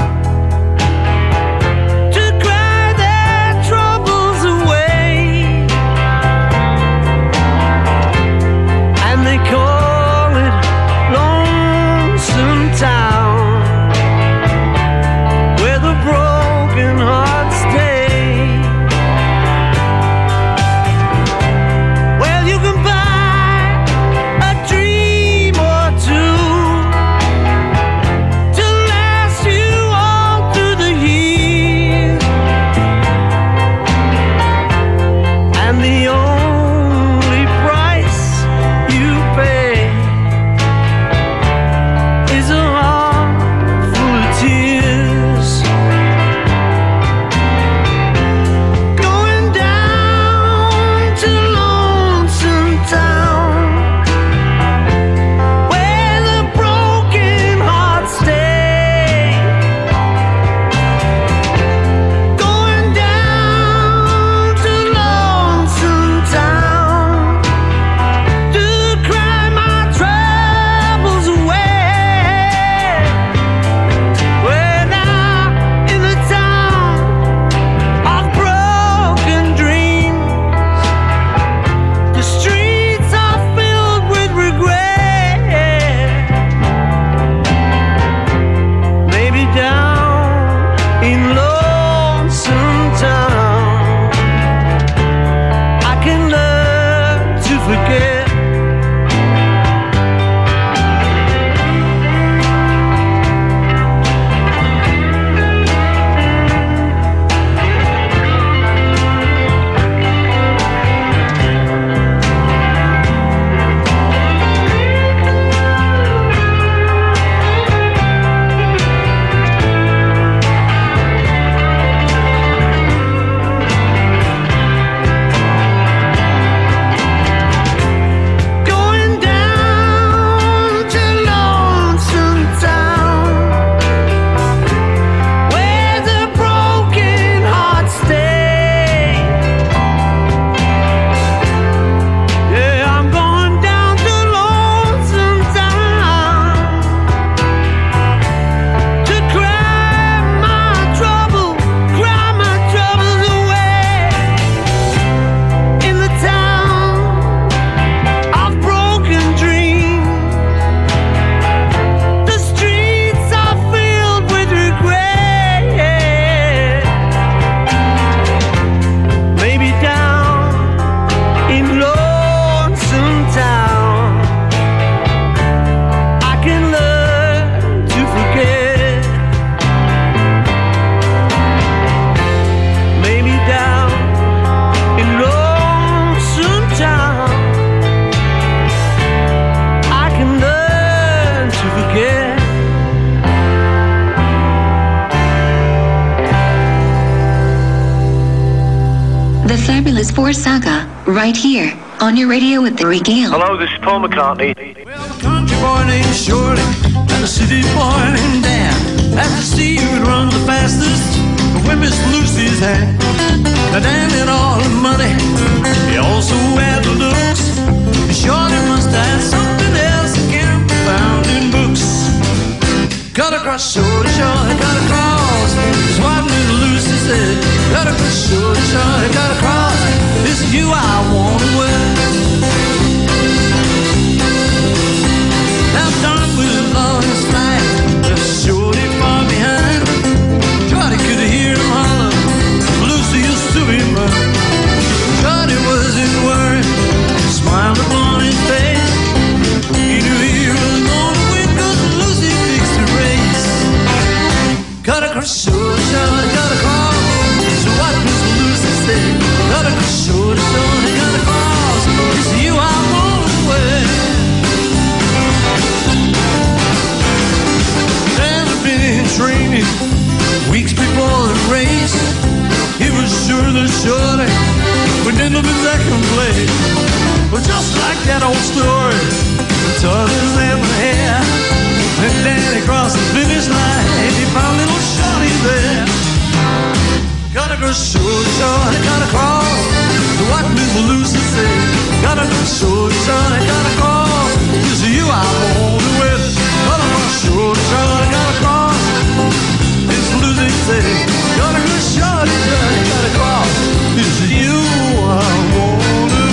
to cry their troubles away, and they call it Lonesome Town, where the broken hearts stay. Fabulous Four Saga, right here, on your radio with the Regale. Hello, this is Paul McCartney. Country boy named Shorty and a city boy named Dan. Had to see who would run the fastest when Miss Lucy's hand. Now Dan had all the money, he also had the looks. Shorty must have something else that can't be found in books. Cut across Shorty, Shorty, cut across. Is what Miss Lucy said. Cut across Shorty, Shorty, cut across. This is you I wanna wed. Now done with love this night, left Shorty far behind. Shorty could hear him holler, Lucy used to be mine. Shorty wasn't worried, smiled upon his face. He knew he was gonna win, cause Lucy fixed the race. Cut across Shorty, Shorty, cut across. So what Miss Lucy said. Cut across Shorty, Shorty, cut across. It's you I want away. Been training weeks before the race. He was sure that Shorty would end up in second place. But just like that old story, the tortoise and the hare, when Danny crossed the finish line, he found little Shorty there. Gotta go Shorty, Shorty, gotta cross. To what Miss Lucy said. Gotta go Shorty, Shorty, gotta cross. This is you I want to win. Gotta go Shorty, Shorty, gotta cross. Miss Lucy said. Gotta go Shorty, Shorty, gotta cross. This is you I want to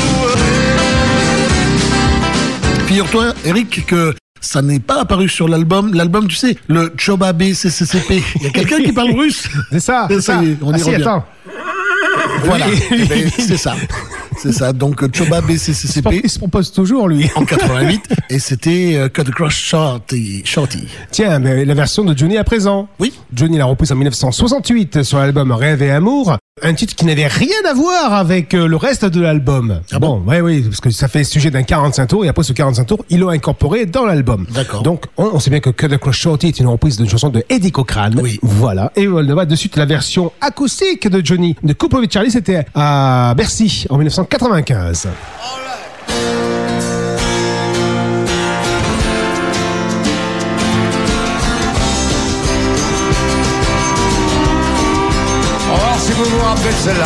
win. Figure-toi, Eric, que ça n'est pas apparu sur l'album. L'album, tu sais, le Choba B C C C P. Il y a quelqu'un qui parle russe. C'est ça, c'est ça. ça y est, on ah y si, revient. attends. Voilà, eh ben, c'est ça. C'est ça, donc Choba B C C C P. Il se propose toujours, lui. En quatre-vingt-huit, et c'était euh, Cut Across Shorty. Shorty. Tiens, mais la version de Johnny à présent. Oui. Johnny l'a reprise en dix-neuf cent soixante-huit sur l'album Rêve et Amour. Un titre qui n'avait rien à voir avec euh, le reste de l'album. Ah bon, bon, ouais, oui, parce que ça fait sujet d'un quarante-cinq tours, et après ce quarante-cinq tours, ils l'ont incorporé dans l'album. D'accord. Donc, on, on sait bien que Cut Across Shorty est une reprise d'une chanson de Eddie Cochran. Oui. Voilà. Et on va de suite la version acoustique de Johnny. De Couple with Charlie, c'était à Bercy, en dix-neuf cent quatre-vingt-quinze. On va voir si vous vous rappelez de celle-là.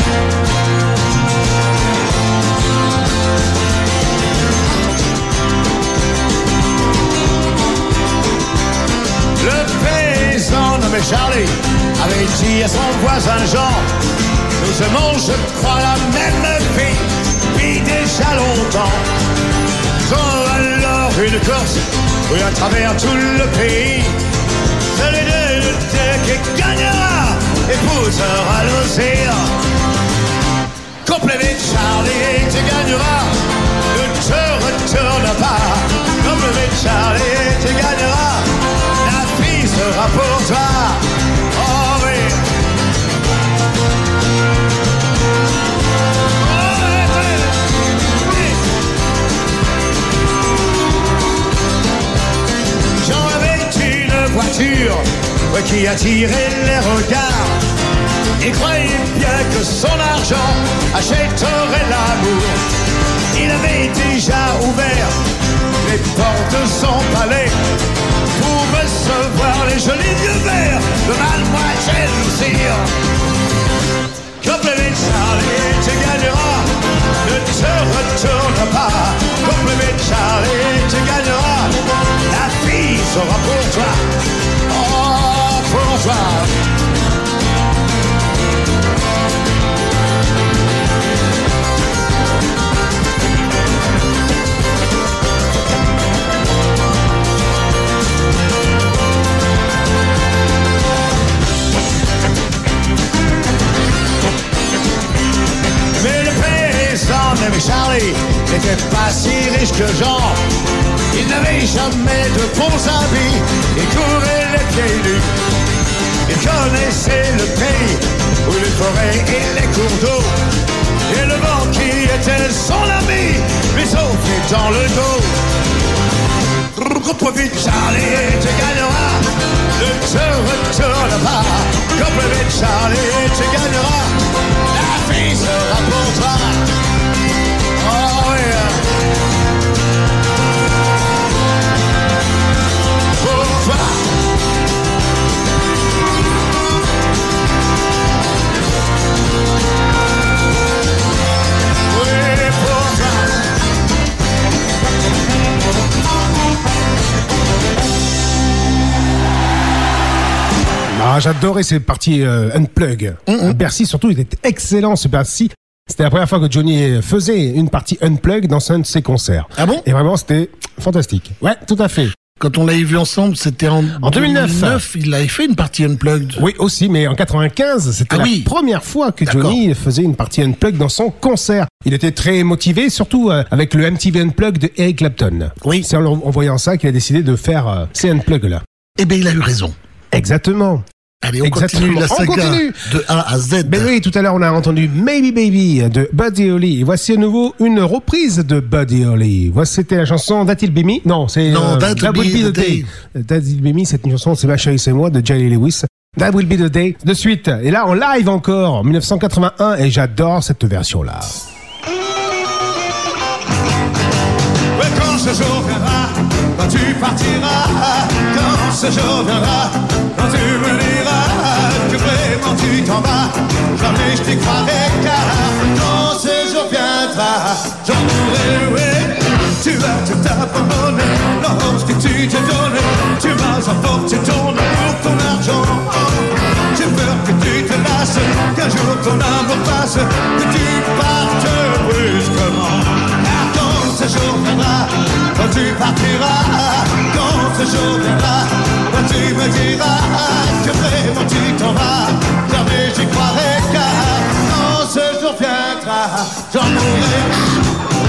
Le paysan nommé Charlie avait dit à son voisin Jean: nous aimons, je crois, la même fille, puis déjà longtemps. Quand alors une course, oui, à travers tout le pays, c'est les deux qui gagnera, épousera l'océan. Complément Charlie, tu gagneras, ne te retourne pas. Complément Charlie, tu gagneras, la vie sera pour toi. Oh oui. Jean avait une voiture, ouais, qui attirait les regards. Il croyait bien que son argent achèterait l'amour. Il avait déjà ouvert les portes de son palais pour recevoir les jolis yeux verts de Mademoiselle Lucille. Complément Charlie, tu gagneras, ne te retourne pas. Complément Charlie, tu gagneras, la fille sera pour toi. Oh, pour toi. Mais le paysan nommé Charlie n'était pas si riche que Jean. Il n'avait jamais de bons habits et courait les pieds nus. Il connaissait le pays où les forêts et les cours d'eau, et le vent qui était son ami lui soufflait dans le dos. Complément Charlie, tu gagneras, ne te retourne pas. Complément Charlie, tu gagneras, la vie sera pour toi. Oh yeah. Pour toi. Oui, pour toi. Ah, j'adorais ces parties euh, unplug. Mm-hmm. Bercy, surtout, il était excellent ce Bercy. C'était la première fois que Johnny faisait une partie unplug dans un de ses concerts. Ah bon? Et vraiment, c'était fantastique. Ouais, tout à fait. Quand on l'avait vu ensemble, c'était en, en deux mille neuf. deux mille neuf. Il avait fait une partie unplugged. Oui, aussi, mais en quatre-vingt-quinze, c'était ah, la oui. première fois que Johnny faisait une partie unplugged dans son concert. Il était très motivé, surtout euh, avec le M T V Unplugged de Eric Clapton. Oui. C'est en, en voyant ça qu'il a décidé de faire euh, ces unplugged-là. Eh bien, il a eu raison. Exactement. Allez, on Exactement. continue la saga on continue. de A à Z. Ben oui, tout à l'heure, on a entendu Maybe Baby de Buddy Holly. Et voici à nouveau une reprise de Buddy Holly. Voici, c'était la chanson That Will Be Me. Non, c'est non, euh, That, That Will Be the Day. day. That Will Be Me, c'est une chanson, c'est Ma chérie, c'est moi, de Jerry Lewis. That Will Be the Day. De suite. Et là, en live encore, en dix-neuf cent quatre-vingt-un. Et j'adore cette version-là. Ouais, quand ce jour viendra, quand tu partiras, quand ce jour viendra, quand tu me diras que vraiment tu t'en vas, jamais je t'y croirai, car quand ce jour viendra, j'en mourrai, oui. Tu vas tout abandonner, lorsque tu te donnes, tu vas emporter ton amour, ton argent. J'ai peur que tu te lasses, qu'un jour ton amour passe, que tu partes brusquement. Car quand ce jour viendra, quand tu partiras, quand ce jour viendra, quand tu me diras que vraiment tu t'en vas, jamais j'y croirai, car quand ce jour viendra, j'en mourrai.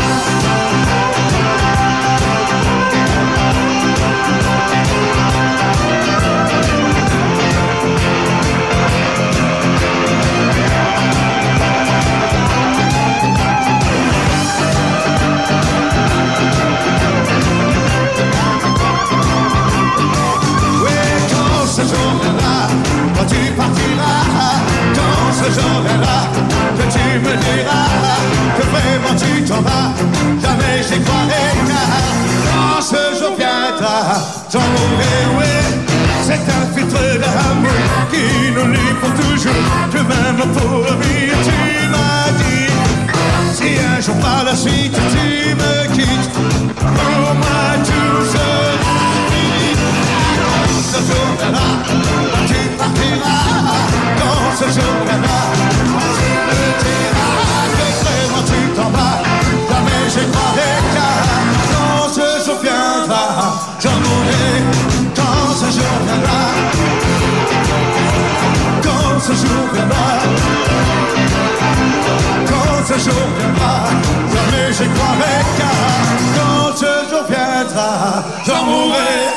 Ce jour viendra, quand tu partiras, quand ce jour viendra, que tu me diras que vraiment tu t'en vas, jamais j'y croirai, car quand ce jour viendra, j'en mourrai, oui. C'est un filtre d'amour qui nous lie pour toujours, que même pour vivre tu m'as dit. Si un jour par la suite tu me quittes, pour moi tout sera fini. Quand ce jour viendra, quand tu partiras, quand ce jour viendra, quand tu me diras que vraiment tu t'en vas, jamais j'y croirai, car quand ce jour viendra, j'en mourrai. Quand ce jour viendra, quand ce jour viendra, quand ce jour viendra, jamais j'y croirai, car quand ce jour viendra, j'en mourrai.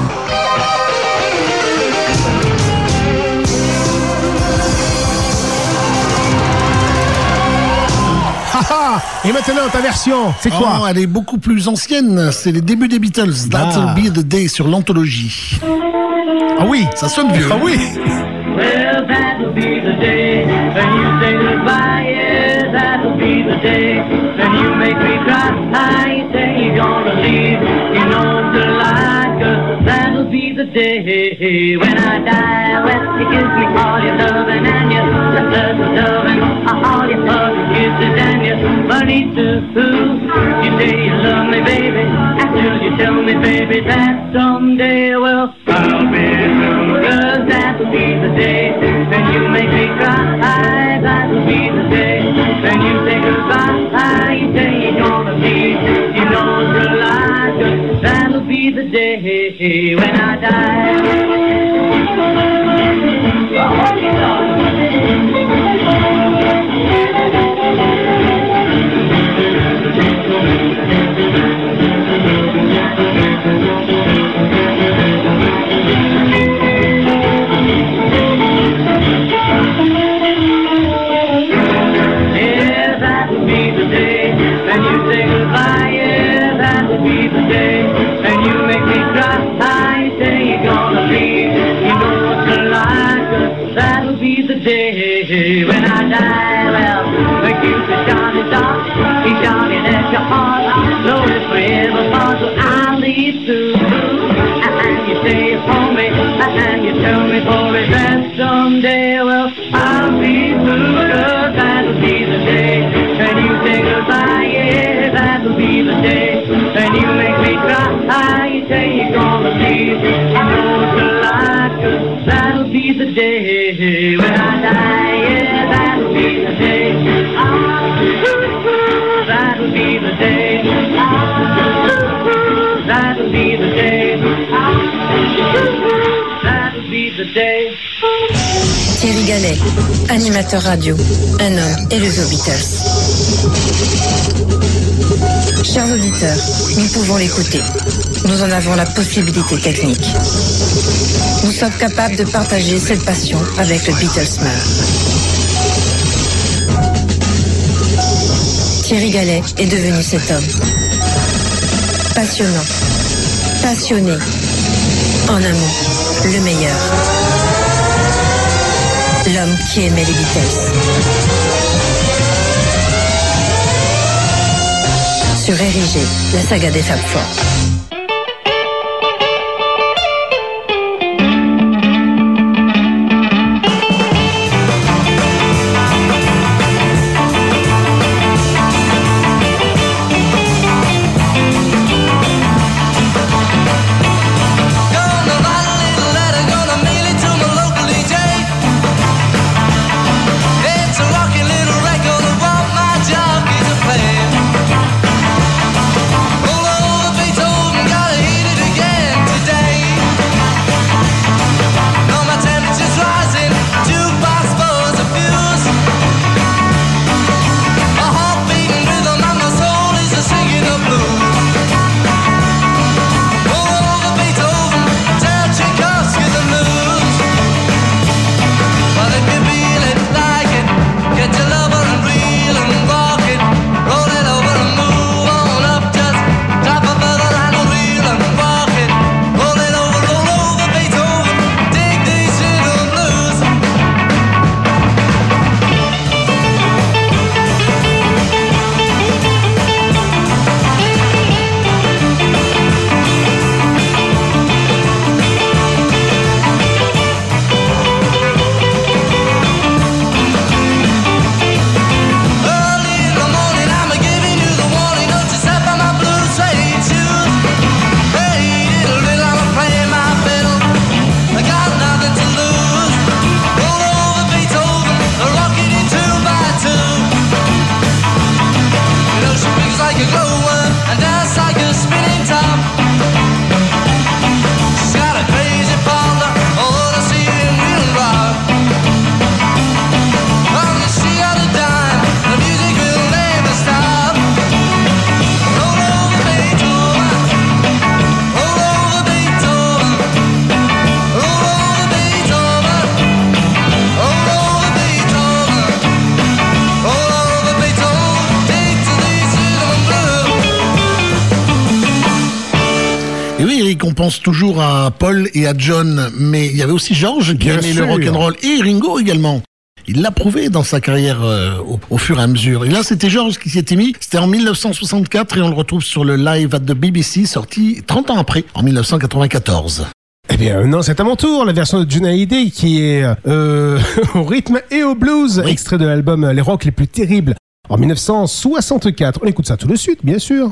Et maintenant, ta version, c'est quoi? Oh, elle est beaucoup plus ancienne. C'est les débuts des Beatles. That'll Ah. be the day sur l'anthologie. Ah oui, ça sonne vieux. Ah oui. Well, that'll be the day when you say goodbye. Yeah, that'll be the day when you make me cry. I say you're gonna leave, you know the lie, 'cause that'll be the day when I die. Well, you give me all your loving and your love, loving, all your hugs, kisses and your money too. You say you love me, baby, until you tell me, baby, that someday, well, I'll be through, 'cause that'll be the day when you make me cry. That'll be the day when you say goodbye. You say you're gonna leave, you know it's a lie, 'cause that'll be the day when I die. Yeah, that'll be the day when you say goodbye. Yeah, that'll be the day when you make me cry. You say you're gonna leave, you know it's a lie, 'cause that'll be the day when I die. Well, that'll be, oh, July, that'll be the day when I die, yeah, that'll be the day, ah, that'll be the day, ah, that'll be the day, ah, that'll be the day. Thierry Gallet, animateur radio, un homme élevé aux Beatles. Chers auditeurs, nous pouvons l'écouter. Nous en avons la possibilité technique. Nous sommes capables de partager cette passion avec le Beatlesman. Thierry Gallet est devenu cet homme. Passionnant, passionné, en un mot, le meilleur. L'homme qui aimait les Beatles. Sur R I G, la saga des Fab Four. On pense toujours à Paul et à John, mais il y avait aussi George qui aimait le rock'n'roll et Ringo également. Il l'a prouvé dans sa carrière euh, au, au fur et à mesure. Et là, c'était George qui s'y était mis. C'était en mille neuf cent soixante-quatre et on le retrouve sur le Live at the B B C, sorti trente ans après, en mille neuf cent quatre-vingt-quatorze. Eh bien non, c'est à mon tour, la version de Johnny Hallyday qui est euh, au rythme et au blues, oui. Extrait de l'album Les Rocks les plus terribles en mille neuf cent soixante-quatre. On écoute ça tout de suite, bien sûr.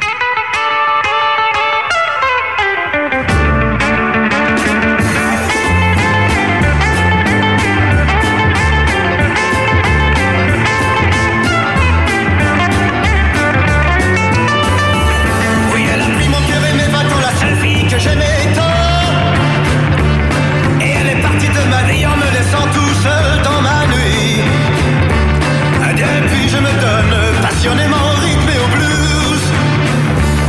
Passionnément rythmé au blues.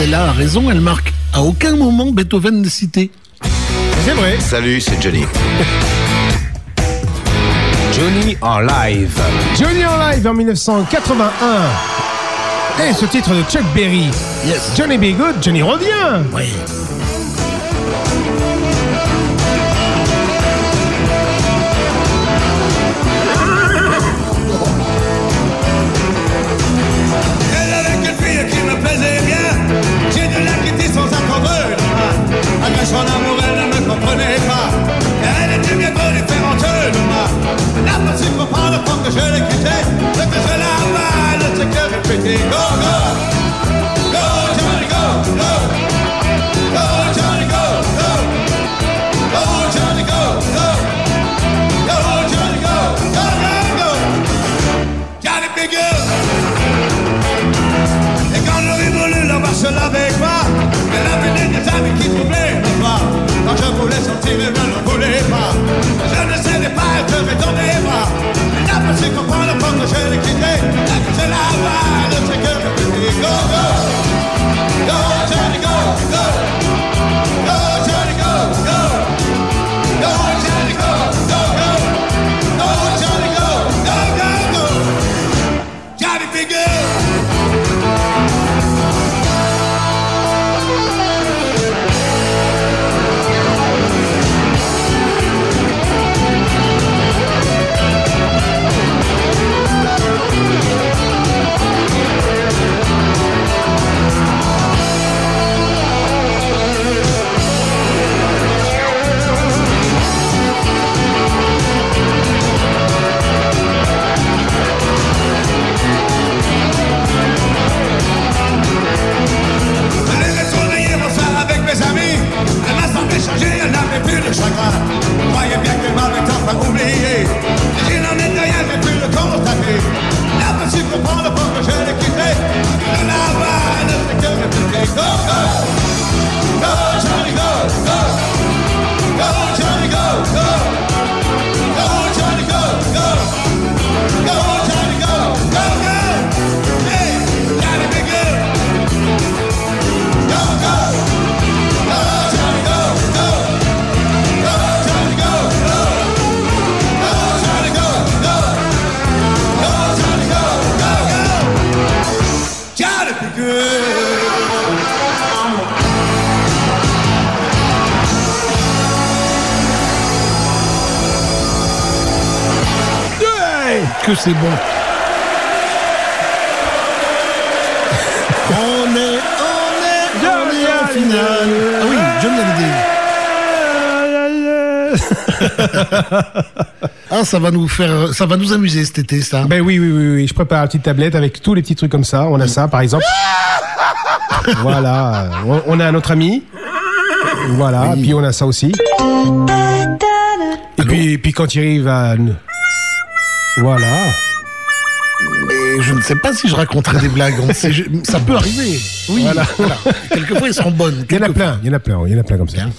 Stella a raison, elle marque à aucun moment Beethoven n'est cité. C'est vrai. Salut, c'est Johnny. Johnny en live. Johnny en live en dix-neuf cent quatre-vingt-un. Et ce titre de Chuck Berry. Yes. Johnny Be Good, Johnny revient. Oui. Elle avec une fille qui me plaisait bien. J'ai dû la quitter sans attendre une main. Malgré son amour, elle ne me comprenait pas. Elle était bien trop différente de moi. Elle n'a pas su comprendre pourquoi je l'ai quittée. C'est que je la balle, c'est que répéter. Go, go! Go, Johnny, go, go! Go, Johnny, go, go! Go, Johnny, go, go! Go, Johnny, go, go, go, go! Johnny, be good! Et quand j'aurais voulu la voir seule avec moi, elle avait des amis qui troublaient le soir. Quand je voulais sortir, elle ne le voulait pas. Je ne savais pas, elle devait dans mes bras. Elle n'a pas su comprendre pourquoi je l'ai quittée. La que je la balle, c'est que je peux dire go, go. Go, Johnny, go, go. Go, Johnny, go, go. Go, Johnny, go, go, go. Go, Johnny, go, go, go, go. Johnny, be good. Elle n'avait plus de chagrin. Je croyais bien qu'elle m'avait enfin oublié. Je n'en ai rien, j'ai pu le constater. Elle n'a pas su comprendre pourquoi je l'ai quitté. Je la vois, elle ne sait que répéter. Go, go! Go, Johnny, go, go! Go, Johnny, go, go! Go, Johnny, go, go! Go, Johnny, go, go, go! Hey, Johnny, be good! Go, go! Que c'est bon. On est, on est, on est en finale. Ah oui, Johnny Hallyday. Ah, ça va nous faire, ça va nous amuser cet été, ça. Ben oui, oui, oui, oui. Je prépare une petite tablette avec tous les petits trucs comme ça. On a ça, par exemple. Voilà. On, on a un autre ami. Voilà. Oui. Puis on a ça aussi. Et puis, et puis quand il arrive à... Voilà. Mais je ne sais pas si je raconterai des blagues. On sait, je, ça peut arriver. Oui. Voilà. Voilà. Quelquefois, elles seront bonnes. Il y en a plein. Il y en a plein. Il y en a plein comme ça.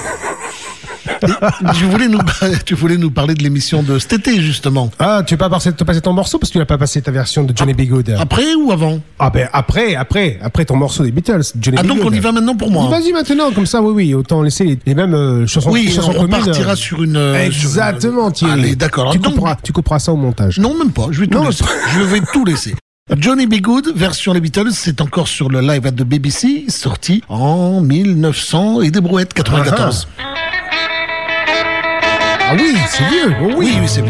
tu, voulais nous, tu voulais nous parler de l'émission de cet été, justement. Ah, tu veux pas passer, te passer ton morceau parce que tu n'as pas passé ta version de Johnny Be Good. Après ou avant? Ah ben après, après, après ton morceau des Beatles, Johnny Ah Be donc Good. On y va maintenant pour moi. Vas-y maintenant, comme ça, oui, oui. Autant laisser les, les mêmes euh, chansons. Oui, chansons on communes. partira sur une. Exactement, sur une... Allez, d'accord. Tu, donc... couperas, tu couperas ça au montage. Non, même pas. Je vais tout non, laisser. Je vais tout laisser. Johnny Be Good, version les Beatles, c'est encore sur le live at the B B C, sorti en mille neuf cents et des brouettes, quatre-vingt-quatorze. Ah, ah oui, c'est vieux. Oh, oui, oui, oui, c'est vieux.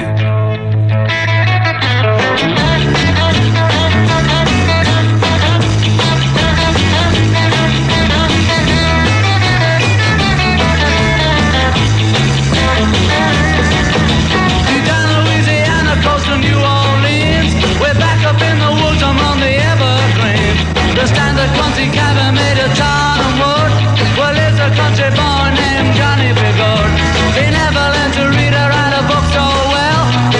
The standard country cabin made of tar and wood. Well, it's a country boy named Johnny Be Good. He never learned to read or write a book so well.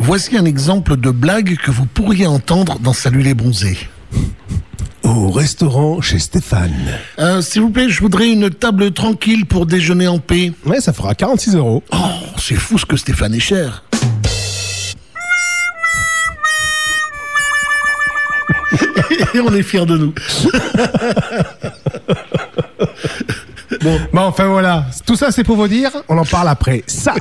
Voici un exemple de blague que vous pourriez entendre dans Salut les bronzés. Au restaurant chez Stéphane. Euh, s'il vous plaît, je voudrais une table tranquille pour déjeuner en paix. Ouais, ça fera quarante-six euros. Oh, c'est fou ce que Stéphane est cher. Et on est fiers de nous. Bon. bon, enfin voilà. Tout ça, c'est pour vous dire, on en parle après. Ça.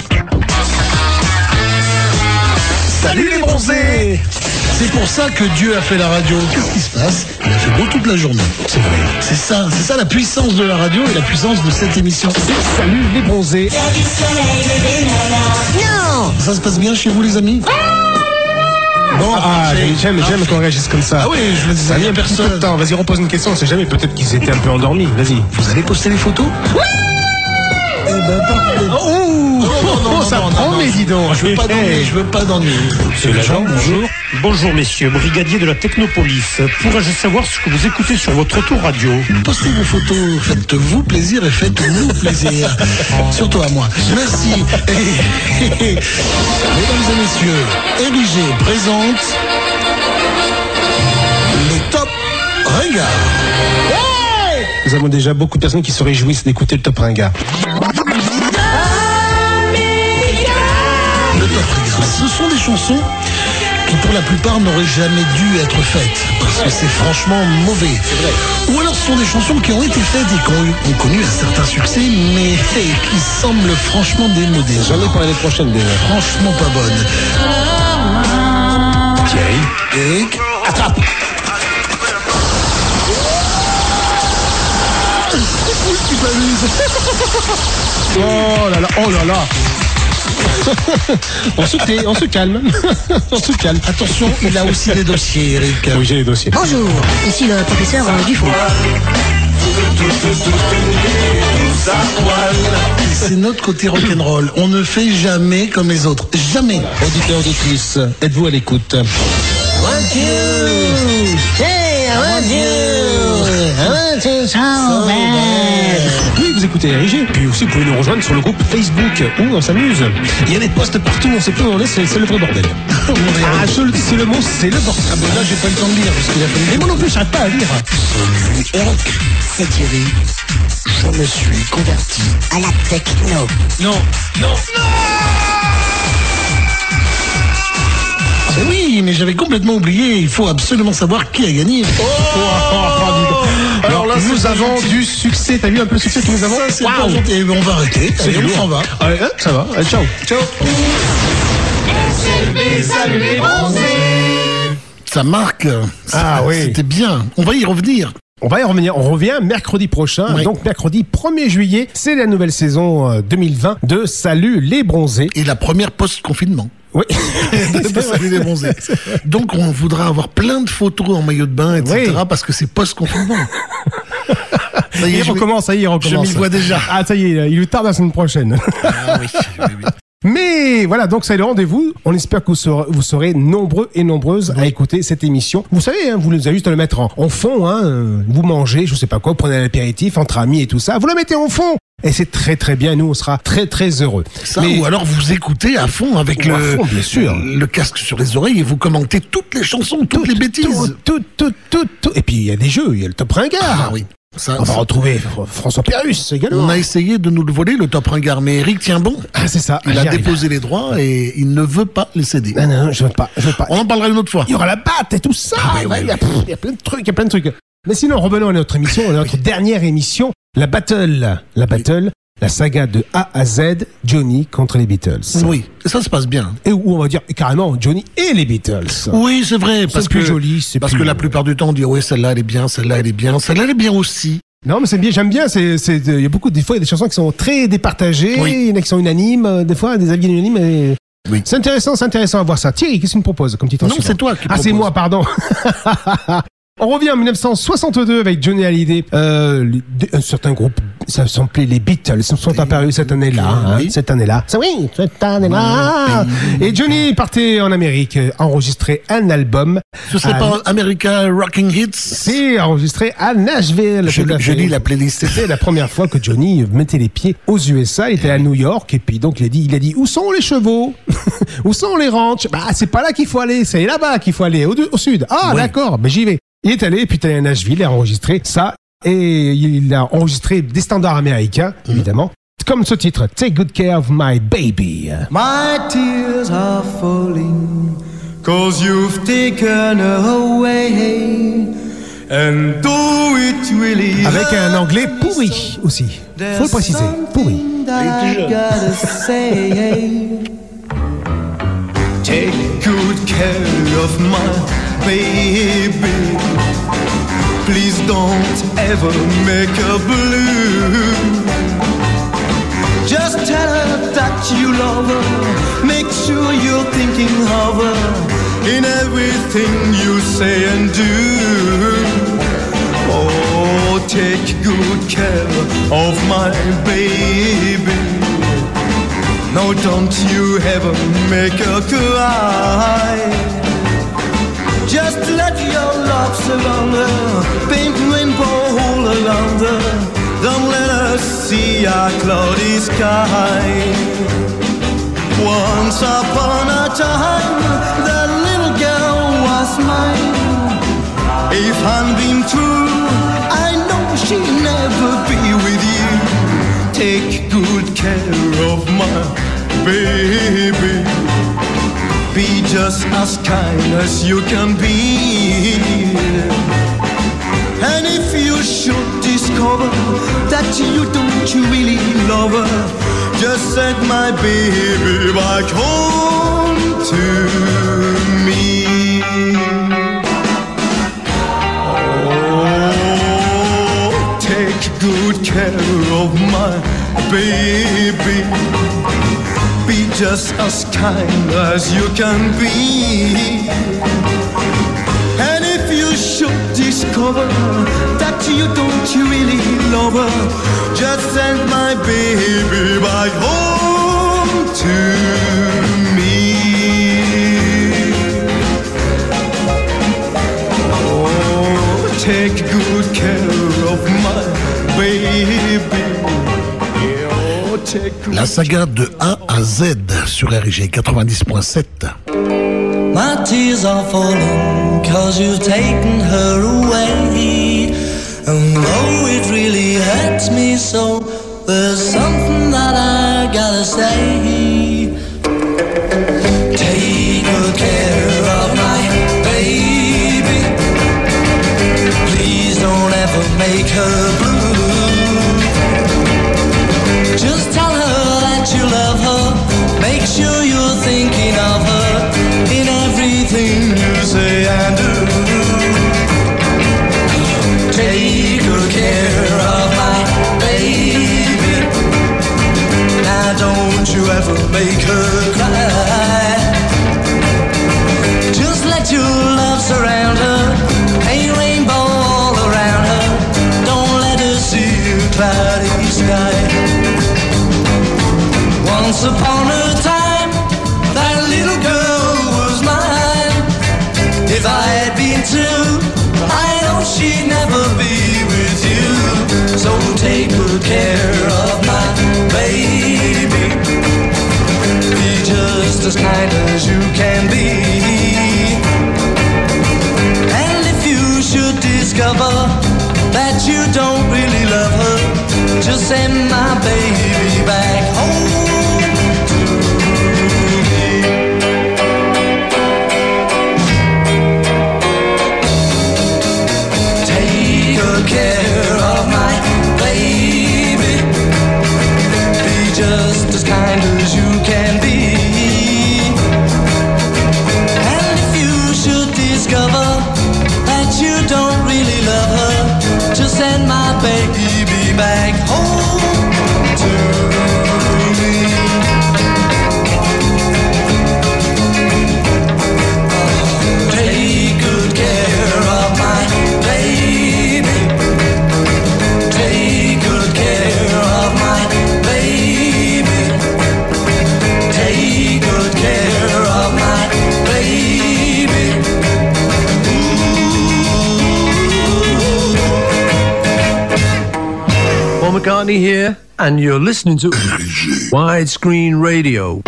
Salut les bronzés! C'est pour ça que Dieu a fait la radio. Qu'est-ce qui se passe? Il a fait beau toute la journée. C'est vrai. C'est ça, c'est ça la puissance de la radio et la puissance de cette émission. Salut les bronzés. Non! Ça se passe bien chez vous les amis? Bon, ah, j'aime, j'aime qu'on réagisse comme ça. Ah oui, je le disais, il n'y a personne. Attends, vas-y, repose une question, on sait jamais, peut-être qu'ils étaient un peu endormis, vas-y. Vous allez poster les photos? Oui! Eh ben, parfait. Oh, oh, non, non, ça prend, mais dis donc. Je veux pas d'ennuyer, je veux pas d'ennuyer. C'est l'agent, bonjour. Bonjour messieurs, brigadier de la Technopolis. Pourrais-je savoir ce que vous écoutez sur votre auto-radio? Postez vos photos, faites-vous plaisir et faites-nous plaisir. Surtout à moi. Merci. Mesdames et messieurs, Érigé présente les top ringards. Nous avons déjà beaucoup de personnes qui se réjouissent d'écouter le Top Ringard. Le Top Ringard, ce sont des chansons qui pour la plupart n'auraient jamais dû être faites, parce que c'est franchement mauvais. Ou alors ce sont des chansons qui ont été faites et qui ont, eu, ont connu un certain succès, mais hey, qui semblent franchement démodées. J'en ai pour l'année prochaine déjà. Franchement pas bonnes. Thierry, Eric, attrape. Tu t'amuses. Oh là là, oh là là. on, se tait, on se calme. on se calme. Attention, il a aussi des dossiers, Eric. Oui, j'ai les dossiers. Bonjour, ici le professeur euh, Dufour. C'est notre côté rock'n'roll. On ne fait jamais comme les autres. Jamais. Auditeurs, auditrices, êtes-vous à l'écoute? Want you. Hey, I want you. I want you so bad. Oui, vous écoutez R I G. Puis aussi, vous pouvez nous rejoindre sur le groupe Facebook où on s'amuse. Il y a des posts partout, on sait plus où on est, c'est, c'est le vrai bordel. Ah, je le dis, c'est le mot, c'est le bordel. Ah ben là, j'ai pas le temps de lire parce qu'il a fallu. Et moi non plus, j'arrête pas à lire. Eric, c'est Thierry. Je me suis converti À la techno. Non, non, non. Oui, mais j'avais complètement oublié. Il faut absolument savoir qui a gagné. Oh, oh, oh, oh, alors là, nous avons gentil. Du succès. T'as vu un peu le succès que nous avons? Ça, c'est wow. Et on va arrêter. C'est Allez, on s'en va. Allez, hein, ça va. Allez, ciao. Ciao. Salut les bronzés. Ça marque. Ah ça, oui. C'était bien. On va y revenir. On va y revenir. On revient mercredi prochain. Oui. Donc, mercredi premier juillet, c'est la nouvelle saison deux mille vingt de Salut les bronzés. Et la première post-confinement. Oui. Salut les bronzés. Donc, on voudra avoir plein de photos en maillot de bain, et cetera, oui. Parce que c'est post-confinement. Ça y est, il recommence, ça y est, il recommence. Je m'y vois déjà. Ah, ça y est, il lui tarde la semaine prochaine. Ah oui, oui, oui. Mais voilà, donc c'est le rendez-vous. On espère que vous serez, vous serez nombreux et nombreuses oui. à écouter cette émission. Vous savez, hein, vous avez juste à le mettre en, en fond. Hein, vous mangez, je sais pas quoi, vous prenez un apéritif entre amis et tout ça. Vous le mettez en fond. Et c'est très très bien, nous on sera très très heureux. Ça, mais... ou alors vous écoutez à fond avec ou le, à fond, bien sûr. le casque sur les oreilles et vous commentez toutes les chansons, toutes tout, les bêtises. Tout, tout, tout, tout, tout. Et puis il y a des jeux, il y a le Top Ringard. Ah oui. Ça, on va ça... retrouver François Pérus également. On a essayé de nous le voler, le Top Ringard, mais Eric tient bon. Ah, c'est ça. Il a déposé les droits et il ne veut pas les céder. Non, non, je veux pas, je veux pas. On en parlera une autre fois. Il y aura la batte et tout ça. Ah, ouais, ouais, il, y a, ouais. pff, il y a plein de trucs, il y a plein de trucs. Mais sinon, revenons à notre émission, à notre dernière émission, la Battle. La Battle. Oui. La saga de A à Z, Johnny contre les Beatles. Oui, ça se passe bien. Et où on va dire carrément Johnny et les Beatles. Oui, c'est vrai. Parce c'est que, plus joli. C'est parce plus... que la plupart du temps, on dit oui, celle-là, elle est bien, celle-là, elle est bien, celle-là, elle est bien aussi. Non, mais c'est bien, j'aime bien. C'est, c'est, il y a beaucoup, des fois, il y a des chansons qui sont très départagées, oui. Il y en a qui sont unanimes, des fois, des avis unanimes. Et... Oui. C'est intéressant, c'est intéressant à voir ça. Thierry, qu'est-ce que tu me proposes comme titre? Non, c'est toi qui Ah, propose. c'est moi, pardon. On revient en dix-neuf cent soixante-deux avec Johnny Hallyday. Euh, les- un certain groupe, ça s'appelait les Beatles, sont, sont apparus cette année-là. Hein, cette année-là. Ça, oui, cette année-là. Et Johnny partait en Amérique, euh, enregistrer un album. Ce serait à- pas America Rocking Hits? C'est enregistré à Nashville. Je- tout à je fait. lis la playlist. C'était la première fois que Johnny mettait les pieds aux U S A. Il était à New York et puis donc il a dit, il a dit où sont les chevaux? Où sont les ranchs? Bah c'est pas là qu'il faut aller, c'est là-bas qu'il faut aller, au, au sud. Ah Ouais. d'accord, ben j'y vais. Il est allé, puis il est allé à Nashville, il a enregistré ça et il a enregistré des standards américains, évidemment. Comme ce titre, Take Good Care of My Baby. My tears are falling, cause you've taken her away. And though it really Avec un anglais pourri aussi. Faut le préciser, pourri. I gotta say, take good care of my baby. Please don't ever make her blue. Just tell her that you love her. Make sure you're thinking of her in everything you say and do. Oh, take good care of my baby. No, don't you ever make her cry. Just let your love surround her, pink rainbow all around her. Don't let her see a cloudy sky. Once upon a time, that little girl was mine. If I'm being true, I know she'll never be with you. Take good care of my baby. Be just as kind as you can be. And if you should discover that you don't really love her, just send my baby back home to me. Oh, take good care of my baby. Be just as kind as you can be. And if you should discover that you don't really love her, just send my baby back home to me. Oh, take good care of my baby. La saga de A à Z sur R G quatre-vingt-dix point sept. My tears are falling cause you've taken her away. And though it really hurts me so, there's something that I gotta say. Take good care of my baby. Please don't ever make her blue. Just tell her that you love her. Make sure you're thinking of her in everything you say and do. Take good care of my baby. Now don't you ever make her cry. Just let your love surround her. Paint rainbow all around her. Don't let her see a cloudy sky. Once upon a time, that little girl was mine. If I had been two, I know she'd never be with you. So take good care of my baby. Be just as kind as you can be. And if you should discover that you don't really love her, just send my baby back home. Care of my baby. Be just as kind as you can be. And if you should discover that you don't really love her, just send my baby back home to me. Oh, take good care of my McCartney here, and you're listening to Widescreen Radio.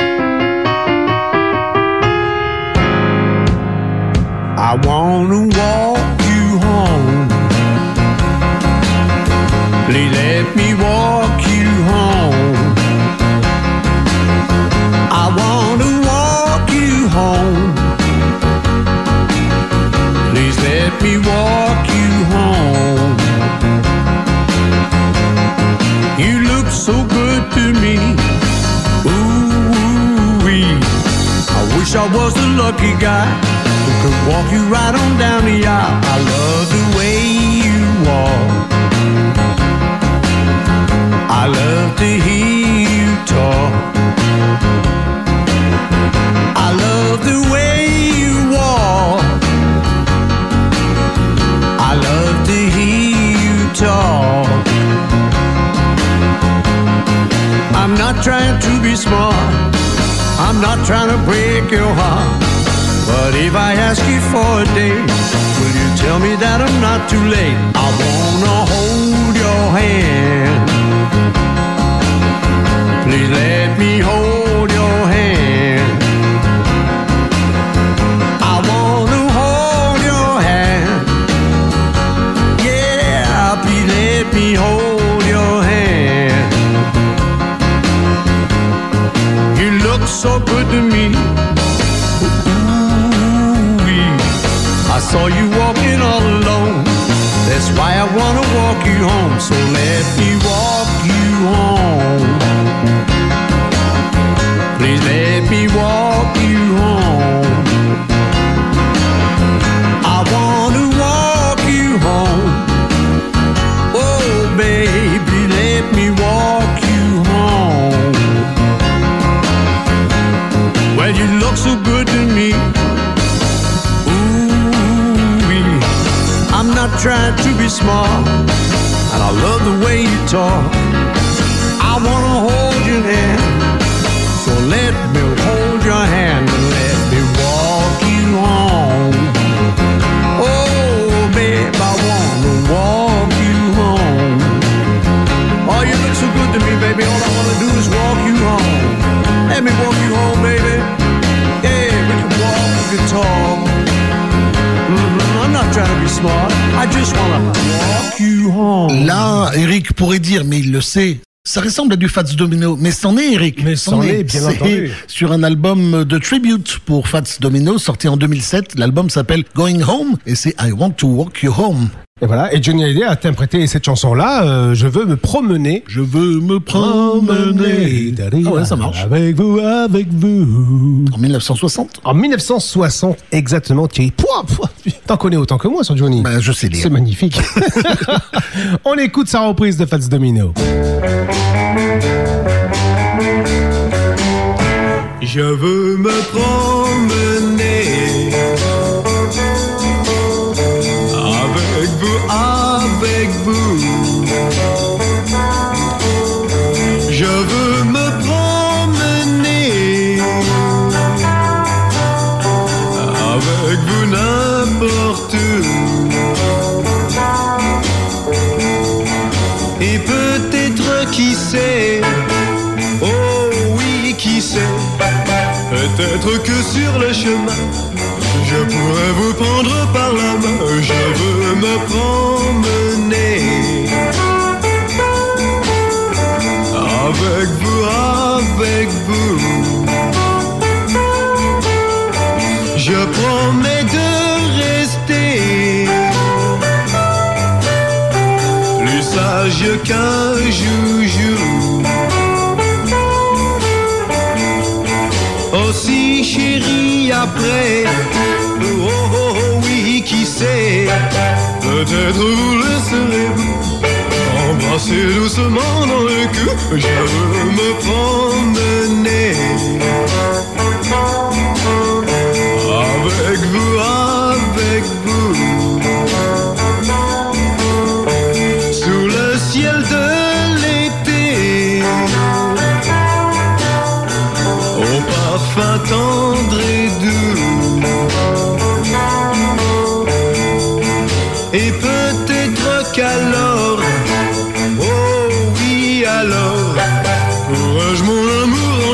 I wanna walk you home. Please let me walk you home. I wanna walk you home. Please let me walk you home. You look so good to me. Ooh-wee. I wish I was the lucky guy who could walk you right on down the aisle. I love the way you walk. I love to hear you talk. I love the way you walk. I love to hear you talk. I'm not trying to be smart. I'm not trying to break your heart. But if I ask you for a date, will you tell me that I'm not too late? I wanna hold your hand. Please let me hold your hand. I wanna hold your hand. Yeah, please let me hold your hand. You look so good to me. I saw you walking all alone. That's why I wanna walk you home. So let me walk you home. Please let me walk you home. I wanna walk you home. Oh baby, let me walk you home. Well, you look so good to me. I'm not trying to be smart, and I love the way you talk. I wanna hold your hand, so let me hold your hand and let me walk you home. Oh, babe, I wanna walk you home. Oh, you look so good to me, baby. All I wanna do is walk you home. Let me walk you home, baby. Yeah, we can walk, we can talk. I'm not trying to be smart. I just wanna walk you home. Là, Eric pourrait dire, mais il le sait, ça ressemble à du Fats Domino. Mais c'en est, Eric. Mais c'en est, bien entendu. Sur un album de tribute pour Fats Domino, sorti en deux mille sept. L'album s'appelle Going Home et c'est I Want to Walk You Home. Et voilà, et Johnny Hallyday a interprété cette chanson-là, euh, Je veux me promener. Je veux me promener. Ah ouais, ça marche. Avec vous, avec vous. En mille neuf cent soixante. En mille neuf cent soixante, exactement, Thierry. Pouah, pouah, t'en connais autant que moi sur Johnny. Ben, je sais lire. C'est magnifique. On écoute sa reprise de Fats Domino. Je veux me promener. Avec vous, avec vous, je veux me promener. Avec vous n'importe où. Et peut-être qui sait, oh oui qui sait, peut-être que sur le chemin je pourrais vous prendre par la main. Je veux me promener. Avec vous, avec vous. Je promets de rester plus sage qu'un joujou. Aussi chérie après. Oh, oh, oh, oui, qui sait, peut-être vous le serez-vous. Embrassez doucement dans le cou. Je veux me promener. Avec vous, avec vous. Sous le ciel de l'été. Au parfum tendre et doux. Et peut-être qu'alors, oh oui,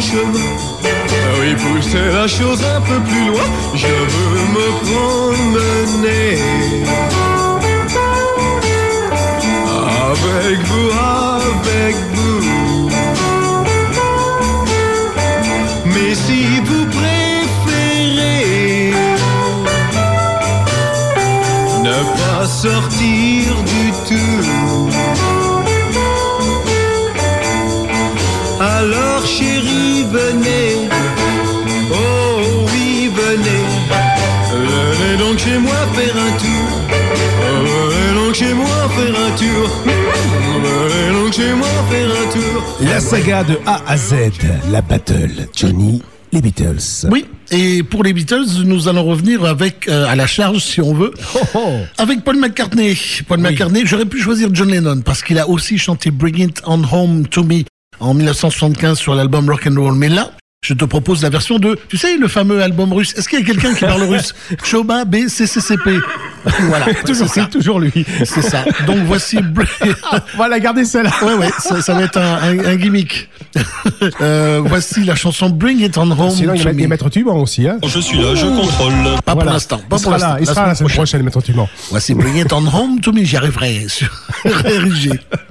chemin. Ah oui, pousser la chose un peu plus loin. Je veux me promener avec vous, avec vous. Mais si vous préférez ne pas sortir du tout, alors chérie, venez. Oh oui, venez. Venez donc chez moi faire un tour. Venez donc chez moi faire un tour. Venez donc chez moi faire un tour. La saga de A à Z, la battle, Johnny, les Beatles. Oui, et pour les Beatles, nous allons revenir avec euh, à la charge, si on veut, oh oh. avec Paul McCartney. Paul oui. McCartney, j'aurais pu choisir John Lennon parce qu'il a aussi chanté Bring It On Home To Me en mille neuf cent soixante-quinze sur l'album Rock and Roll. Mais là, je te propose la version de, tu sais, le fameux album russe. Est-ce qu'il y a quelqu'un qui parle russe? Choba B C C C P. Voilà, toujours, c'est toujours lui. C'est ça. Donc voici. Voilà, gardez celle-là. Ouais, ouais, ça, ça va être un, un, un gimmick. euh, voici la chanson Bring It On Home. Sinon, il y a des maîtres tubans aussi. Hein. Je suis là, je contrôle. Pas voilà. pour l'instant. Pas il pour l'instant. Là, il sera là la semaine prochaine, maître tubans. Voici Bring It On Home To Me. J'y arriverai sur R G.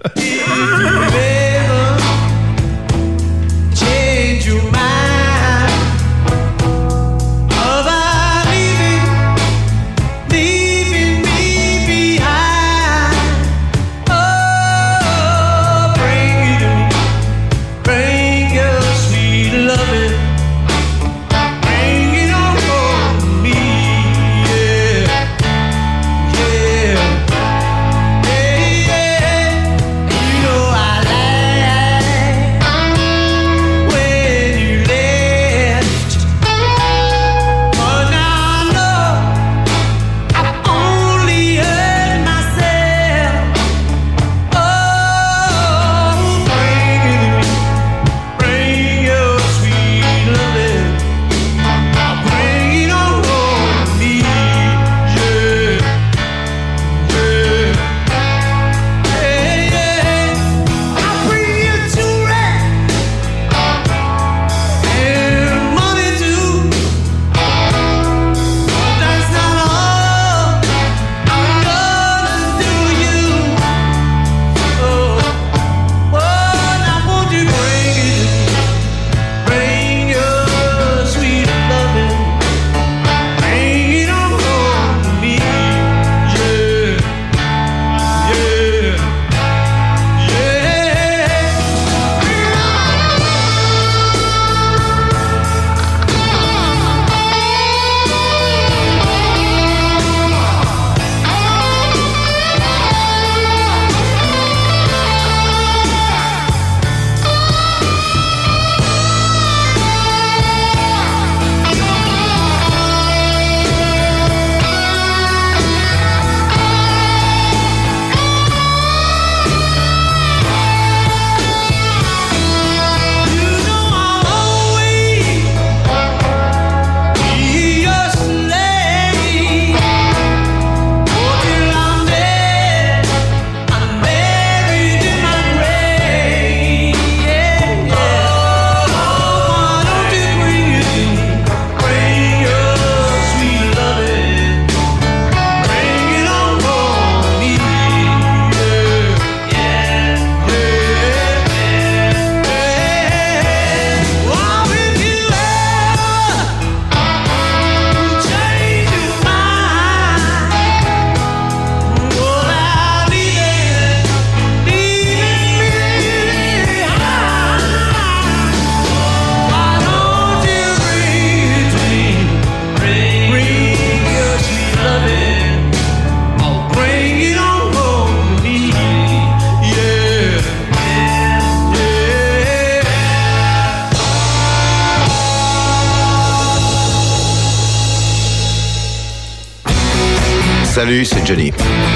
Salut, c'est Johnny.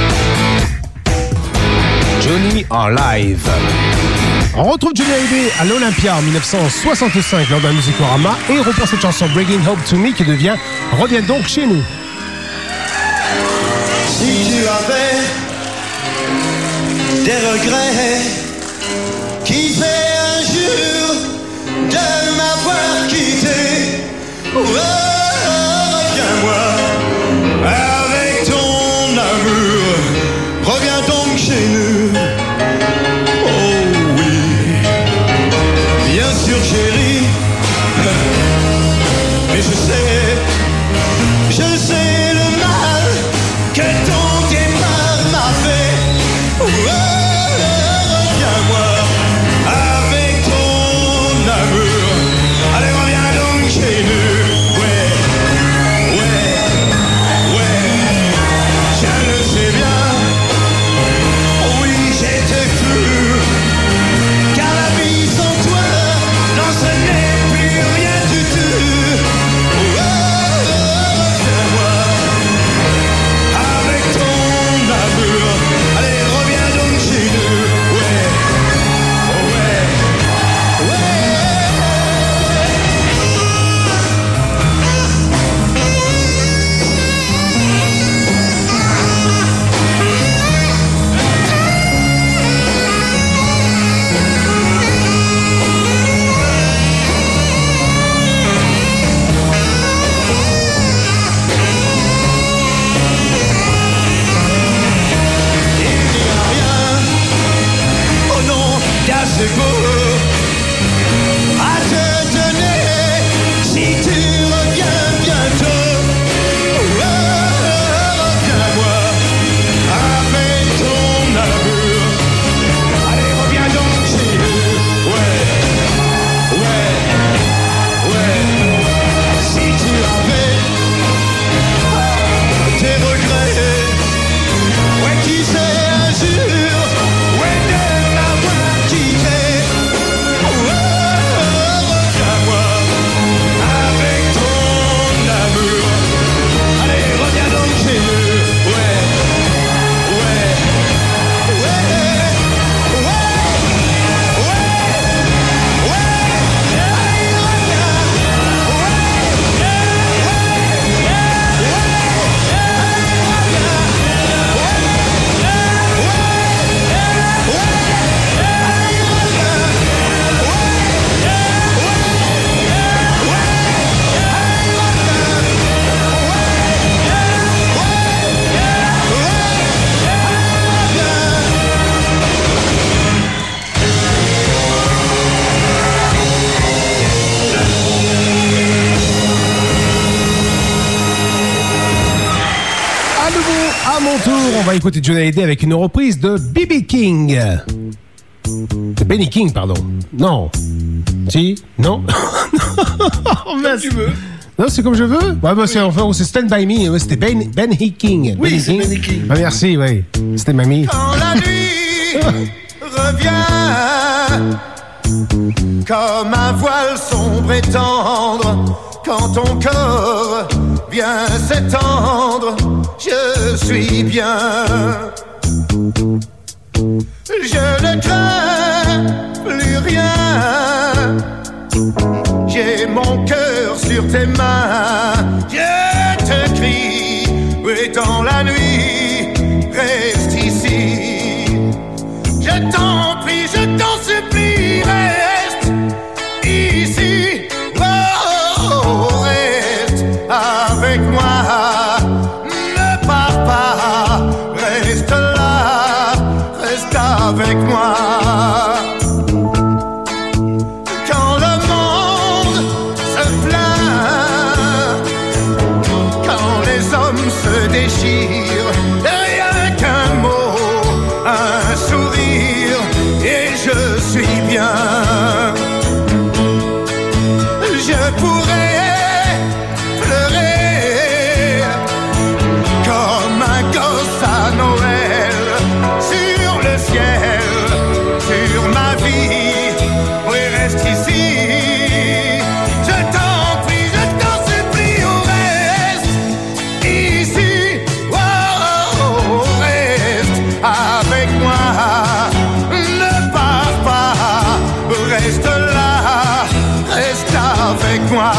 Johnny en live. On retrouve Johnny Hallyday à l'Olympia en mille neuf cent soixante-cinq lors d'un Musicorama et il reprend cette chanson Bringing Hope to Me qui devient Reviens donc chez nous. Si tu avais des regrets qui fait un jour de ma à mon tour, on va écouter Johnny Hallyday avec une reprise de B B King. De Benny King, pardon. Non. Si? Non? Comme tu veux. Non, c'est comme je veux. Ouais, bah, c'est enfin, c'est Stand By Me. Ouais, c'était Ben, Ben He King. Oui, Benny c'est King. Benny King. Ah, merci, oui. C'était mamie. Quand la nuit revient comme un voile sombre et tendre, quand ton corps vient s'étendre, je suis bien. Je ne crains plus rien. J'ai mon cœur sur tes mains. Je te crie, oui, dans la nuit, reste ici. Je t'en prie, je t'en supplie, reste ici. Oh, reste avec moi. Ne pars pas, reste là, reste avec moi. Quand le monde se plaint, quand les hommes se déchirent, rien qu'un mot, un sourire, et je suis bien. Je pourrais pleurer comme un gosse à Noël, sur le ciel, sur ma vie, oui, reste ici. Je t'en prie, je t'en supplie, oh, reste ici. Oh, reste avec moi, ne pars pas, reste là, reste avec moi.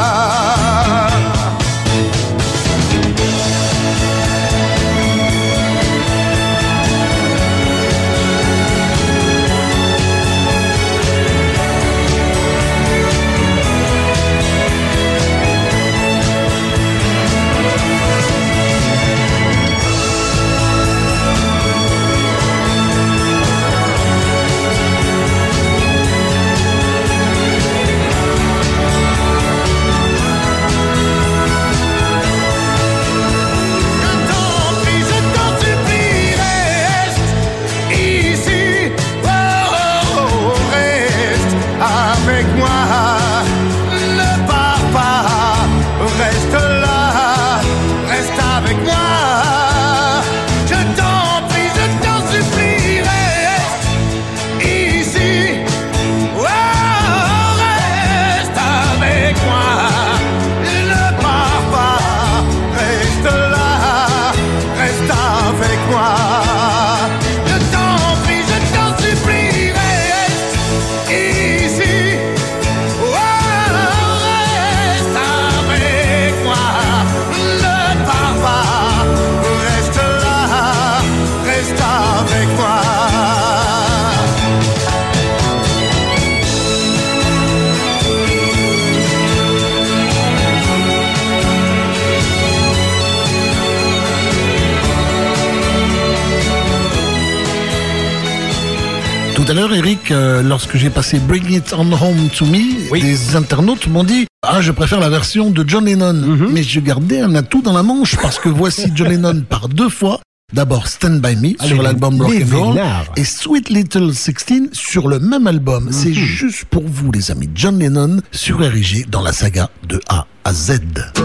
Tout à l'heure, Eric, euh, lorsque j'ai passé Bring It On Home To Me, Oui. des internautes m'ont dit « Ah, je préfère la version de John Lennon Mhm. Mais je gardais un atout dans la manche parce que voici John Lennon par deux fois. D'abord Stand By Me Ah, sur les- l'album Rock les and Roll vénards. et Sweet Little sixteen sur le même album. C'est juste pour vous, les amis. John Lennon sur R I G dans la saga de A à Z.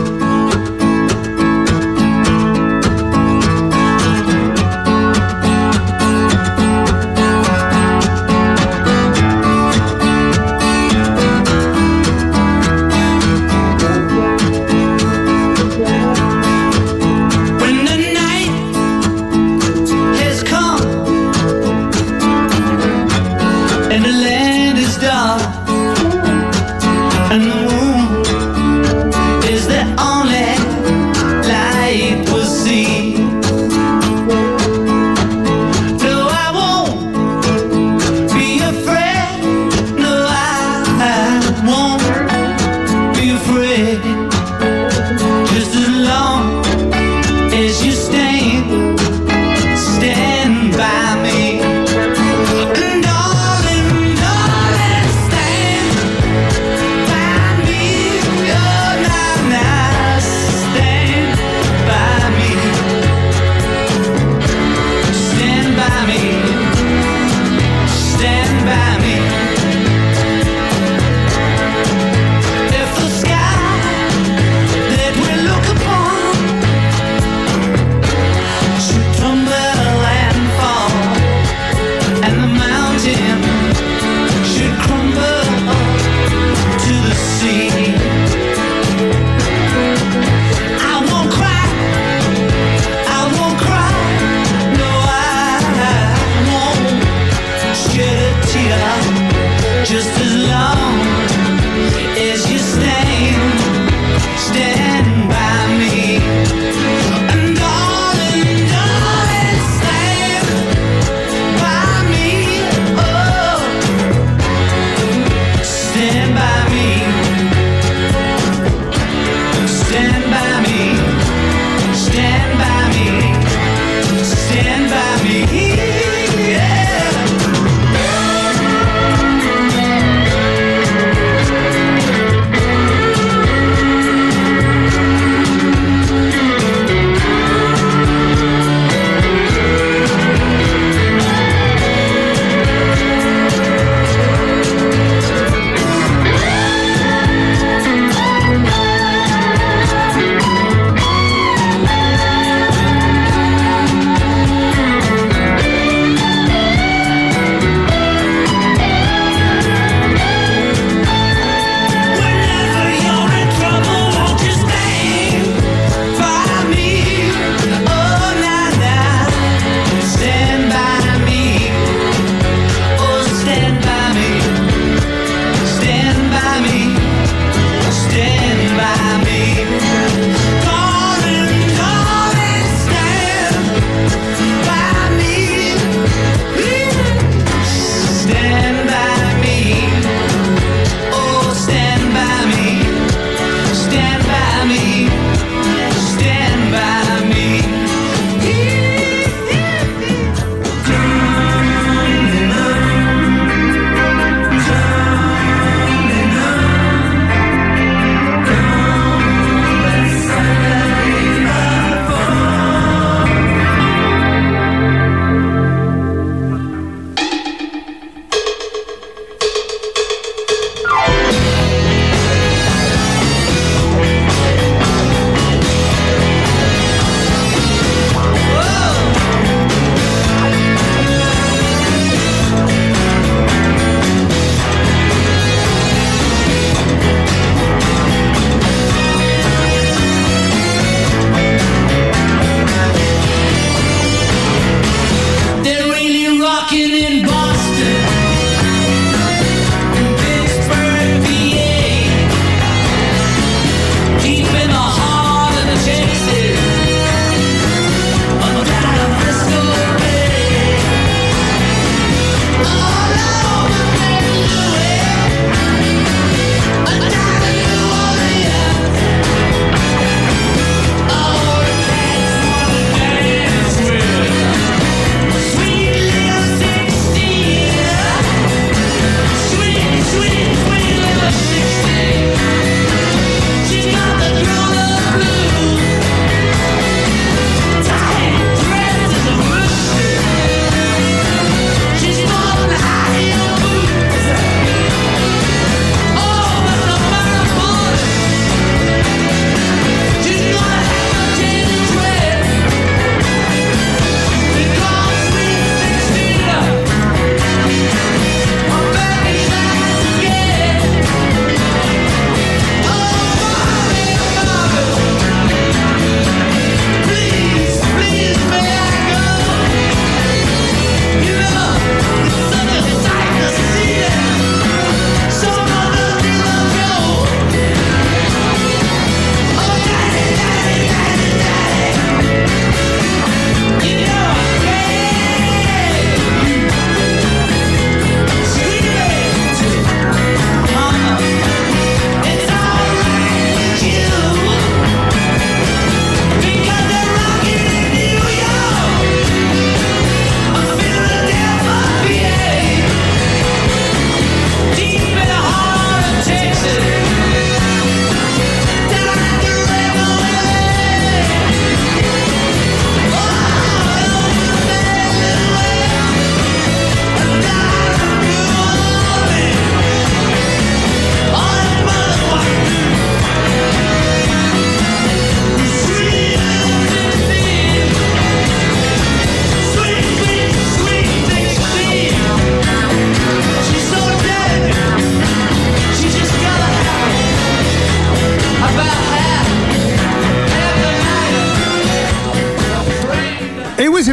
When the night has come and the land is dark and the moon is there on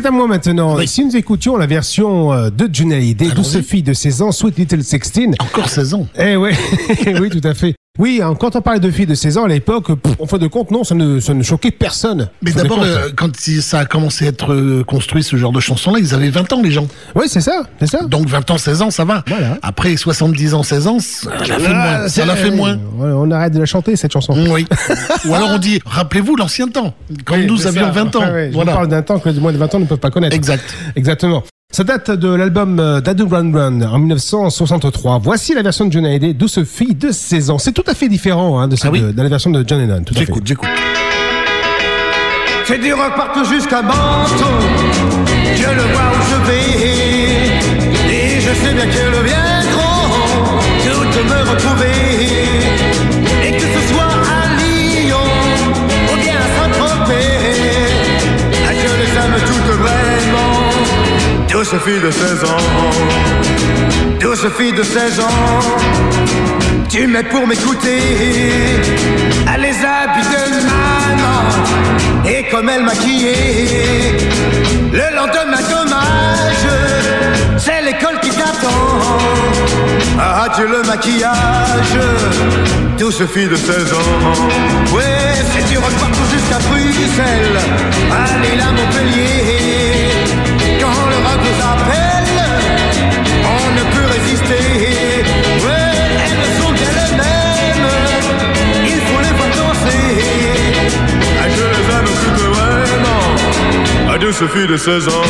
c'est à moi maintenant. Oui. Si nous écoutions la version euh, de Johnny Hallyday, Douce fille de seize ans, Sweet Little sixteen. Encore seize ans. Eh ouais, oui, tout à fait. Oui, hein, quand on parlait de filles de seize ans à l'époque, pff, en fin de compte, non, ça ne, ça ne choquait personne. Mais d'abord, euh, quand ça a commencé à être euh, construit, ce genre de chanson-là, ils avaient vingt ans, les gens. Oui, c'est ça, c'est ça. Donc vingt ans, seize ans, ça va. Voilà. Après, soixante-dix ans, seize ans, ça l'a fait ah, moins. Ça l'a fait moins. Ouais, on arrête de la chanter, cette chanson. Oui. Ou alors on dit, rappelez-vous l'ancien temps, quand oui, nous avions ça. vingt ans. Ouais, ouais, voilà. Je parle d'un temps que moins de vingt ans ne peuvent pas connaître. Exact. Exactement. Ça date de l'album Dadu Run Run en dix-neuf cent soixante-trois. Voici la version de Johnny Hallyday, Douce fille de seize ans. C'est tout à fait différent hein, de, cette, ah oui. de, de la version de John Lennon. J'écoute, j'écoute. C'est du rock partout jusqu'à Menton. Je le vois où je vais. Et je sais bien que le viendront toutes me retrouver. Et que ce soit à Lyon ou bien à Saint-Tropez, ah, je les aime toutes vraiment. Douce fille de seize ans, douce fille de seize ans, tu m'aides pour m'écouter, à les habits de maman, et comme elle maquillait, le lendemain dommage, c'est l'école qui t'attend, ah Dieu le maquillage, douce fille de seize ans, ouais c'est du rock partout jusqu'à Bruxelles, allez là Montpellier. Quand le rock nous appelle, on ne peut résister. Ouais, elles sont bien les mêmes, il faut les voir danser. Ah, je les aime toutes vraiment. Adieu, ce fille de seize ans.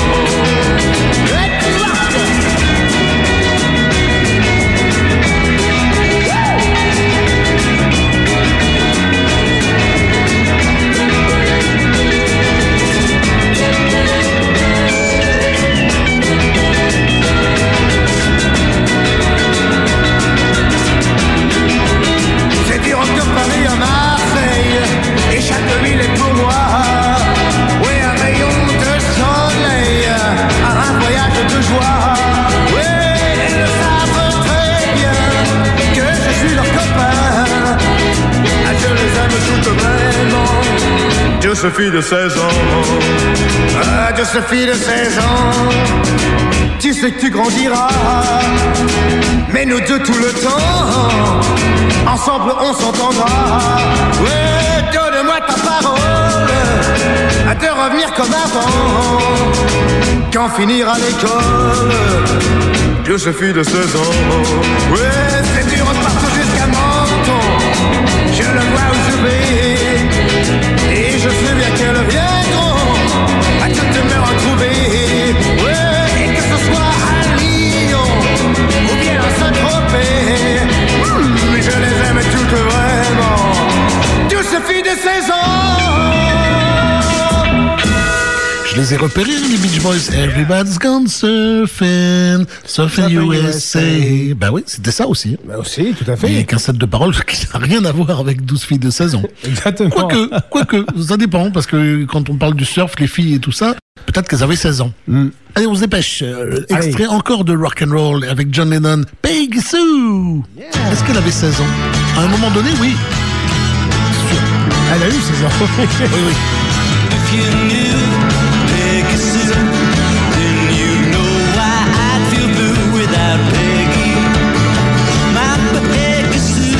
Douce fille de seize ans, ah, douce fille de seize ans, tu sais que tu grandiras, mais nous deux tout le temps, ensemble on s'entendra. Ouais, donne-moi ta parole, de revenir comme avant, quand finira l'école. Douce fille de seize ans, ouais, c'est du rock partout jusqu'à Menton, je le vois où je vais. Et je sais bien qu'elles viendront à toutes me retrouver. Ouais, et que ce soit à Lyon ou bien à Saint-Tropez, mmh, je les aime toutes vraiment. Douce fille de seize ans. Je les ai repérés, les Beach Boys. Everybody's gone surfing, surfing U S A. Bah oui, c'était ça aussi. Bah aussi, tout à fait. Et qu'un set de paroles qui n'a rien à voir avec douze filles de seize ans. Exactement. Quoique, quoique, ça dépend, parce que quand on parle du surf, les filles et tout ça, peut-être qu'elles avaient seize ans. Mm. Allez, on se dépêche. Euh, extrait encore de rock and roll avec John Lennon. Peggy Sue. Yeah. Est-ce qu'elle avait seize ans? À un moment donné, oui. Elle a eu seize ans. Oui, oui. If you knew Peggy Sue, then you know why I'd feel blue without Peggy. My Peggy Sue.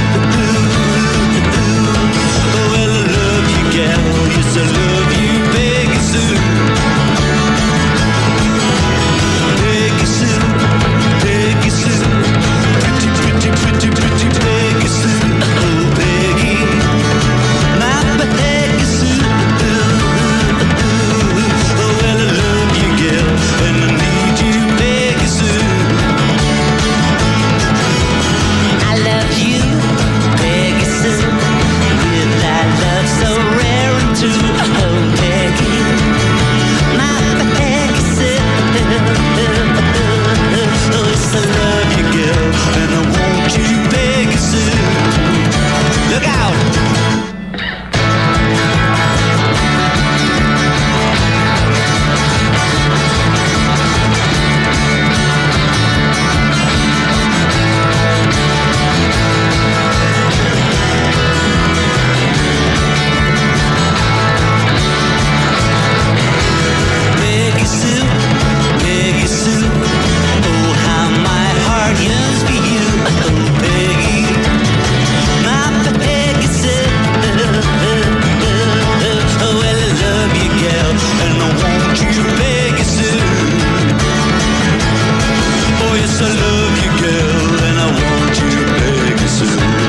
Oh, well, I love you, gal. Yes, I love you, Peggy Sue. Peggy Sue, Peggy Sue. Pretty, pretty, pretty, pretty Peggy Sue. Oh, Peggy. My Peggy Sue. Oh yes, I love you, girl, and I want you to beg us soon.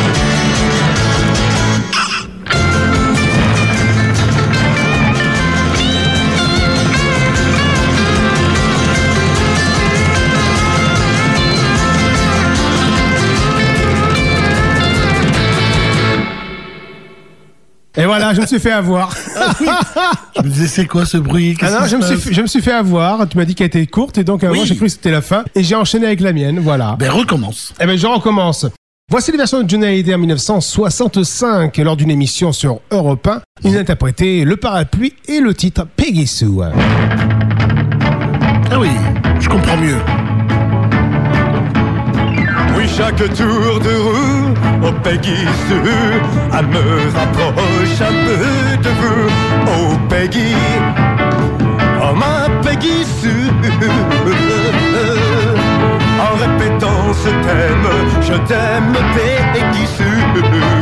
Et voilà, je me suis fait avoir. Je me disais, c'est quoi ce bruit? Ah non, je me, suis, fait- je me suis fait avoir. Tu m'as dit qu'elle était courte et donc à un Oui. moment j'ai cru que c'était la fin et j'ai enchaîné avec la mienne. Voilà. Ben recommence. Eh ben je recommence. Voici les versions de Johnny Hallyday en dix-neuf cent soixante-cinq lors d'une émission sur Europe un. Il interprétait Le Parapluie et le titre Peggy Sue. Ah oui, je comprends mieux. Oui, chaque tour de roue, oh Peggy Sue, elle me rapproche un peu de vous. Oh Peggy, oh ma Peggy Sue. En répétant ce thème, je t'aime Peggy Sue.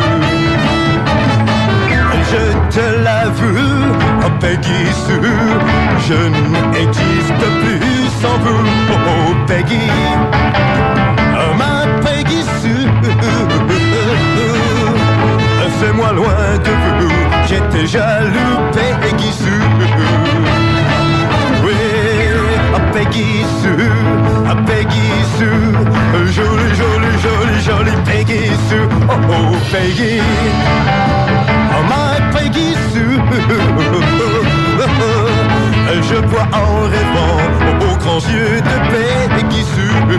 Je te l'avoue, oh Peggy Sue, je n'existe plus sans vous. Oh, oh Peggy, oh ma Peggy Sue, fais-moi loin de vous, j'étais jaloux Peggy Sue. Oui, oh Peggy Sue, oh Peggy Sue, jolie, jolie, jolie, jolie Peggy Sue. Oh oh Peggy, oh ma Peggy Sue, je vois en rêvant aux grands yeux de Peggy Sue.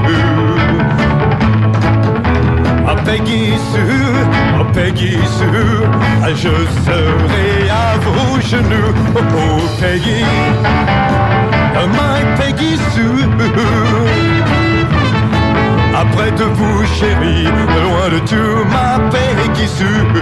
Oh Peggy Sue, oh Peggy Sue, je serai à vos genoux. Oh oh Peggy, oh my Peggy Sue. Après de vous chérie, loin de tout ma Peggy Sue.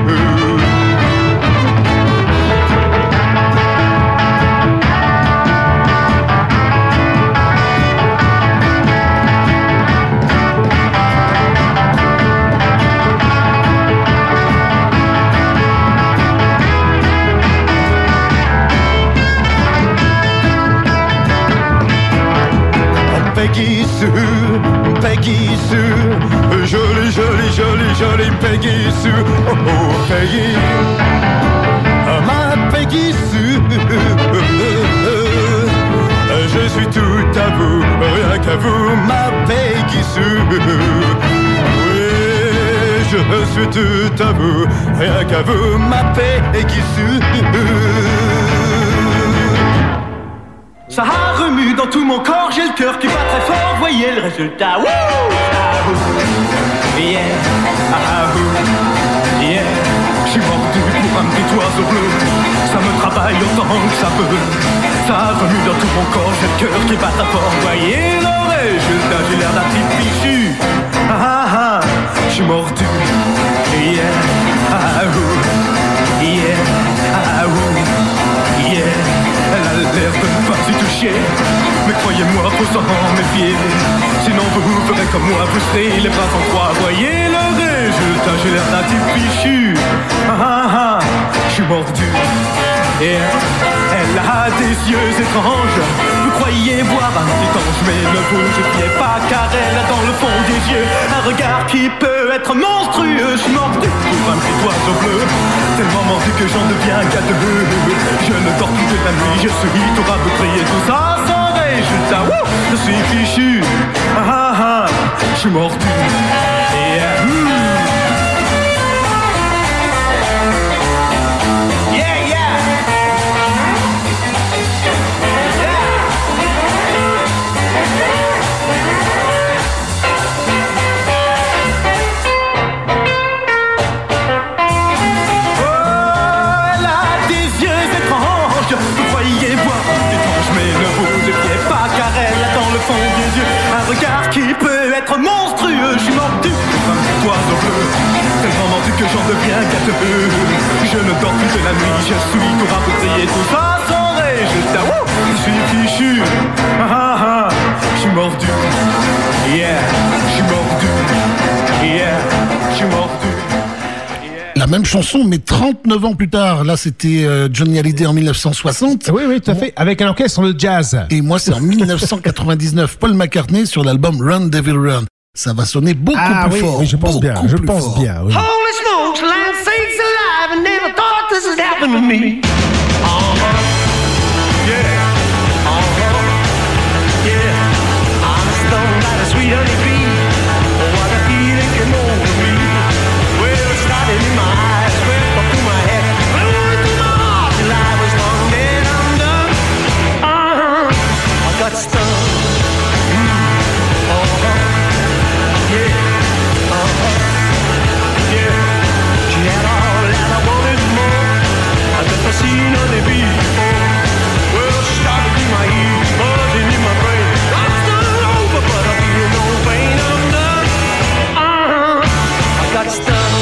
Peggy Sue, Peggy Sue, jolie, jolie, jolie, jolie Peggy Sue. Oh oh Peggy, oh, ma Peggy Sue, je suis tout à vous, rien qu'à vous, ma Peggy Sue. Oui, je suis tout à vous, rien qu'à vous, ma Peggy Sue. Ça remue dans tout mon corps, j'ai le cœur qui bat très fort, voyez le résultat. Wouh! Ah, ouh. Yeah, ah, ouh. Yeah, je suis mordu pour un petit oiseau bleu. Ça me travaille autant que ça peut. Ça remue dans tout mon corps, j'ai le cœur qui bat très fort, voyez le résultat. J'ai l'air d'un petit fichu. Ah ah ah, je suis mordu. Yeah, ah, ouh. Yeah, ah, ouh. Yeah. Elle a l'air de ne pas y toucher, mais croyez-moi, faut s'en méfier. Sinon vous vous ferez comme moi, vous serez les bras en croix. Voyez le résultat, j'ai l'air d'un type fichu. Ah ah ah, je suis mordu. Et elle a des yeux étranges. Vous croyez voir un petit ange, mais ne vous jetez pas, car elle a dans le fond des yeux un regard qui peut être monstrueux. Je suis mordu pour un petit oiseau bleu, tellement mordu que j'en deviens gâteux. Je ne dors plus de la nuit, je suis tout raboutré et tout ça sans résultat. Wouh, je suis fichu. Ah ah ah, je suis mordu. Et euh, hmm. Yeah, yeah. Vous croyez voir un étrange, mais ne vous défiez pas, car elle a dans le fond des yeux un regard qui peut être monstrueux. Je suis mordu pour un petit oiseau bleu, tellement mordu que j'en deviens gâteux. Je ne dors plus de la nuit, je suis tout raboutré et tout ça sans résultat. Wouh, je suis fichu. Ah ah ah, je suis mordu. Yeah, je suis mordu. Yeah, je suis mordu. la même chanson, mais trente-neuf ans plus tard. Là, c'était euh, Johnny Hallyday en mille neuf cent soixante. Oui, oui, tout à fait. Avec un orchestre de jazz. Et moi, c'est en mille neuf cent quatre-vingt-dix-neuf, Paul McCartney sur l'album Run Devil Run. Ça va sonner beaucoup ah, plus oui, fort. Oui, je pense bien. Je pense fort. bien. Oui. Holy smokes, land sakes alive, I never thought this would happen to me. Uh-huh. Yeah. Uh-huh. Yeah. I'm stoned by the sweet honey bee. Oh, what a feeling came over me. Well, it started in my eyes, swept up through my head, flew into my heart till I was long dead. I'm done. Uh-huh. I got stung. Mm. Uh-huh. Yeah. Uh-huh. Yeah. She had all that I wanted more. I've never seen honey bee before. Well, she started in my ears, buzzing in my brain. I'm still over, but I feel no pain. I'm done. Uh-huh. I got stung.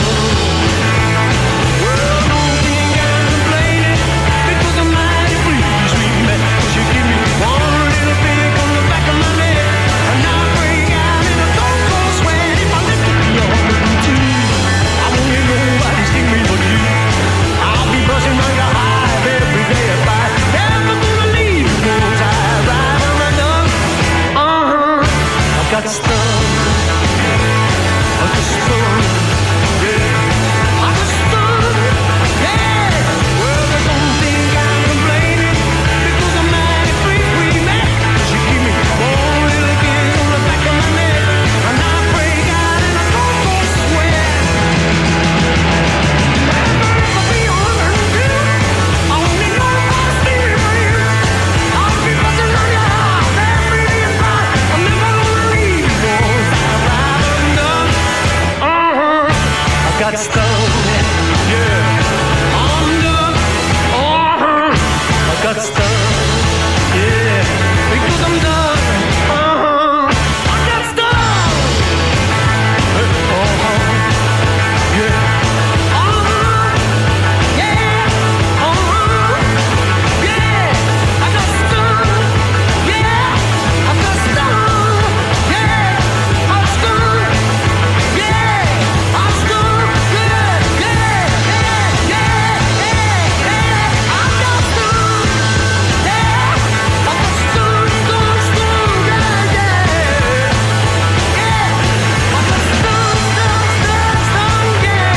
Well, don't think I'm complaining, because I'm mighty free, sweet man. 'Cause you give me one little pick on the back of my neck, and I break out in a cold, cold sweat. If I lift it beyond the routine, I won't let nobody sting me but you. I'll be buzzing like a hive every day at five. Never gonna leave those eyes right on my done. Uh-huh. I got stung. I got stung. Yeah. I got stung. Yeah. Well, they don't think I'm complaining, because I'm mighty free, free man. 'Cause you give me one little kiss on the back of my neck, and I break out in a cold, cold sweat. Never ever be alone, dear. I only know how to stay real. I'll be buzzing on your house every day and night. I'm never gonna leave those eyes right undone. Uh-huh. I got stung. Yeah. I'm done. Uh-huh. I got stung. Yeah. Because I'm done. Uh-huh. I got stung. Uh-huh. Yeah. Uh-huh. Yeah. Uh-huh. Yeah. I got stung. Yeah. I got stung. Yeah. I'm stung. Yeah. I'm stung. Good. Yeah. Yeah. Yeah. Yeah. Yeah. I got stung. Yeah. I got stung. Stung. Stung. Yeah. Yeah. Yeah. I got stung. Stung. Stung. Stung.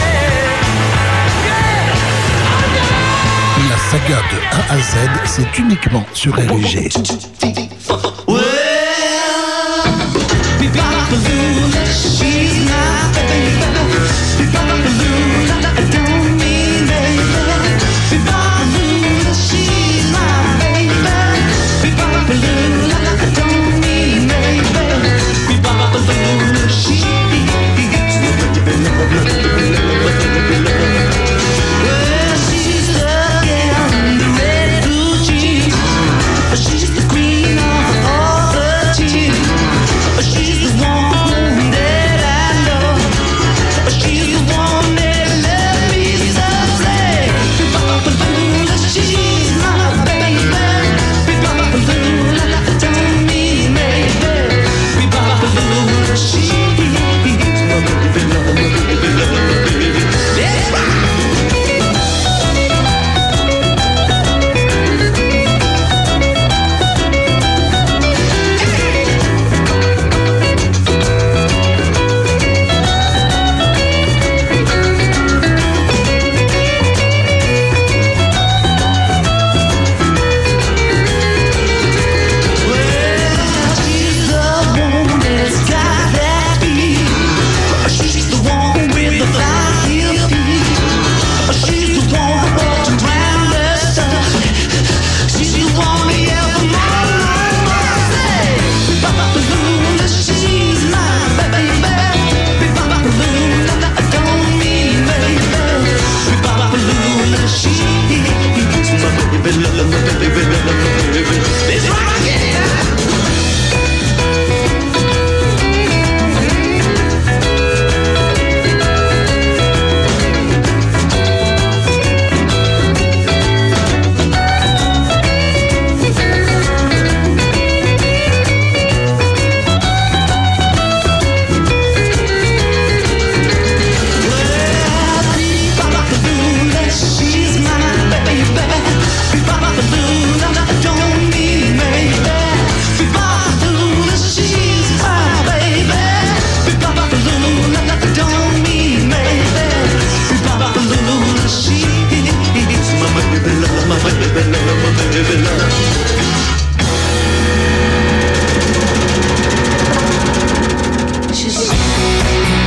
Yeah. Yeah. La saga de A à Z, c'est uniquement sur R G. Well, Lula, she's my baby. Lula, I don't mean baby. Lula, she's my baby. Lula, I don't mean baby. Lula, she well, she's looking under red blue jeans. She's the queen of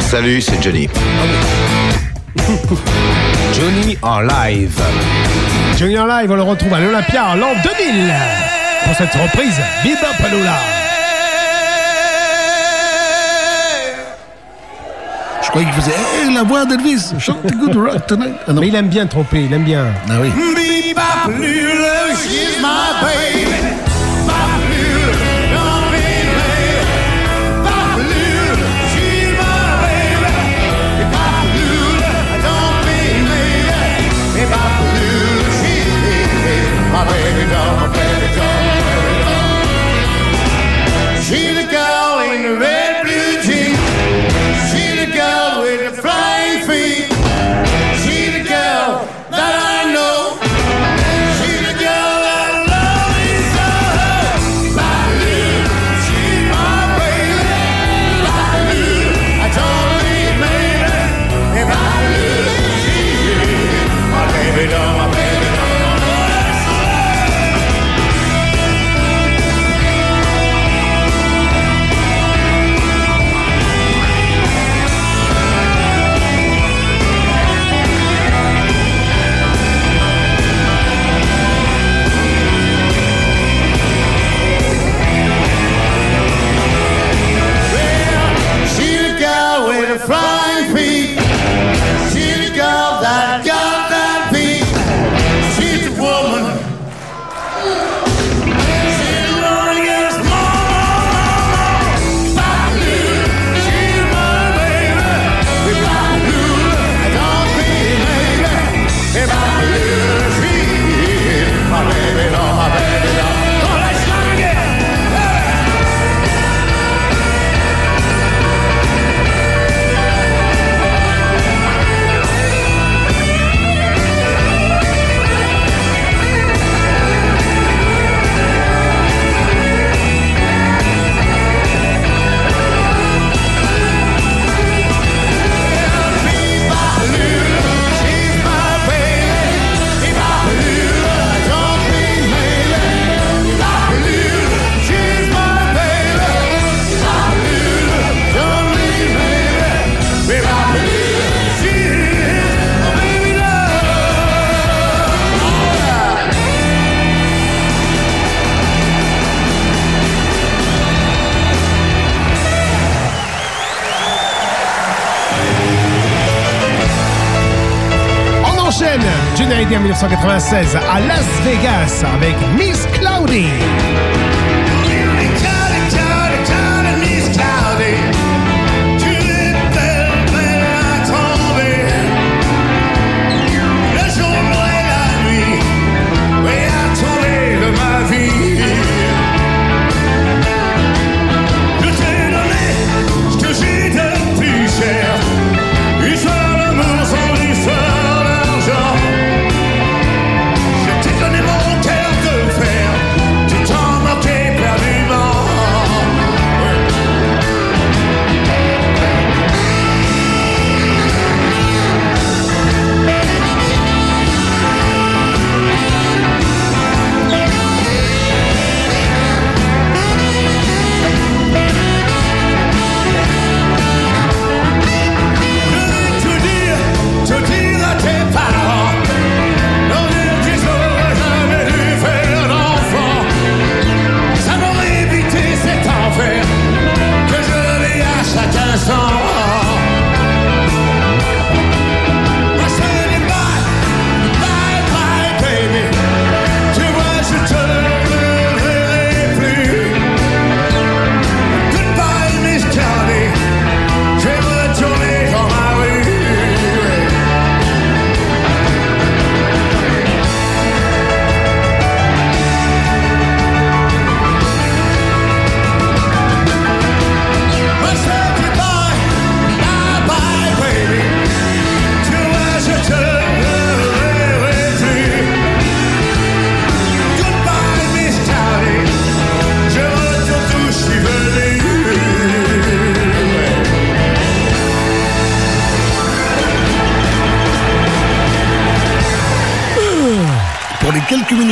Salut, c'est Johnny. Johnny en live. Johnny en live, on le retrouve à l'Olympia en l'an deux mille pour cette reprise Biba Palula. Je croyais qu'il faisait hey, la voix d'Elvis. Chante Good Rock Tonight. Ah, mais il aime bien tromper, il aime bien. Ah oui. Biba-Palula, she's my baby. Biba-Palula, don't be late. Biba-Palula, she's my baby. Biba-Palula, don't be late. Biba-Palula, she's my baby doll, my baby doll, my baby doll. She's the girl in the red blue jeans. She's the girl with the flying feet. She's the girl that I know. She's the girl that I love so. Biba-Palula, she's my baby. Biba-Palula, I don't need maybe. Biba-Palula, she's my baby doll, my baby doll. She's the girl with the flying feet. She's the girl that got that beat. She's the woman. She's the one against more, more, more, more. Biba-Palula, she's my baby. Biba-Palula, don't be late. Biba-Palula, she's my baby doll, my baby doll. Come on, let's sing again. On enchaîne Johnny Hallyday en dix-neuf cent quatre-vingt-seize à Las Vegas avec Miss Cloudy. Je t'ai donné mon cœur de fer, tu t'en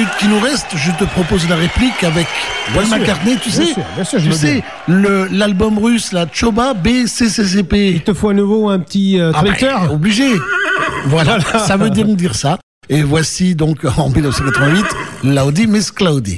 minutes qui nous restent, je te propose la réplique avec Paul sûr, McCartney. Tu bien sais, sûr, bien sûr, je tu veux sais le, l'album russe, la Choba B C C C P. Il te faut à nouveau un petit euh, Ah bah, traducteur. obligé. Voilà, ça veut dire dire ça. Et voici donc en mille neuf cent quatre-vingt-huit, Laudi Miss Cloudy.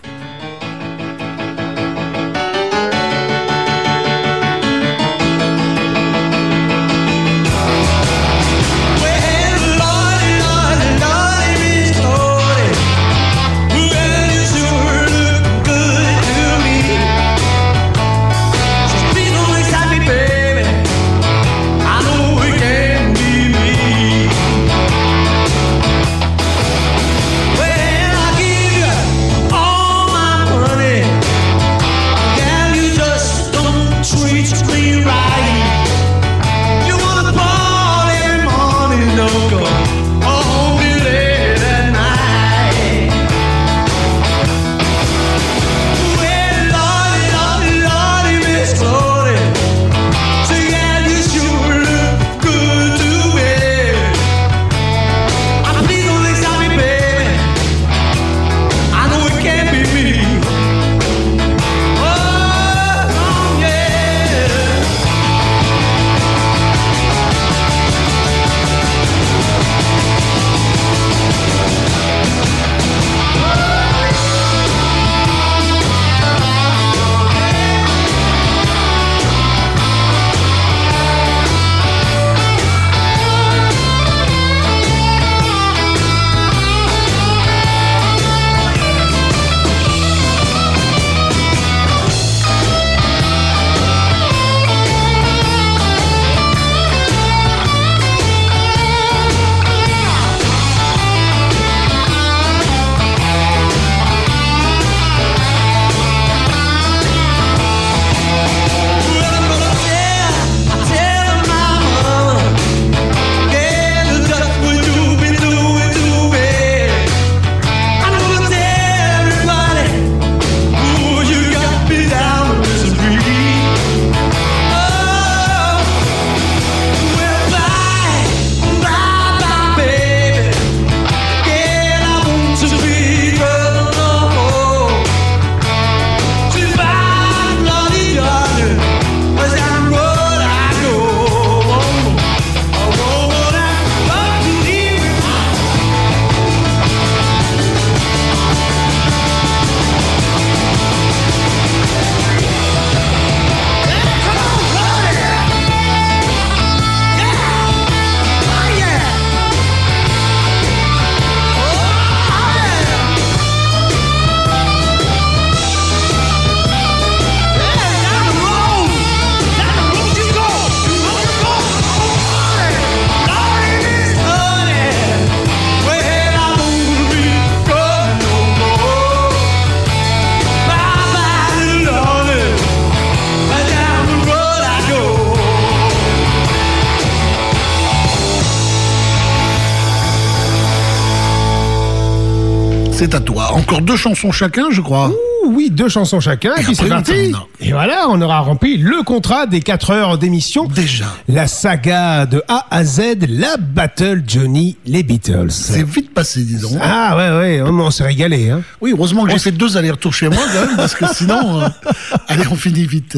C'est à toi. Encore deux chansons chacun, je crois. Ouh, oui, deux chansons chacun. Et, et puis c'est parti. Et voilà, on aura rempli le contrat des quatre heures d'émission. Déjà. La saga de A à Z, la Battle Johnny, les Beatles. C'est vite passé, disons. Ah ouais, ouais, on, on s'est régalé. Hein. Oui, heureusement que on j'ai fait deux allers-retours chez moi, quand même, parce que sinon, euh, allez, on finit vite.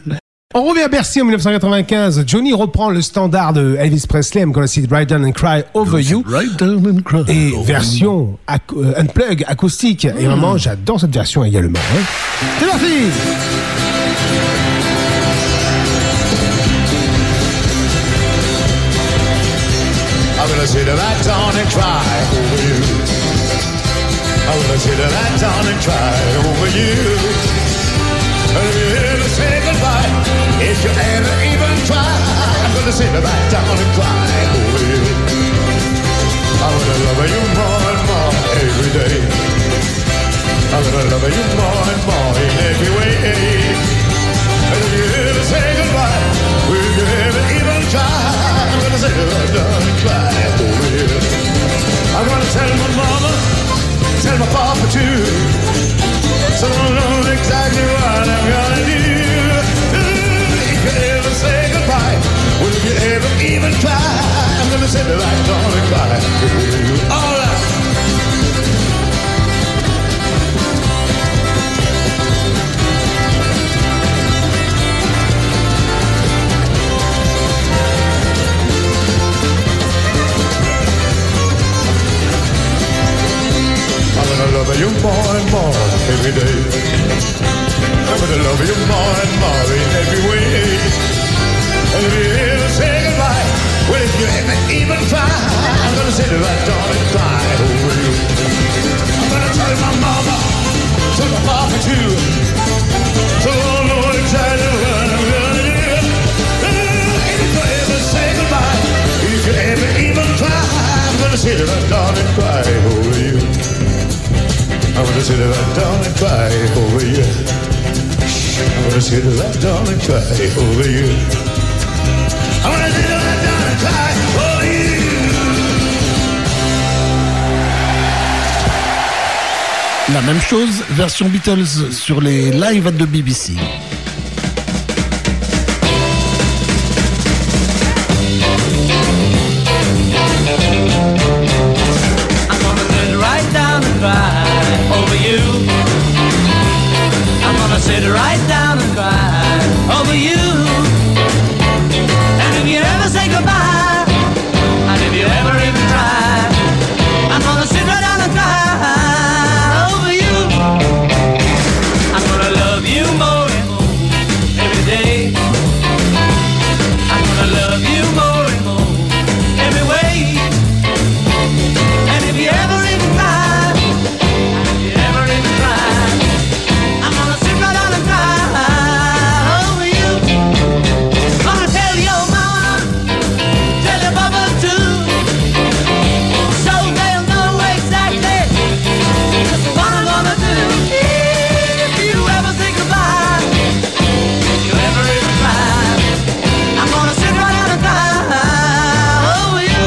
On revient à Bercy en dix-neuf cent quatre-vingt-quinze. Johnny reprend le standard de Elvis Presley, I'm gonna sit right down and cry over you. Right down and cry et over version ac- uh, unplug, acoustique. Mm. Et vraiment, j'adore cette version également. Hein. C'est parti! I'm gonna sit right down and cry over you. I'm gonna sit right down and cry over you. And if you ever say goodbye, if you ever even try, I'm gonna sit right down and cry over you. I'm gonna love you more and more every day. I'm gonna love you more and more in every way. And if you ever say goodbye, if you ever even try, I'm gonna sit right down and cry over you. I'm gonna tell my mama, tell my papa too, so I don't know exactly gonna love you more and more in every way. And if you ever say goodbye, well, if you ever even try, I'm gonna sit right down and cry over you. I'm gonna tell my mama, tell my papa too. So I know exactly what I'm gonna do. And if you ever say goodbye, if you ever even try, I'm gonna sit right down and cry over you. I'm gonna sit right down and cry over you. I'm gonna sit right down and cry over you. I'm gonna sit right down and cry over you. La même chose, version Beatles sur les live de B B C. I'm gonna sit right down and cry over you. I'm gonna sit right down and cry over you. And if you ever say goodbye, and if you ever even try, I'm gonna sit right down and cry over you. I'm gonna love you more and more every day. I'm gonna love you more and more every way. And if you ever even try, and if you ever even try, I'm gonna sit right down and cry over you. Gonna tell your mama, tell your papa too, so they'll know exactly what I'm gonna do. If you ever say goodbye, if you ever even try, I'm gonna sit right down and cry over you.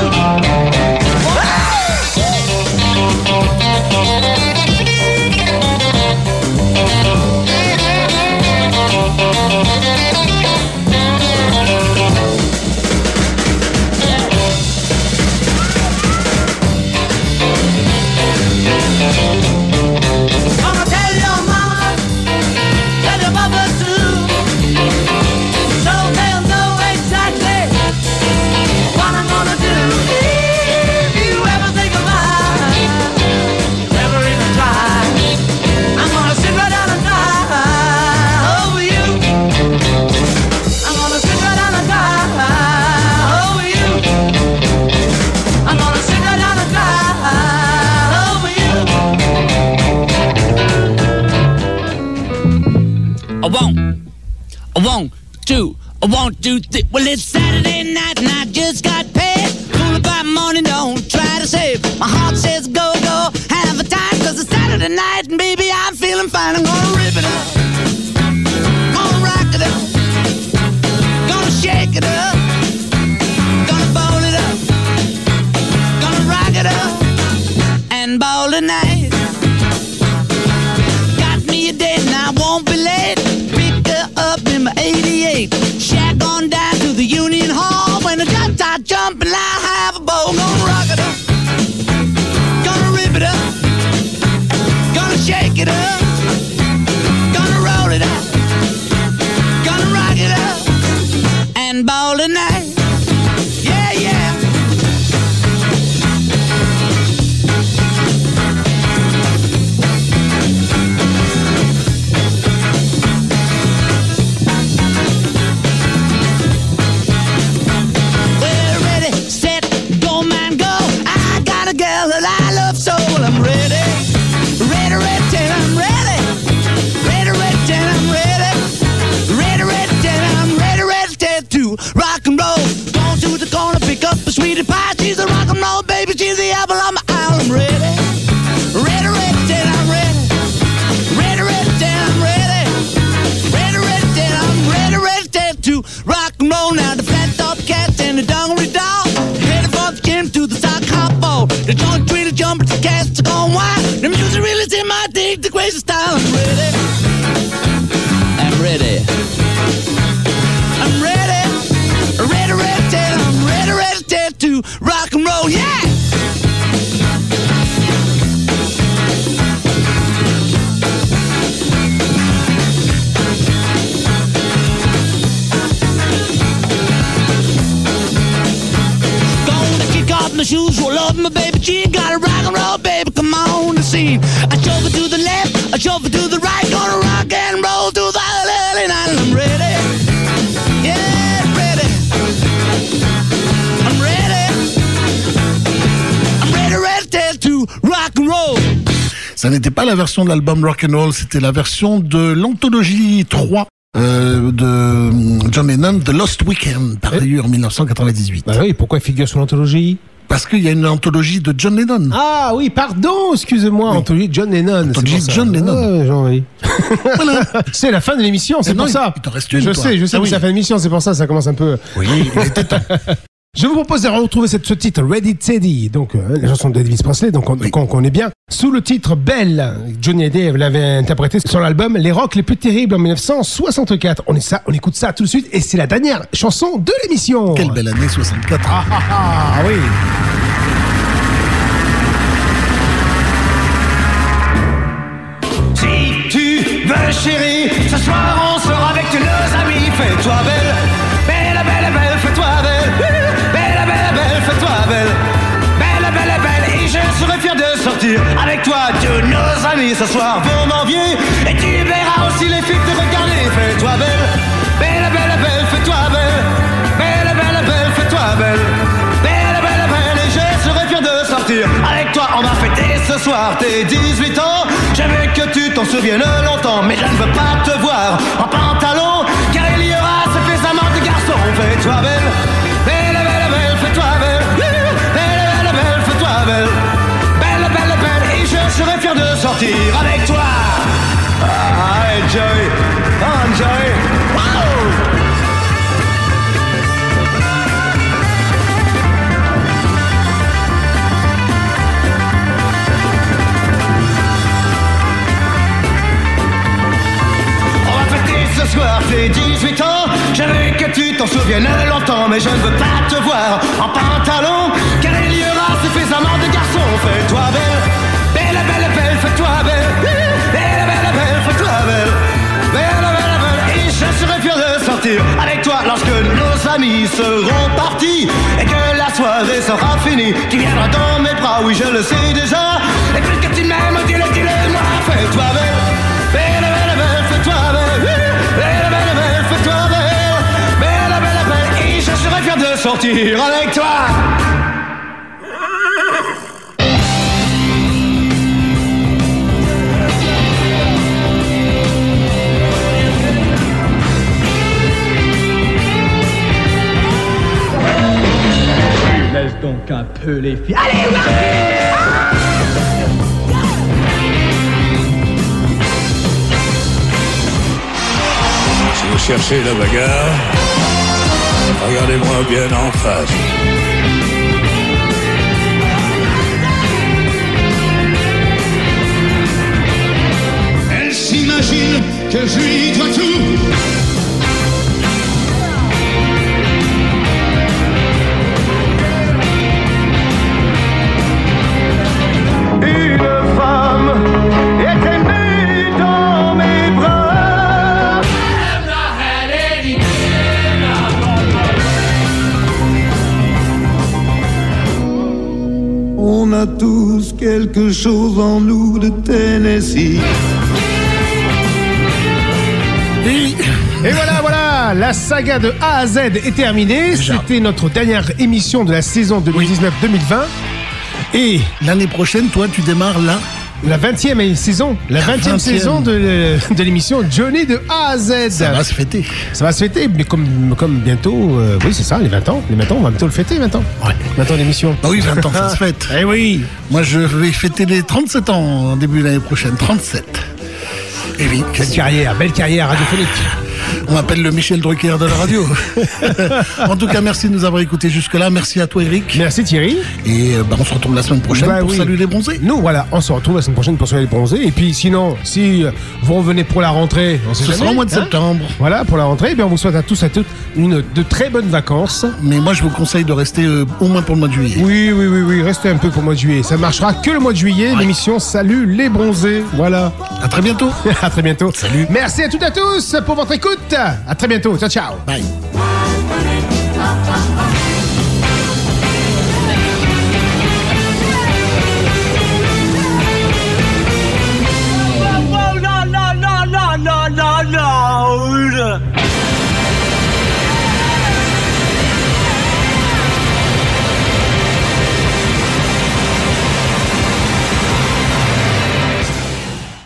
Gonna tell your mama, tell your papa too, so they'll know exactly what I'm gonna do. If you ever say goodbye, if you ever even try, I'm gonna sit right down and cry over you. I'm gonna sit right down and cry over you. I'm gonna sit right down and cry over you. A one, a one, two, a one, two, three. Well, it's Saturday night and I just got paid. Fool about money, don't try to save. My heart says go, go, have a time, cause it's Saturday night and baby, I'm feeling fine. I'm gonna rip it up, gonna rock it up, gonna shake it up, gonna ball it up, gonna rock it up, and ball tonight. Got me a date and I won't be late. Pick her up in my eighty-eight. Shack on down to the Union Hall. When the just start jumping, I have a ball. Gonna rock it up, gonna rip it up, gonna shake it up, gonna roll it up, gonna rock it up, and ball tonight. Yeah, yeah. We're ready, set, go man, go. I got a girl that I love so. Well, I'm ready, ready, ready, and I'm ready, ready, ready, and I'm ready, ready, ready, and I'm ready, ready to rock and roll. Going to the corner, pick up a sweetie pie. She's a rock and roll baby, she's the apple on my eye. I'm ready, ready, ready, and I'm ready, ready, ready, and I'm ready, ready, ready, and I'm ready, ready to rock and roll. Now the flat top cats and the dungaree doll headed for the gym to the sock hop ball. The joint really jumping, the cats are going wild. The music really is in my dig, the crazy style. I'm ready, I'm ready, I'm ready, ready, ready, I'm ready, ready to rock and roll. Yeah. My shoes, roll up my baby G. Gotta rock and roll, baby, come on the scene. I shove it to the left, I shove it to the right. Gonna rock and roll to the Ça n'était pas la version de l'album Rock'n'Roll, c'était la version de l'anthologie trois euh, de John Lennon, The Lost Weekend, paru en mille neuf cent quatre-vingt-dix-huit. Bah oui, pourquoi il figure sur l'anthologie? Parce qu'il y a une anthologie de John Lennon. Ah oui, pardon, excusez-moi, oui. Anthologie de John Lennon. Anthologie de John Lennon. Ouais, Jean-Marie. Voilà. C'est la fin de l'émission, c'est pour non, ça. Il t'en reste une, je toi. sais, je sais, ah, mais oui. c'est la fin de l'émission, c'est pour ça, ça commence un peu. Oui, il était temps. Je vous propose de retrouver cette, ce titre, Ready Teddy, donc euh, la chanson d'Elvis Presley, donc on, oui. qu'on connaît bien, sous le titre Belle. Johnny Hallyday l'avait interprété sur l'album Les Rocks les plus terribles en mille neuf cent soixante-quatre. On, est ça, on écoute ça tout de suite et c'est la dernière chanson de l'émission. Quelle belle année soixante-quatre. Ah ah ah, oui. Si tu veux chérie, ce soir on sort avec tous nos amis, fais-toi belle. Belle, belle, belle, fais-toi belle. Belle, belle, belle, fais-toi belle. Belle, belle, belle, et je serai fier de sortir avec toi. Tous nos amis ce soir vont m'envier. Et tu verras aussi les filles te regarder. Fais-toi belle. Belle, belle, belle, fais-toi belle. Belle, belle, belle, fais-toi belle. Belle, belle, belle, et je serai fier de sortir avec toi. On va fêter ce soir tes dix-huit ans. Je veux que tu t'en souviennes longtemps. Mais je ne veux pas te voir en pantalon, car il y aura suffisamment de garçons. Fais-toi belle, belle, belle, belle, fais-toi belle. Belle, belle, belle, fais-toi belle. Belle, belle, belle, et je serai fier de sortir avec toi. Ah, enjoy, enjoy, wow. Ce soir tes dix-huit ans, je veux que tu t'en souviennes longtemps. Mais je ne veux pas te voir en pantalon, car il y aura suffisamment de garçons. Fais-toi belle, belle, belle, belle, fais-toi belle. Belle, belle, belle, fais-toi belle. Belle, belle, belle, et je serai fier de sortir avec toi lorsque nos amis seront partis et que la soirée sera finie. Tu viendras dans mes bras, oui je le sais déjà. Et puisque tu m'aimes, dis-le, dis-le moi. Fais-toi belle, belle, belle, belle, fais-toi belle. Belle, belle, belle, fais-toi belle. Belle, belle, belle, et je serai fier de sortir avec toi. Laisse donc un peu les filles. Allez, ouais. Si vous cherchez la bagarre, regardez-moi bien en face. Elle s'imagine que je lui dois tout. Une femme était née dans mes bras. On a tous quelque chose en nous de Tennessee. Et voilà, voilà, la saga de A à Z est terminée. C'était notre dernière émission de la saison deux mille dix-neuf deux mille vingt. Et l'année prochaine, toi, tu démarres là. La vingtième saison, la vingtième saison de, de l'émission Johnny de A à Z. Ça va se fêter. Ça va se fêter, mais comme, comme bientôt, euh, oui c'est ça, les vingt ans. Les vingt ans, on va bientôt le fêter, vingt ans. Ouais. vingt ans d'émission. Ah oui, vingt ans, ça se fête. Eh oui. Moi, je vais fêter les trente-sept ans en début de l'année prochaine. trente-sept. Et oui. Belle carrière, belle carrière radiophonique. On m'appelle le Michel Drucker de la radio. En tout cas, merci de nous avoir écoutés jusque-là. Merci à toi, Eric. Merci, Thierry. Et bah, on se retrouve la semaine prochaine bah, pour oui. Salut les bronzés. Nous, voilà, on se retrouve la semaine prochaine pour Salut les bronzés. Et puis, sinon, si vous revenez pour la rentrée, on sait Ce jamais, sera au mois de hein septembre. Voilà, pour la rentrée. Et bien, on vous souhaite à tous et à toutes une, de très bonnes vacances. Mais moi, je vous conseille de rester euh, au moins pour le mois de juillet. Oui, oui, oui, oui. Restez un peu pour le mois de juillet. Ça marchera que le mois de juillet. Ouais. L'émission Salut les bronzés. Voilà. À très bientôt. À très bientôt. Salut. Merci à toutes et à tous pour votre écoute. À très bientôt. Ciao, ciao. Bye.